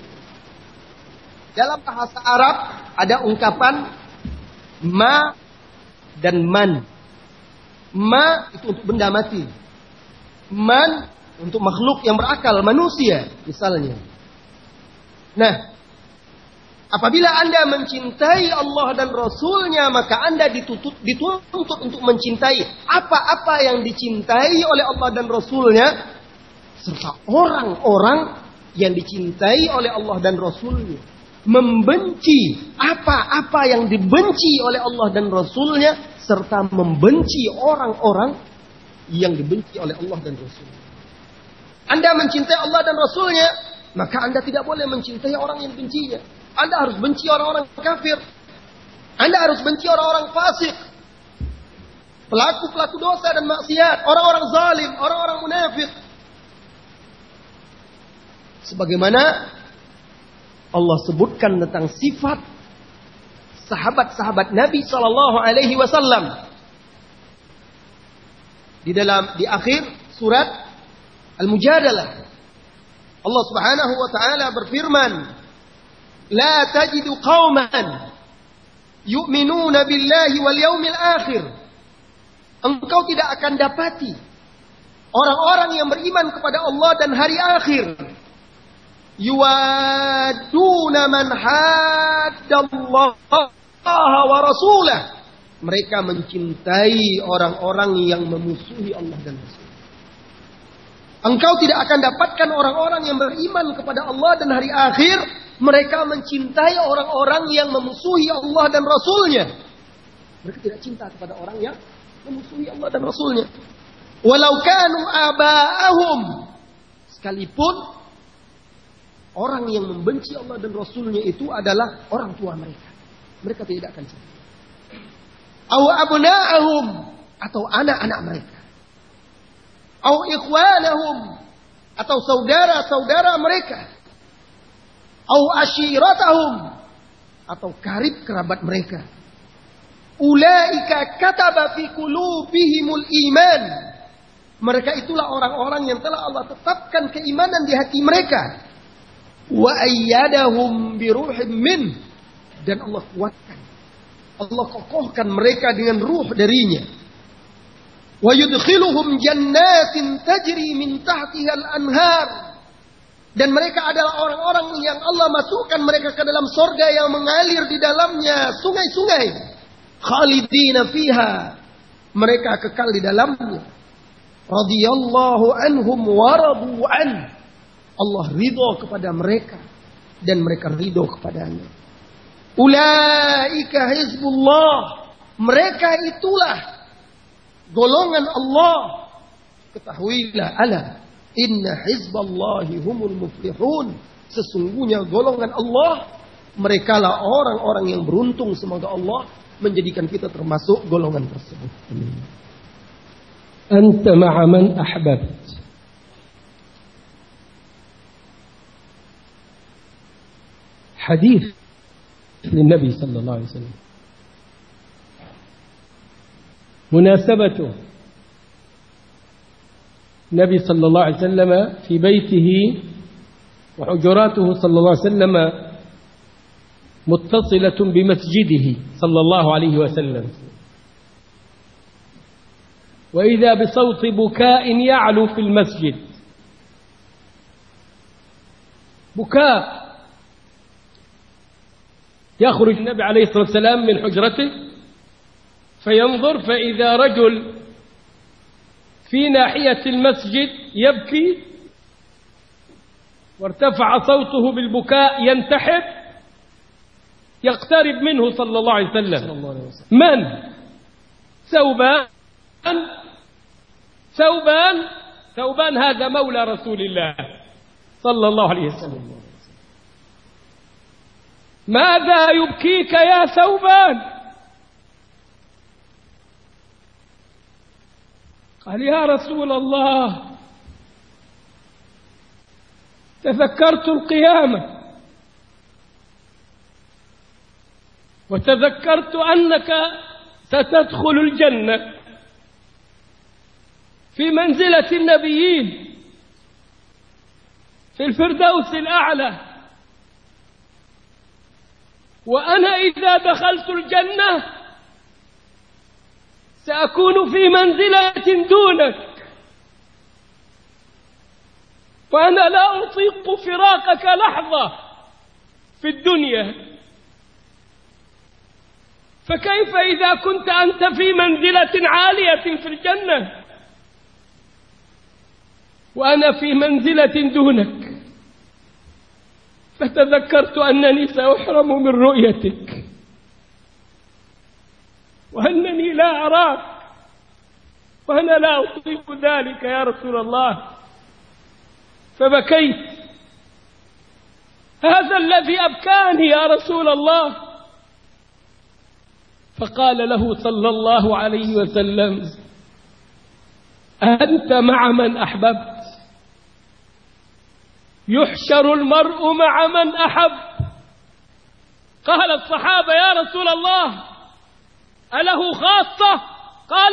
Dalam bahasa Arab ada ungkapan ma dan man. Ma itu untuk benda mati. Man untuk makhluk yang berakal, manusia misalnya. Nah, apabila Anda mencintai Allah dan Rasulnya, maka Anda dituntut untuk mencintai apa-apa yang dicintai oleh Allah dan Rasulnya, serta orang-orang yang dicintai oleh Allah dan Rasulnya. Membenci apa-apa yang dibenci oleh Allah dan Rasulnya, serta membenci orang-orang yang dibenci oleh Allah dan Rasulnya. Anda mencintai Allah dan Rasulnya, maka Anda tidak boleh mencintai orang yang bencinya. Anda harus benci orang-orang kafir. Anda harus benci orang-orang fasik, pelaku-pelaku dosa dan maksiat, orang-orang zalim, orang-orang munafik. Sebagaimana Allah sebutkan tentang sifat sahabat-sahabat Nabi sallallahu alaihi wasallam di akhir surat Al-Mujadalah. Allah Subhanahu wa taala berfirman, "La tajidu qauman yu'minuna billahi wal yaumil akhir." Engkau tidak akan dapati orang-orang yang beriman kepada Allah dan hari akhir, yuwaduna man haddallaha wa rasulah. Mereka mencintai orang-orang yang memusuhi Allah dan Rasul. Engkau tidak akan dapatkan orang-orang yang beriman kepada Allah dan hari akhir, mereka mencintai orang-orang yang memusuhi Allah dan Rasulnya. Mereka tidak cinta kepada orang yang memusuhi Allah dan Rasulnya. Walau kanu aba'ahum, sekalipun orang yang membenci Allah dan Rasulnya itu adalah orang tua mereka, mereka tidak akan cinta. Aw abna'ahum, atau anak-anak mereka. Aw ikhwanahum, atau saudara-saudara mereka. Aw ashiratahum, atau karib kerabat mereka. Ulaika kataba fi qulubihimul iman. Mereka itulah orang-orang yang telah Allah tetapkan keimanan di hati mereka. Wa ayyadahum bi ruhin min, dan Allah kuatkan, Allah kokohkan mereka dengan ruh darinya. Wa yudkhiluhum jannatin tajri min tahtiha al-anhar, dan mereka adalah orang-orang yang Allah masukkan mereka ke dalam surga yang mengalir di dalamnya sungai-sungai. Khalidina fiha, mereka kekal di dalamnya. Radhiyallahu anhum wa radu an, Allah ridho kepada mereka dan mereka ridho kepadanya. Ulaika hizbullah, mereka itulah golongan Allah. Ketahuilah, ala inna hizballahi humul muflihun, sesungguhnya golongan Allah, merekalah orang-orang yang beruntung. Semoga Allah menjadikan kita termasuk golongan tersebut. Amin. Anta ma'a man ahbabt. Hadis للنبي صلى الله عليه وسلم مناسبته النبي صلى الله عليه وسلم في بيته وحجراته صلى الله عليه وسلم متصلة بمسجده صلى الله عليه وسلم، وإذا بصوت بكاء يعلو في المسجد، بكاء. يخرج النبي عليه الصلاة والسلام من حجرته فينظر فإذا رجل في ناحية المسجد يبكي وارتفع صوته بالبكاء ينتحب، يقترب منه صلى الله عليه وسلم. من؟ ثوبان هذا مولى رسول الله صلى الله عليه وسلم. ماذا يبكيك يا ثوبان؟ قال يا رسول الله تذكرت القيامة وتذكرت أنك ستدخل الجنة في منزلة النبيين، في الفردوس الأعلى، وأنا إذا دخلت الجنة سأكون في منزلة دونك، وأنا لا أطيق فراقك لحظة في الدنيا، فكيف إذا كنت أنت في منزلة عالية في الجنة وأنا في منزلة دونك؟ فتذكرت أنني سأحرم من رؤيتك وأنني لا أراك، وأنا لا أطيق ذلك يا رسول الله، فبكيت. هذا الذي أبكاني يا رسول الله. فقال له صلى الله عليه وسلم: أنت مع من أحببت، يحشر المرء مع من أحب. قال الصحابة: يا رسول الله أله خاصة؟ قال: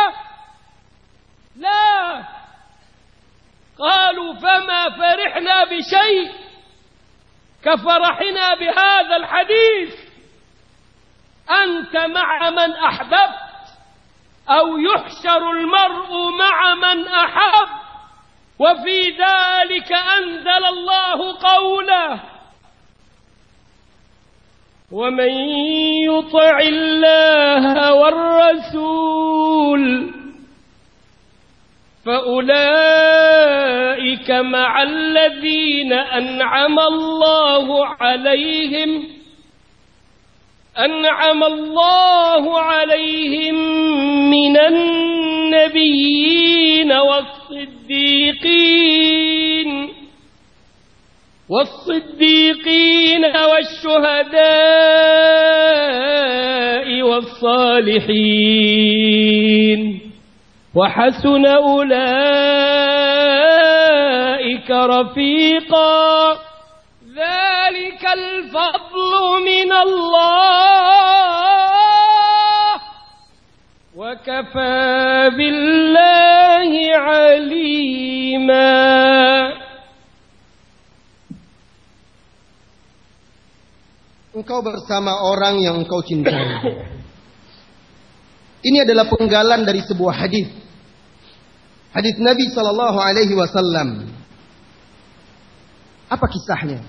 لا. قالوا: فما فرحنا بشيء كفرحنا بهذا الحديث، أنت مع من أحببت، أو يحشر المرء مع من أحب، وفي ذلك أنزل الله قوله: ومن يطع الله والرسول فأولئك مع الذين أنعم الله عليهم من النبيين والصديقين والشهداء والصالحين، وحسن أولئك رفيقا، ذلك الفضل من الله، وكفى بالله عليما. Engkau bersama orang yang engkau cintai. Ini adalah penggalan dari sebuah hadis. Hadis Nabi sallallahu alaihi wasallam. Apa kisahnya?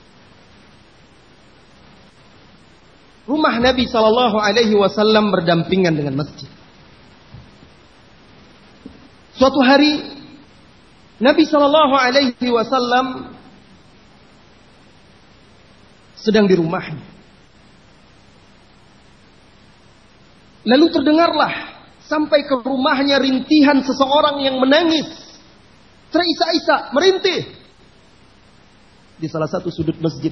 Rumah Nabi sallallahu alaihi wasallam berdampingan dengan masjid. Suatu hari Nabi sallallahu alaihi wasallam sedang di rumahnya. Lalu terdengarlah sampai ke rumahnya rintihan seseorang yang menangis, terisak-isak, merintih di salah satu sudut masjid.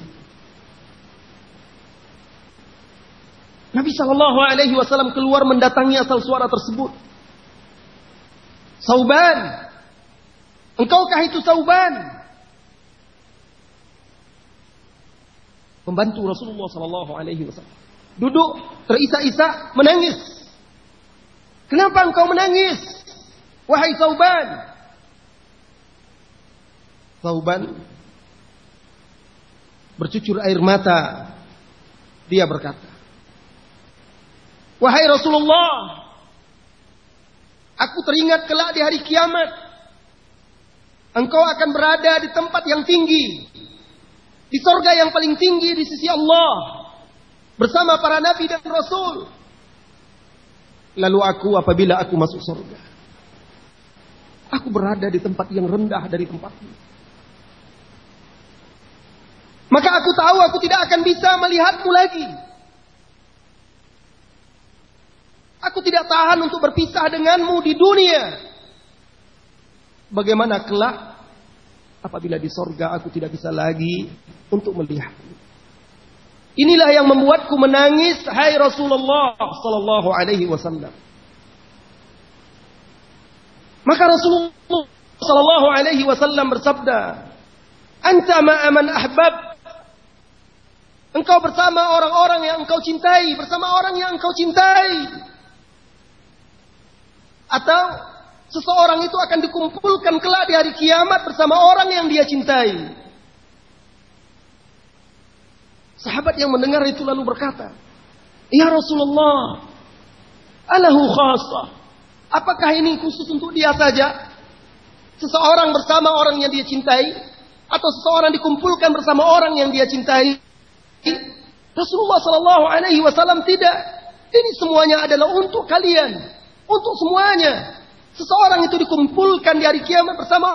Nabi sallallahu alaihi wasallam keluar mendatangi asal suara tersebut. Sauban, engkaukah itu Sauban? Pembantu Rasulullah sallallahu alaihi wasallam. Duduk terisak-isak menangis. Kenapa engkau menangis, wahai Sauban? Sauban bercucur air mata. Dia berkata, wahai Rasulullah, aku teringat kelak di hari kiamat engkau akan berada di tempat yang tinggi, di sorga yang paling tinggi di sisi Allah, bersama para nabi dan rasul. Lalu aku, apabila aku masuk sorga, aku berada di tempat yang rendah dari tempatmu. Maka aku tahu aku tidak akan bisa melihatmu lagi. Aku tidak tahan untuk berpisah denganmu di dunia. Bagaimana kelak apabila di sorga aku tidak bisa lagi untuk melihatmu. Inilah yang membuatku menangis, hai Rasulullah sallallahu alaihi wasallam. Maka Rasulullah sallallahu alaihi wasallam bersabda, anta ma'a man ahbab. Engkau bersama orang-orang yang engkau cintai, bersama orang yang engkau cintai. Atau Seseorang itu akan dikumpulkan kelak di hari kiamat bersama orang yang dia cintai. Sahabat yang mendengar itu lalu berkata, "Ya Rasulullah, alahu khassah. Apakah ini khusus untuk dia saja? Seseorang bersama orang yang dia cintai? Atau seseorang dikumpulkan bersama orang yang dia cintai?" Rasulullah SAW tidak. Ini semuanya adalah untuk kalian. Untuk semuanya. Seseorang itu dikumpulkan di hari kiamat bersama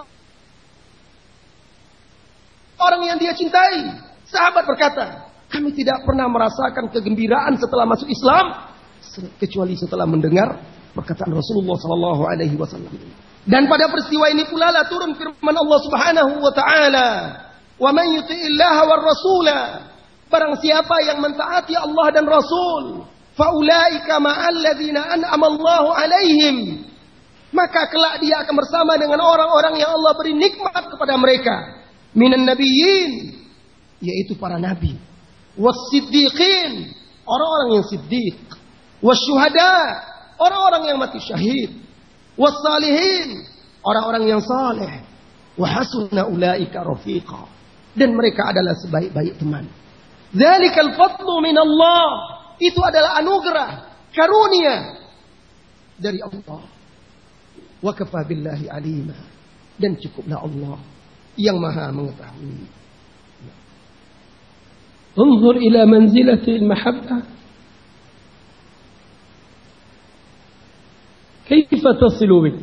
orang yang dia cintai. Sahabat berkata, "Kami tidak pernah merasakan kegembiraan setelah masuk Islam kecuali setelah mendengar perkataan Rasulullah SAW." Dan pada peristiwa ini pula lah turun firman Allah Subhanahu wa taala, "Wa man yuti'illaha war rasula." Barang siapa yang mentaati Allah dan Rasul, fa ulaika ma'al ladzina an'ama Allahu 'alaihim. Maka kelak dia akan bersama dengan orang-orang yang Allah beri nikmat kepada mereka. Minan nabiyyin, yaitu para nabi. Was-siddiqin, orang-orang yang siddiq. Was-syuhada, orang-orang yang mati syahid. Was-salihin, orang-orang yang saleh. Wa hasuna ulaika rafiqa, dan mereka adalah sebaik-baik teman. Dzalikal fadlu min Allah, itu adalah anugerah, karunia dari Allah. Wa kafa billahi alima, dan cukuplah Allah yang maha mengetahui. انظر إلى منزلة المحبة كيف تصل بك.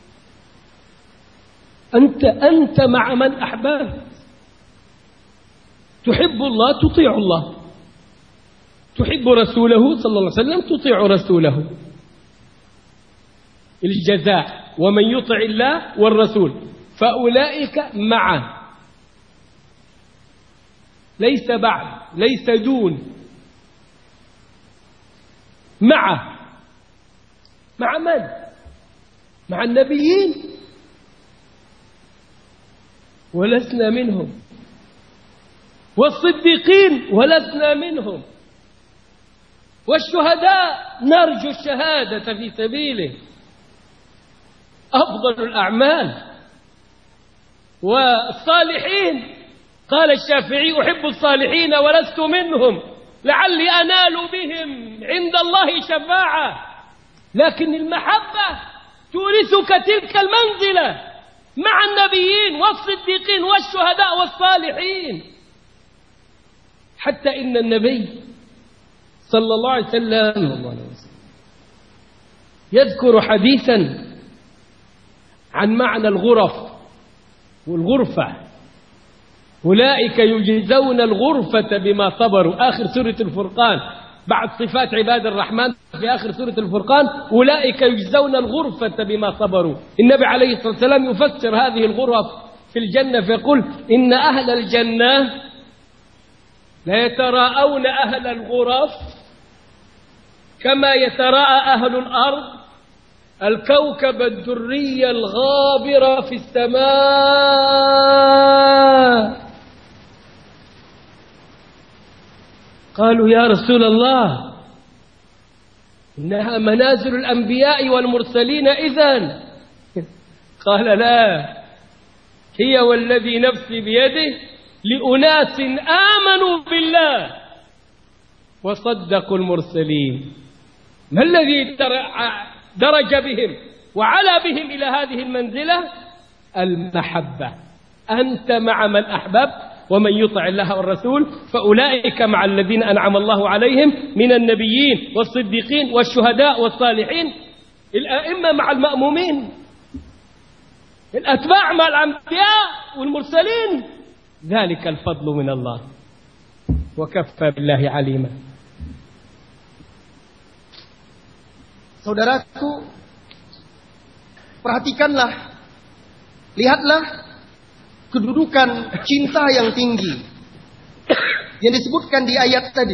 أنت مع من أحببت. تحب الله تطيع الله، تحب رسوله صلى الله عليه وسلم تطيع رسوله. الجزاء ومن يطع الله والرسول فأولئك معه، ليس بعد، ليس دون، معه. مع من؟ مع النبيين، ولسنا منهم، والصديقين ولسنا منهم، والشهداء نرجو الشهادة في سبيله، أفضل الأعمال. والصالحين، قال الشافعي: أحب الصالحين ولست منهم لعلي أنال بهم عند الله شفاعة. لكن المحبة تورثك تلك المنزلة مع النبيين والصديقين والشهداء والصالحين. حتى إن النبي صلى الله عليه وسلم يذكر حديثا عن معنى الغرف والغرفة. أولئك يجزون الغرفة بما صبروا، آخر سورة الفرقان، بعد صفات عباد الرحمن في آخر سورة الفرقان، أولئك يجزون الغرفة بما صبروا. النبي عليه الصلاة والسلام يفسر هذه الغرف في الجنة فيقول: إن أهل الجنة لا يتراءون أهل الغرف كما يتراءى أهل الأرض الكوكب الدري الغابر في السماء. قالوا: يا رسول الله، إنها منازل الأنبياء والمرسلين إذن. قال: لا، هي والذي نفسي بيده لأناس آمنوا بالله وصدقوا المرسلين. ما الذي درج بهم وعلى بهم إلى هذه المنزلة؟ المحبة. أنت مع من أحببت، ومن يطع الله والرسول فأولئك مع الذين أنعم الله عليهم من النبيين والصديقين والشهداء والصالحين. الأئمة مع المأمومين، الأتباع مع الأنبياء والمرسلين. ذلك الفضل من الله وكفى بالله عليما. Saudaraku, perhatikanlah, lihatlah kedudukan cinta yang tinggi yang disebutkan di ayat tadi.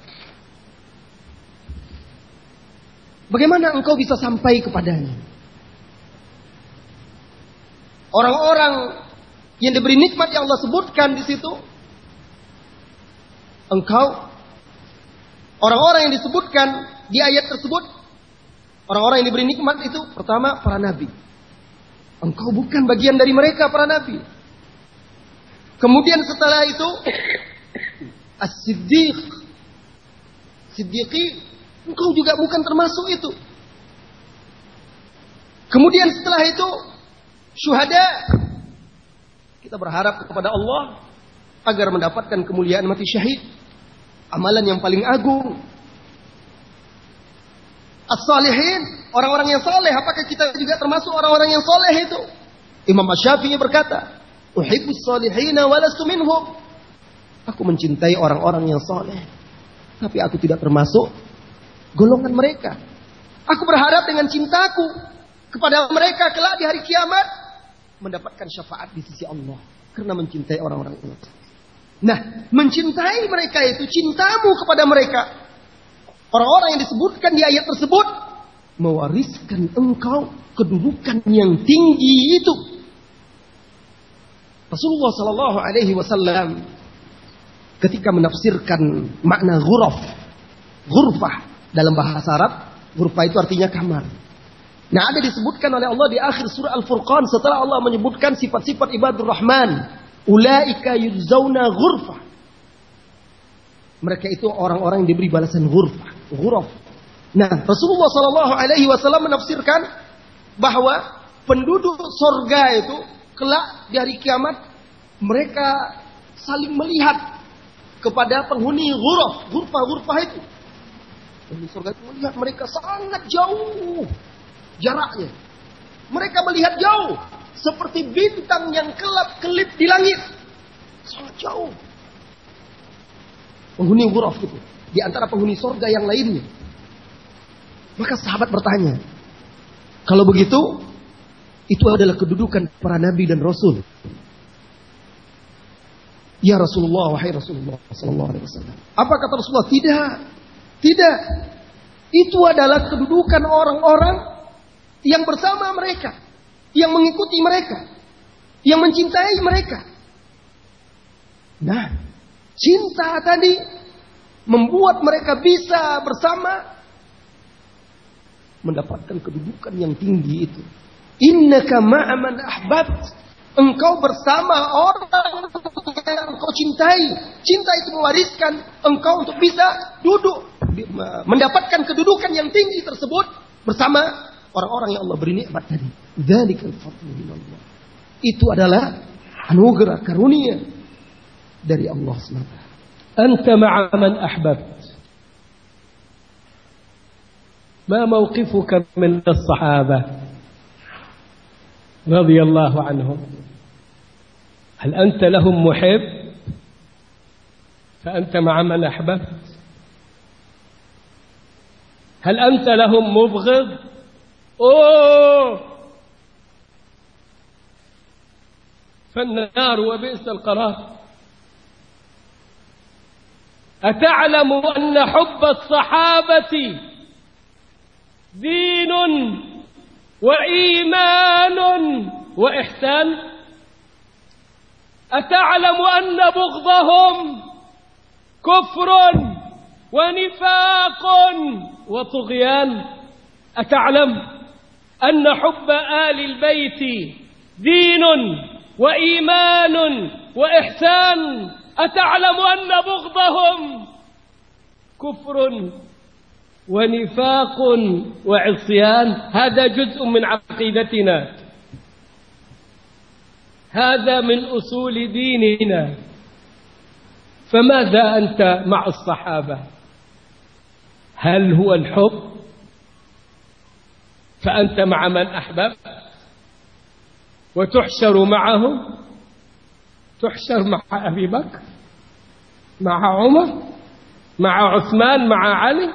Bagaimana engkau bisa sampai kepadanya? Orang-orang yang diberi nikmat yang Allah sebutkan di situ, engkau, orang-orang yang disebutkan di ayat tersebut, orang-orang yang diberi nikmat itu pertama para nabi, Engkau bukan bagian dari mereka para nabi. Kemudian setelah itu As-Siddiq, Siddiqi, engkau juga bukan termasuk itu. Kemudian setelah itu syuhada. Kita berharap kepada Allah agar mendapatkan kemuliaan mati syahid, amalan yang paling agung. As-salihin, orang-orang yang saleh, apakah kita juga termasuk orang-orang yang saleh itu? Imam Asy-Syafi'i berkata, "Uhibbus salihina wa lastu minhum." Aku mencintai orang-orang yang saleh, tapi aku tidak termasuk golongan mereka. Aku berharap dengan cintaku kepada mereka kelak di hari kiamat mendapatkan syafaat di sisi Allah karena mencintai orang-orang itu. Nah, mencintai mereka itu cintamu kepada mereka. Orang-orang yang disebutkan di ayat tersebut mewariskan engkau kedudukan yang tinggi itu. Rasulullah sallallahu alaihi wasallam ketika menafsirkan makna ghurfah dalam bahasa Arab, ghurfah itu artinya kamar. Nah, ada disebutkan oleh Allah di akhir surah Al-Furqan setelah Allah menyebutkan sifat-sifat ibadur Rahman, ulaika yujzauna ghurfah. Mereka itu orang-orang yang diberi balasan ghuraf. Nah, Rasulullah sallallahu alaihi wasallam menafsirkan bahwa penduduk surga itu kelak di hari kiamat mereka saling melihat kepada penghuni ghurfah itu. Penghuni surga itu melihat mereka sangat jauh jaraknya. Mereka melihat jauh seperti bintang yang kelap-kelip di langit. Sangat jauh. Penghuni ghuraf itu di antara penghuni surga yang lainnya. Maka sahabat bertanya, kalau begitu itu adalah kedudukan para nabi dan rasul. Ya Rasulullah, wahai Rasulullah sallallahu alaihi wasallam. Apa kata Rasulullah? Tidak. Itu adalah kedudukan orang-orang yang bersama mereka, yang mengikuti mereka, yang mencintai mereka. Nah, cinta tadi membuat mereka bisa bersama mendapatkan kedudukan yang tinggi itu. Innaka ma'a man ahbabt. Engkau bersama orang yang engkau cintai. Cinta itu mewariskan engkau untuk bisa duduk, mendapatkan kedudukan yang tinggi tersebut bersama orang-orang yang Allah beri nikmat tadi. Dzalikal fadlu minallah. Itu adalah anugerah karunia dari Allah SWT. Anta ma'a man ahbabt. ما موقفك من الصحابة رضي الله عنهم؟ هل أنت لهم محب فأنت مع من أحببت؟ هل أنت لهم مبغض؟ فالنار وبئس القرار. أتعلم أن حب الصحابة دين وإيمان وإحسان؟ أتعلم أن بغضهم كفر ونفاق وطغيان؟ أتعلم أن حب آل البيت دين وإيمان وإحسان؟ أتعلم أن بغضهم كفر ونفاق وعصيان؟ هذا جزء من عقيدتنا، هذا من أصول ديننا. فماذا أنت مع الصحابة؟ هل هو الحب فأنت مع من أحببت وتحشر معهم؟ تحشر مع أبي بكر، مع عمر، مع عثمان، مع علي؟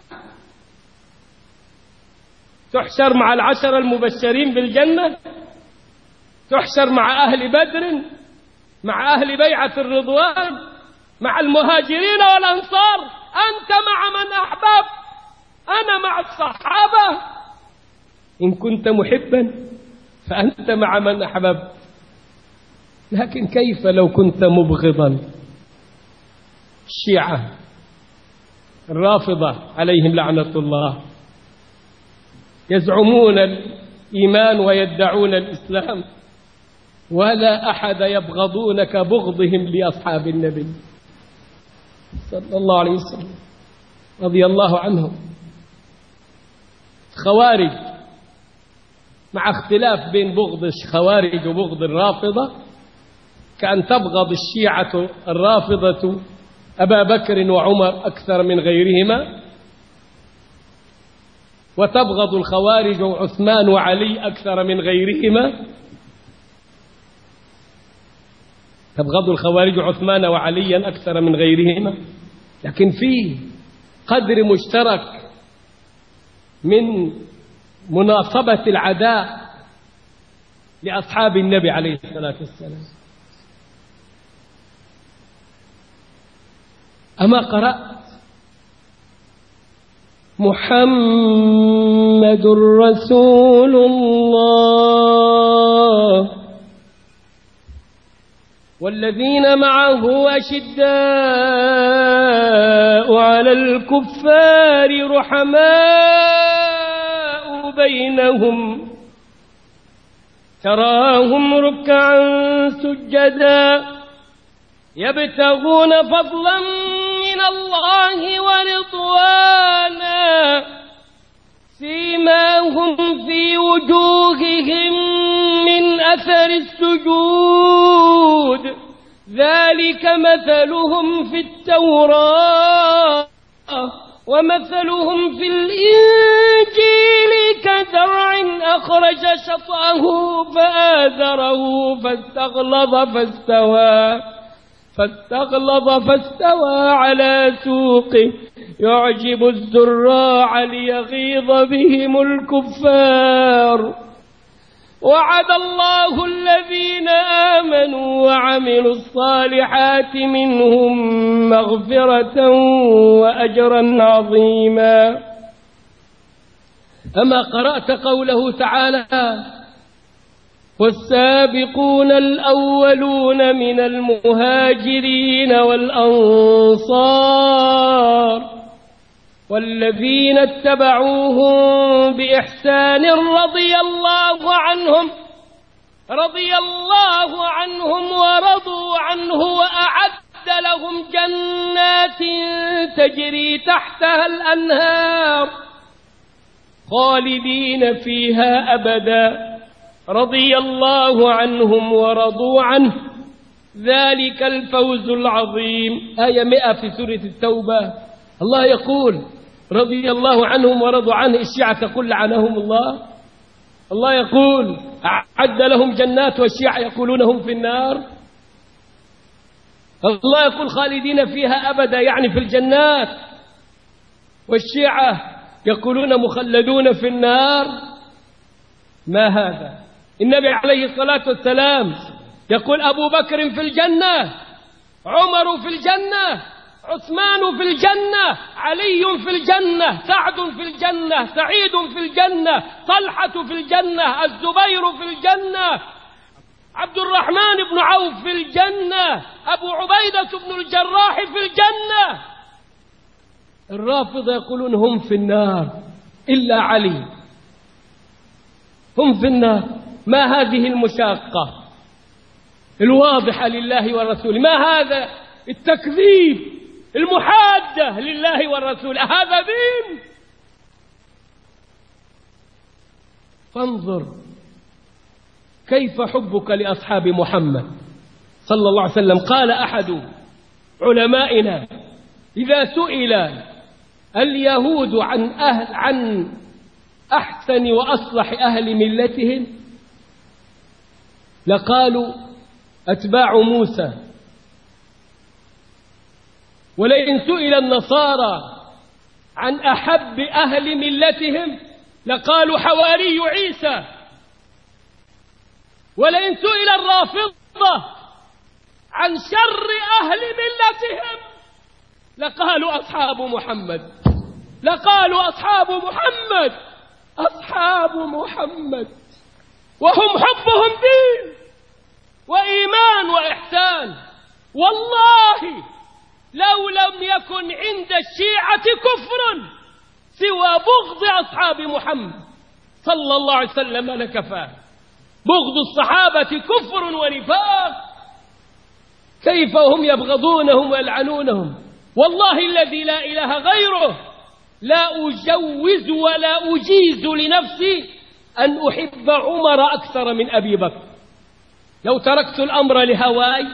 تحشر مع العشرة المبشرين بالجنة؟ تحشر مع أهل بدر، مع أهل بيعة الرضوان، مع المهاجرين والأنصار؟ أنت مع من أحببت، أنا مع الصحابة. إن كنت محبا فأنت مع من أحببت، لكن كيف لو كنت مبغضا؟ الشيعة الرافضة عليهم لعنة الله يزعمون الإيمان ويدعون الإسلام، ولا أحد يبغضون كبغضهم لأصحاب النبي صلى الله عليه وسلم رضي الله عنهم. خوارج، مع اختلاف بين بغض الخوارج وبغض الرافضة، كأن تبغض الشيعة الرافضة أبا بكر وعمر أكثر من غيرهما، وتبغض الخوارج عثمان وعلي أكثر من غيرهما. تبغض الخوارج عثمان وعليا أكثر من غيرهما، لكن في قدر مشترك من مناصبة العداء لأصحاب النبي عليه الصلاة والسلام. أما قرأت محمد رسول الله والذين معه أشداء على الكفار رحماء بينهم تراهم ركعا سجدا يبتغون فضلا من الله ورضوانا سيماهم في وجوههم من أثر السجود ذلك مثلهم في التوراة ومثلهم في الإنجيل كزرع أخرج شطأه فآزره فاستغلظ فاستوى على سوقه يعجب الزراع ليغيظ بهم الكفار. وعد الله الذين آمنوا وعملوا الصالحات منهم مغفرة وأجرا عظيما. أما قرأت قوله تعالى والسابقون الأولون من المهاجرين والأنصار والذين اتبعوهم بإحسان رضي الله عنهم ورضوا عنه وأعد لهم جنات تجري تحتها الأنهار خالدين فيها أبدا رضي الله عنهم ورضوا عنه ذلك الفوز العظيم. آية 100 في سورة التوبة. الله يقول رضي الله عنهم ورضوا عنه. الشيعة تقول لعنهم الله. الله يقول أعد لهم جنات والشيعة يقولون هم في النار. الله يقول خالدين فيها أبدا يعني في الجنات، والشيعة يقولون مخلدون في النار. ما هذا؟ النبي عليه الصلاة والسلام يقول أبو بكر في الجنة، عمر في الجنة، عثمان في الجنة، علي في الجنة، سعد في الجنة، سعيد في الجنة، طلحة في الجنة، الزبير في الجنة، عبد الرحمن بن عوف في الجنة، أبو عبيدة بن الجراح في الجنة. الرافضة يقولون هم في النار إلا علي، هم في النار. ما هذه المشاقة الواضحة لله والرسول؟ ما هذا التكذيب المحادة لله والرسول؟ هذا دين؟ فانظر كيف حبك لأصحاب محمد صلى الله عليه وسلم. قال أحد علمائنا إذا سئل اليهود عن أحسن وأصلح أهل ملتهم لقالوا أتباع موسى، ولئن سئل النصارى عن أحب أهل ملتهم لقالوا حواري عيسى، ولئن سئل الرافضة عن شر أهل ملتهم لقالوا أصحاب محمد، لقالوا أصحاب محمد، أصحاب محمد. وهم حبهم دين وإيمان وإحسان. والله لو لم يكن عند الشيعة كفر سوى بغض أصحاب محمد صلى الله عليه وسلم لكفاه. بغض الصحابة كفر ونفاق، كيف هم يبغضونهم ويلعنونهم؟ والله الذي لا إله غيره لا أجوز ولا أجيز لنفسي أن أحب عمر أكثر من أبي بكر. لو تركت الأمر لهواي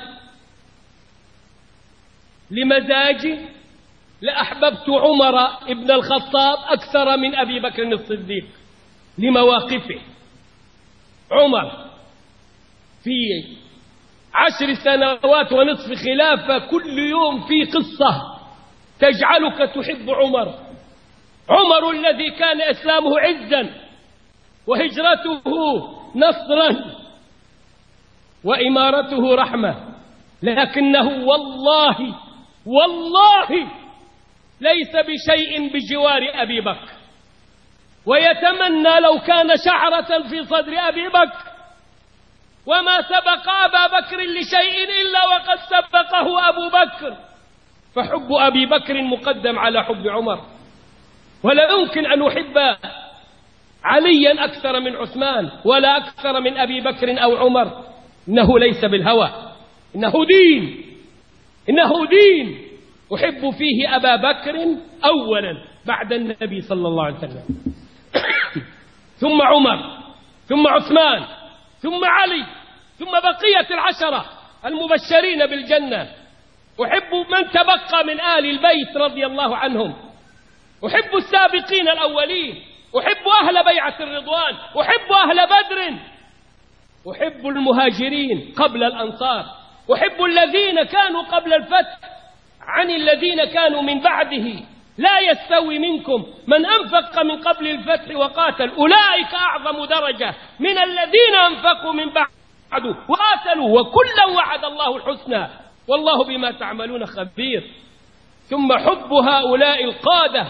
لمزاجي لأحببت عمر ابن الخطاب أكثر من أبي بكر الصديق لمواقفه. عمر في 10 سنوات ونصف خلافة كل يوم في قصة تجعلك تحب عمر. عمر الذي كان إسلامه عزا وهجرته نصرا وإمارته رحمة، لكنه والله ليس بشيء بجوار أبي بكر، ويتمنى لو كان شعرة في صدر أبي بكر، وما سبق أبا بكر لشيء إلا وقد سبقه أبو بكر، فحب أبي بكر مقدم على حب عمر. ولا يمكن أن أحب عليا أكثر من عثمان ولا أكثر من أبي بكر أو عمر. إنه ليس بالهوى، إنه دين أحب فيه أبا بكر أولا بعد النبي صلى الله عليه وسلم، ثم عمر، ثم عثمان، ثم علي، ثم بقية 10 المبشرين بالجنة. أحب من تبقى من آل البيت رضي الله عنهم، أحب السابقين الأولين، أحب أهل بيعة الرضوان، أحب أهل بدر، أحب المهاجرين قبل الأنصار، أحب الذين كانوا قبل الفتح عن الذين كانوا من بعده. لا يستوي منكم من أنفق من قبل الفتح وقاتل، أولئك أعظم درجة من الذين أنفقوا من بعد وقاتلوا، وكلا وعد الله الحسنى والله بما تعملون خبير. ثم حب هؤلاء القادة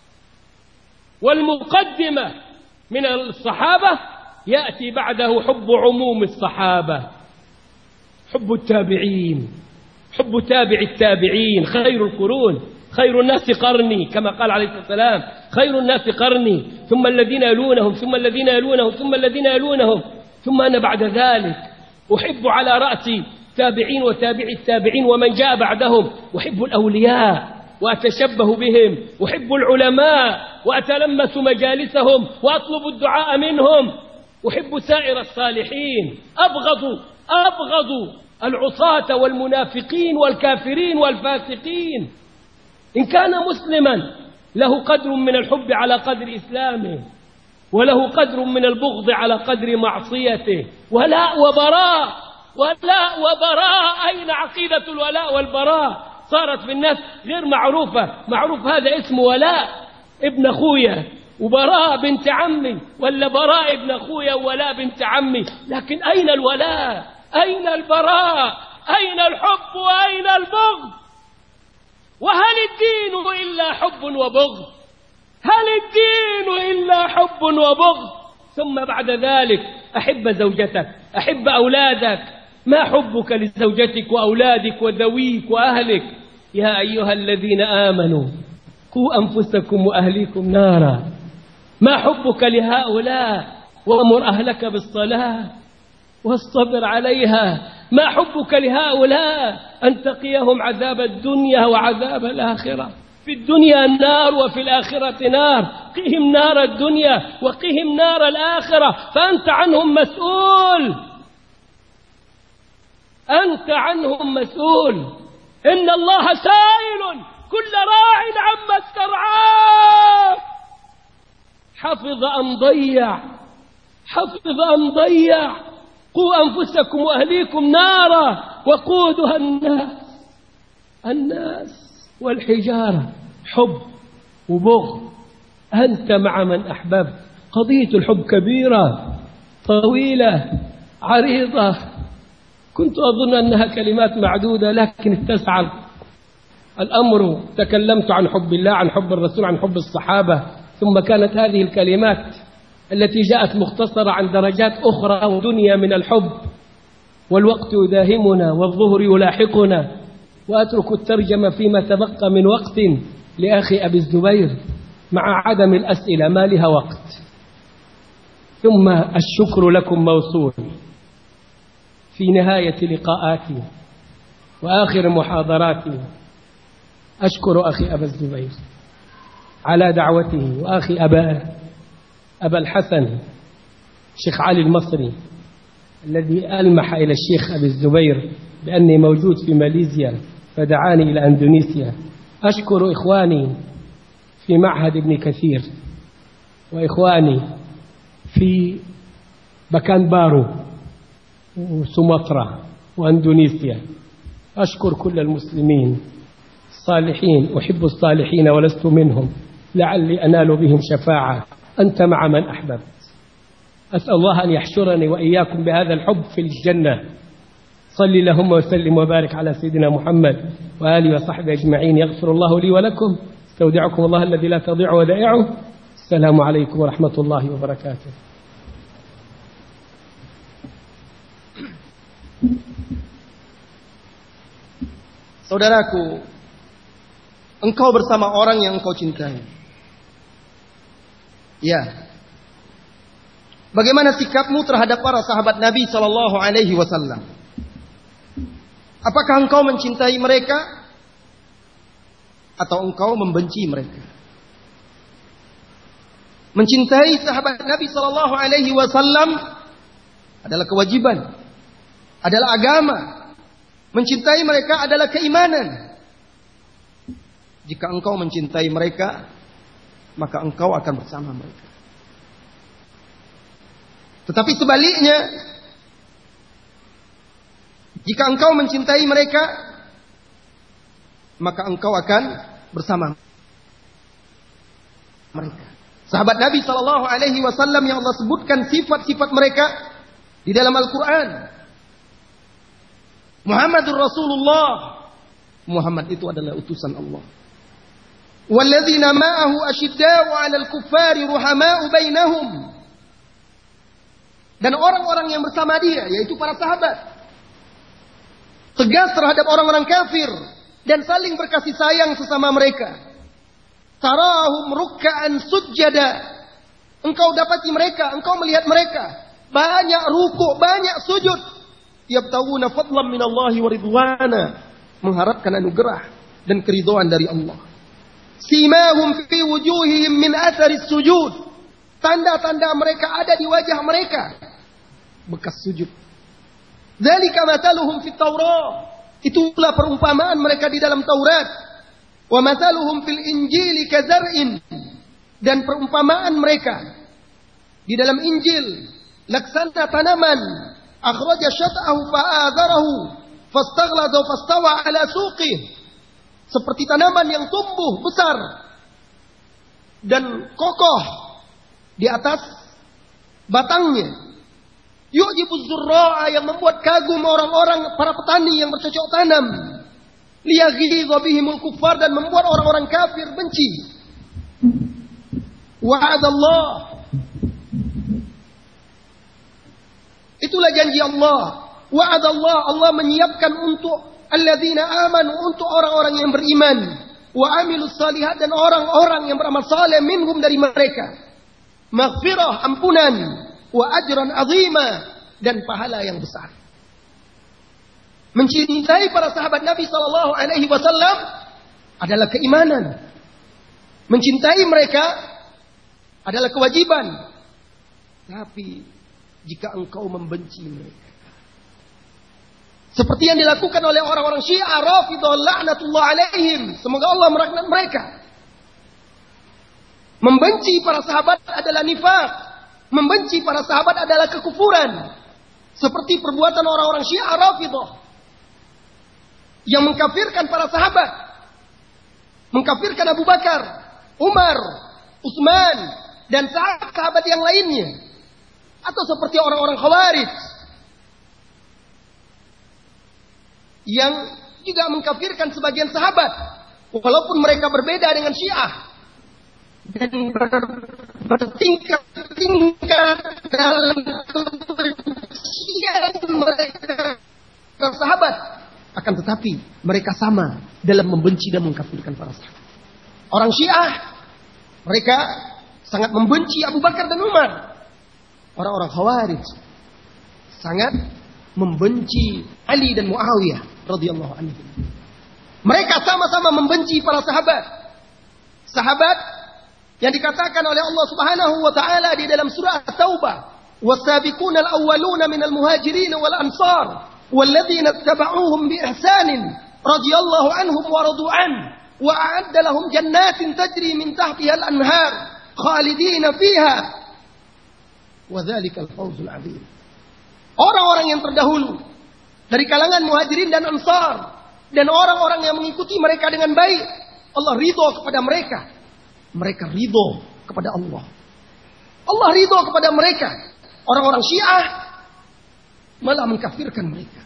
والمقدمة من الصحابة يأتي بعده حب عموم الصحابة، حب التابعين، حب تابع التابعين، خير القرون، خير الناس قرني كما قال عليه الصلاة والسلام، خير الناس قرني ثم الذين يلونهم ثم الذين يلونهم ثم الذين يلونهم ثم أنا بعد ذلك. أحب على رأسي تابعين وتابع التابعين ومن جاء بعدهم. أحب الأولياء وأتشبه بهم، أحب العلماء وأتلمس مجالسهم وأطلب الدعاء منهم، أحب سائر الصالحين، أبغض العصاة والمنافقين والكافرين والفاسقين. إن كان مسلما له قدر من الحب على قدر إسلامه، وله قدر من البغض على قدر معصيته. ولاء وبراء أين عقيدة الولاء والبراء؟ صارت في الناس غير معروفة. معروف هذا اسمه ولاء ابن أخويا وبراء بنت عمي، ولا براء ابن أخويا وولاء بنت عمي. لكن أين الولاء؟ أين البراء؟ أين الحب وأين البغض؟ وهل الدين إلا حب وبغض؟ هل الدين إلا حب وبغض؟ ثم بعد ذلك أحب زوجتك، أحب أولادك. ما حبك لزوجتك وأولادك وذويك وأهلك؟ يا أيها الذين آمنوا قوا أنفسكم وأهليكم نارا. ما حبك لهؤلاء؟ وأمر أهلك بالصلاة واصطبر عليها. ما حبك لهؤلاء؟ أن تقيهم عذاب الدنيا وعذاب الآخرة. في الدنيا النار وفي الآخرة نار. قهم نار الدنيا وقهم نار الآخرة، فأنت عنهم مسؤول، أنت عنهم مسؤول. إن الله سائل كل راع عما استرعاه. حفظ أم ضيع، حفظ أم ضيع. قوا أنفسكم وأهليكم نارا وقودها الناس والحجارة. حب وبغض، أنت مع من أحببت. قضية الحب كبيرة طويلة عريضة، كنت أظن أنها كلمات معدودة لكن اتسع الأمر. تكلمت عن حب الله، عن حب الرسول، عن حب الصحابة، ثم كانت هذه الكلمات التي جاءت مختصرة عن درجات أخرى ودنيا من الحب. والوقت يداهمنا والظهر يلاحقنا، وأترك الترجمة فيما تبقى من وقت لأخي أبي الزبير مع عدم الأسئلة، ما لها وقت. ثم الشكر لكم موصول في نهاية لقاءاتي وآخر محاضراتي. أشكر أخي أبا الزبير على دعوته، وأخي أبا الحسن شيخ علي المصري الذي ألمح إلى الشيخ أبي الزبير بأني موجود في ماليزيا فدعاني إلى أندونيسيا. أشكر إخواني في معهد ابن كثير، وإخواني في بكانبارو وسومطرة وأندونيسيا. أشكر كل المسلمين الصالحين، أحب الصالحين ولست منهم، لعلي أنال بهم شفاعة. أنت مع من أحببت. أسأل الله أن يحشرني وإياكم بهذا الحب في الجنة. صل اللهم وسلم وبارك على سيدنا محمد وآله وصحبه أجمعين. يغفر الله لي ولكم. استودعكم الله الذي لا تضيع ودائعه. السلام عليكم ورحمة الله وبركاته. Saudaraku, engkau bersama orang yang engkau cintai. Ya. Bagaimana sikapmu terhadap para sahabat Nabi sallallahu alaihi wasallam? Apakah engkau mencintai mereka atau engkau membenci mereka? Mencintai sahabat Nabi sallallahu alaihi wasallam adalah kewajiban, adalah agama. Mencintai mereka adalah keimanan. Jika engkau mencintai mereka, maka engkau akan bersama mereka. Tetapi sebaliknya, jika engkau mencintai mereka, maka engkau akan bersama mereka. Sahabat Nabi sallallahu alaihi wasallam yang Allah sebutkan sifat-sifat mereka di dalam Al-Quran. Muhammadur Rasulullah. Muhammad itu adalah utusan Allah. Walladzina ma'ahu asyidda'u 'alal kuffari ruhama'u bainahum. Dan orang-orang yang bersama dia, yaitu para sahabat, tegas terhadap orang-orang kafir dan saling berkasih sayang sesama mereka. Tarahum ruk'an sujjada. Engkau dapati mereka, engkau melihat mereka banyak rukuk, banyak sujud. Yabtaguna fadlan minallahi wa ridwana, mengharapkan anugerah dan keridhaan dari Allah. Simahum fi wujuhihim min athari sujud. Tanda-tanda mereka ada di wajah mereka, bekas sujud. Dzalika mathaluhum fit Taurat. Itulah perumpamaan mereka di dalam Taurat. Wa mathaluhum fil Injil kadzar'in. Dan perumpamaan mereka di dalam Injil laksana tanaman akhraja syat'ahu fa'adharahu fastaghlada fastawa ala suqih. Seperti tanaman yang tumbuh besar dan kokoh di atas batangnya. Yu'jibuz zurra'a, yang membuat kagum orang-orang para petani yang bercocok tanam. Liyaghidha bihimul kuffar, dan membuat orang-orang kafir benci. Wa'adallah, itulah janji Allah. Wa'adallah, Allah menyiapkan untuk alladzina amanu, untuk orang-orang yang beriman. Wa amilus salihat, dan orang-orang yang beramal saleh minhum, dari mereka. Maghfirah, ampunan. Wa ajran azima, dan pahala yang besar. Mencintai para sahabat Nabi sallallahu alaihi wasallam adalah keimanan. Mencintai mereka adalah kewajiban. Tapi jika engkau membenci mereka, seperti yang dilakukan oleh orang-orang Syiah Rafidhah laknatullah alaihim, semoga Allah melaknat mereka. Membenci para sahabat adalah nifaq. Membenci para sahabat adalah kekufuran. Seperti perbuatan orang-orang Syiah Rafidhah yang mengkafirkan para sahabat. Mengkafirkan Abu Bakar, Umar, Utsman, dan sahabat yang lainnya. Atau seperti orang-orang Khawarij yang juga mengkafirkan sebagian sahabat, walaupun mereka berbeda dengan Syiah dan bertingkat-tingkat dalam kebencian mereka para sahabat, akan tetapi mereka sama dalam membenci dan mengkafirkan para sahabat. Orang Syiah, mereka sangat membenci Abu Bakar dan Umar. Orang-orang Khawarij sangat membenci Ali dan Muawiyah radhiyallahu anhu. Mereka sama-sama membenci para sahabat. Sahabat yang dikatakan oleh Allah Subhanahu wa taala di dalam surah At-Taubah, "Was-sabiqunal awwaluna minal muhajirin wal ansar walladzina ittaba'uuhum bi ihsanin radhiyallahu anhum wa radu an wa a'adda lahum jannatin tajri min tahtiha al-anhar khalidina fiha wa dzalikal fawzul 'adzim." Orang-orang yang terdahulu dari kalangan muhajirin dan ansar dan orang-orang yang mengikuti mereka dengan baik, Allah ridho kepada mereka. Mereka ridho kepada Allah. Allah ridho kepada mereka. Orang-orang Syiah malah mengkafirkan mereka.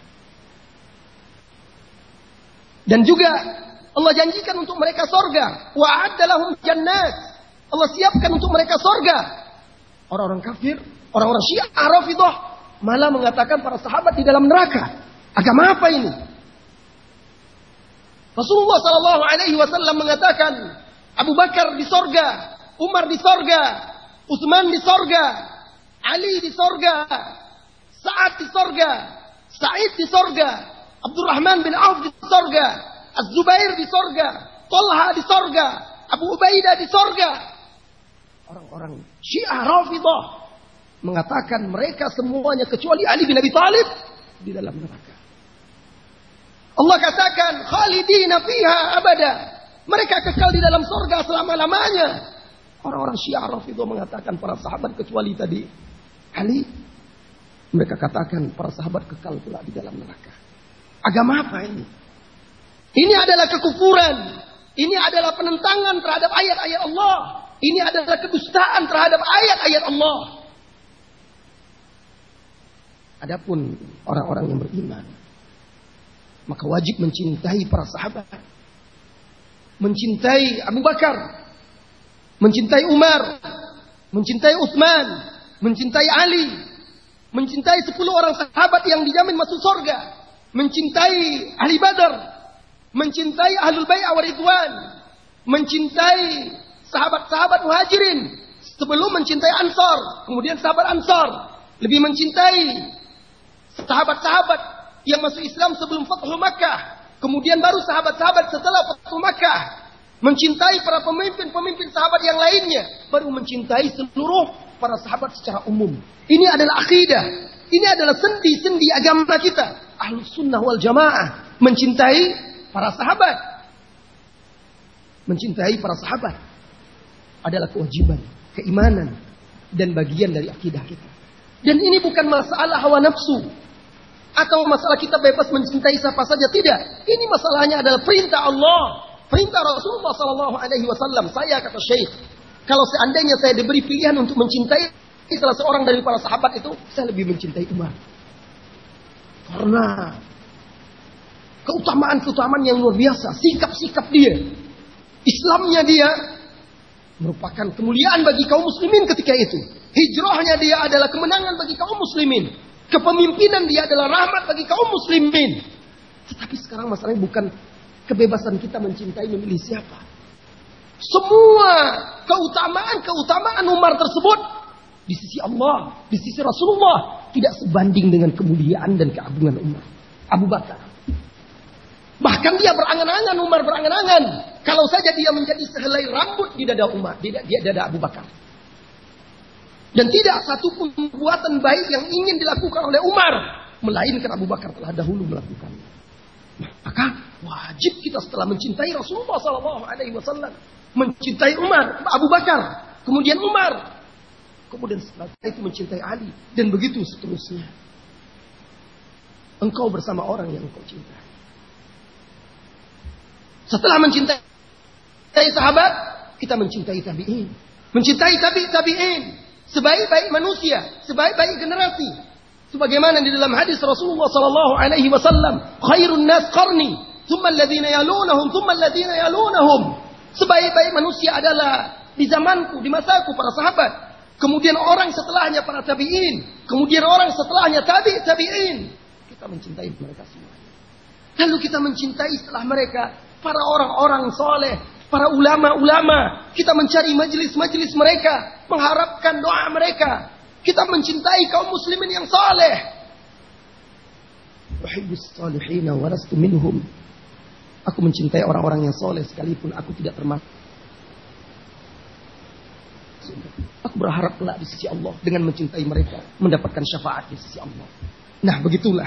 Dan juga Allah janjikan untuk mereka sorga. Wa'adda lahum jannat. Allah siapkan untuk mereka sorga. Orang-orang kafir, orang-orang Syiah, Rafidhah malah mengatakan para sahabat di dalam neraka. Agama apa ini? Rasulullah SAW mengatakan Abu Bakar di sorga, Umar di sorga, Utsman di sorga, Ali di sorga, Sa'ad di sorga, Sa'id di sorga, Abdurrahman bin Auf di sorga, Az-Zubair di sorga, Talha di sorga, Abu Ubaidah di sorga. Orang-orang Syiah Rafidhah mengatakan mereka semuanya kecuali Ali bin Abi Thalib di dalam neraka. Allah katakan khalidina fiha abada. Mereka kekal di dalam surga selama-lamanya. Orang-orang Syiah Rafidhah mengatakan para sahabat kecuali tadi Ali. Mereka katakan para sahabat kekal pula di dalam neraka. Agama apa ini? Ini adalah kekufuran. Ini adalah penentangan terhadap ayat-ayat Allah. Ini adalah kedustaan terhadap ayat-ayat Allah. Adapun orang-orang yang beriman, maka wajib mencintai para sahabat. Mencintai Abu Bakar, mencintai Umar, mencintai Utsman, mencintai Ali, mencintai 10 orang sahabat yang dijamin masuk surga, mencintai ahli Badar, mencintai ahlul bai'ah wa ridwan, mencintai sahabat-sahabat muhajirin sebelum mencintai Ansar, kemudian sahabat Ansar, lebih mencintai sahabat-sahabat yang masuk Islam sebelum Fathu Makkah, kemudian baru sahabat-sahabat setelah Fathu Makkah, mencintai para pemimpin-pemimpin sahabat yang lainnya, baru mencintai seluruh para sahabat secara umum. Ini adalah akidah, ini adalah sendi-sendi agama kita. Ahlus sunnah wal jamaah mencintai para sahabat. Mencintai para sahabat adalah kewajiban, keimanan, dan bagian dari akidah kita. Dan ini bukan masalah hawa nafsu atau masalah kita bebas mencintai siapa saja, tidak. Ini masalahnya adalah perintah Allah, perintah Rasulullah SAW. Saya kata Syekh, kalau seandainya saya diberi pilihan untuk mencintai salah seorang dari para sahabat itu, saya lebih mencintai Umar. Karena keutamaan-keutamaan yang luar biasa, sikap-sikap dia, Islamnya dia merupakan kemuliaan bagi kaum muslimin ketika itu. Hijrahnya dia adalah kemenangan bagi kaum muslimin. Kepemimpinan dia adalah rahmat bagi kaum muslimin. Tetapi sekarang masalahnya bukan kebebasan kita mencintai memilih siapa. Semua keutamaan Umar tersebut di sisi Allah, di sisi Rasulullah tidak sebanding dengan kemuliaan dan keagungan Umar, Abu Bakar. Bahkan dia berangan-angan, Umar berangan-angan, kalau saja dia menjadi sehelai rambut di dada Umar, di dada Abu Bakar. Dan tidak satu pun perbuatan baik yang ingin dilakukan oleh Umar, melainkan Abu Bakar telah dahulu melakukannya. Maka wajib kita setelah mencintai Rasulullah SAW, mencintai Umar, Abu Bakar, kemudian Umar, kemudian setelah itu mencintai Ali, dan begitu seterusnya. Engkau bersama orang yang engkau cintai. Setelah mencintai sahabat, kita mencintai tabi'in. Mencintai tabi'in. Sebaik-baik manusia, sebaik-baik generasi. Sebagaimana di dalam hadis Rasulullah SAW, khairun nas qarni, thumma alladhina yalunahum, thumma alladhina yalunahum. Sebaik-baik manusia adalah di zamanku, di masaku para sahabat. Kemudian orang setelahnya para tabi'in. Kemudian orang setelahnya tabi'in. Kita mencintai mereka semuanya. Lalu kita mencintai setelah mereka para orang-orang soleh, para ulama-ulama. Kita mencari majelis-majelis mereka, mengharapkan doa mereka. Kita mencintai kaum muslimin yang saleh. Uhibbus salihina wa lastu minhum. Aku mencintai orang-orang yang saleh sekalipun aku tidak termasuk. Aku berharap kelak di sisi Allah dengan mencintai mereka, mendapatkan syafaat di sisi Allah. Nah, begitulah.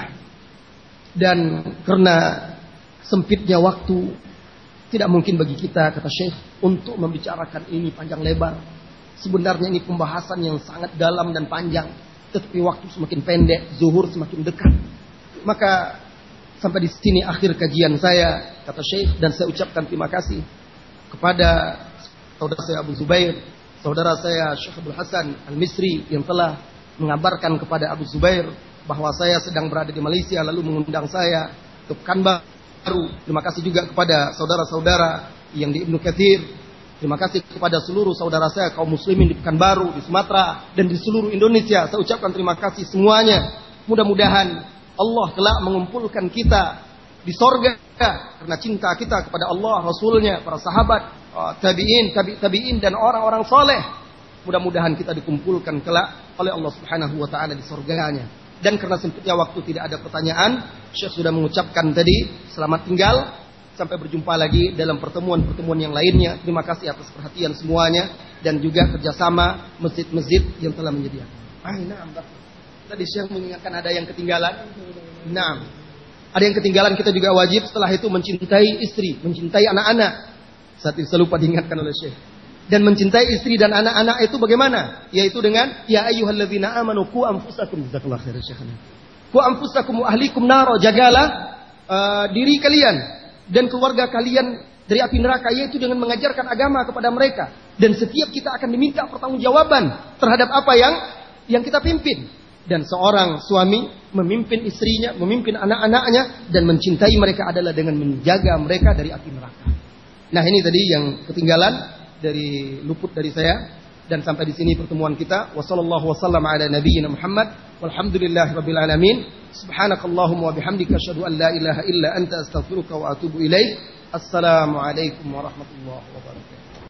Dan karena sempitnya waktu, tidak mungkin bagi kita, kata Syekh, untuk membicarakan ini panjang lebar. Sebenarnya ini pembahasan yang sangat dalam dan panjang, tetapi waktu semakin pendek, zuhur semakin dekat. Maka sampai di sini akhir kajian saya, kata Syekh, dan saya ucapkan terima kasih kepada saudara saya Abu Zubair, saudara saya Syekh Abdul Hasan Al-Misri yang telah mengabarkan kepada Abu Zubair bahwa saya sedang berada di Malaysia lalu mengundang saya ke Pekanbaru. Terima kasih juga kepada saudara-saudara yang di Ibnu Katsir. Terima kasih kepada seluruh saudara saya kaum muslimin di Pekanbaru, di Sumatera, dan di seluruh Indonesia. Saya ucapkan terima kasih semuanya. Mudah-mudahan Allah kelak mengumpulkan kita di sorga karena cinta kita kepada Allah, Rasulnya, para sahabat, tabi'in dan orang-orang soleh. Mudah-mudahan kita dikumpulkan kelak oleh Allah Subhanahu wa taala di sorganya. Dan karena sempitnya waktu tidak ada pertanyaan, Syekh sudah mengucapkan tadi selamat tinggal. Sampai berjumpa lagi dalam pertemuan-pertemuan yang lainnya. Terima kasih atas perhatian semuanya dan juga kerjasama masjid-masjid yang telah menyediakan. Tadi Syekh mengingatkan ada yang ketinggalan. Nah, ada yang ketinggalan, kita juga wajib setelah itu mencintai istri, mencintai anak-anak. Saat itu saya lupa diingatkan oleh Syekh. Dan mencintai istri dan anak-anak itu bagaimana? Yaitu dengan ya ayyuhalladzina amanu qu anfusakum. Jazakallahu khairan Syekh. Qu anfusakum wa ahlikum naro. Jagalah diri kalian dan keluarga kalian dari api neraka, yaitu dengan mengajarkan agama kepada mereka. Dan setiap kita akan diminta pertanggungjawaban terhadap apa yang kita pimpin. Dan seorang suami memimpin istrinya, memimpin anak-anaknya, dan mencintai mereka adalah dengan menjaga mereka dari api neraka. Nah, ini tadi yang ketinggalan dari luput dari saya. Dan sampai di sini pertemuan kita. Wassallallahu wasallam ala nabiyyina Muhammad. Walhamdulillahirabbil alamin. Subhanakallahumma wa bihamdika asyhadu an la ilaha illa anta astaghfiruka wa atubu ilaik. Assalamualaikum warahmatullahi wabarakatuh.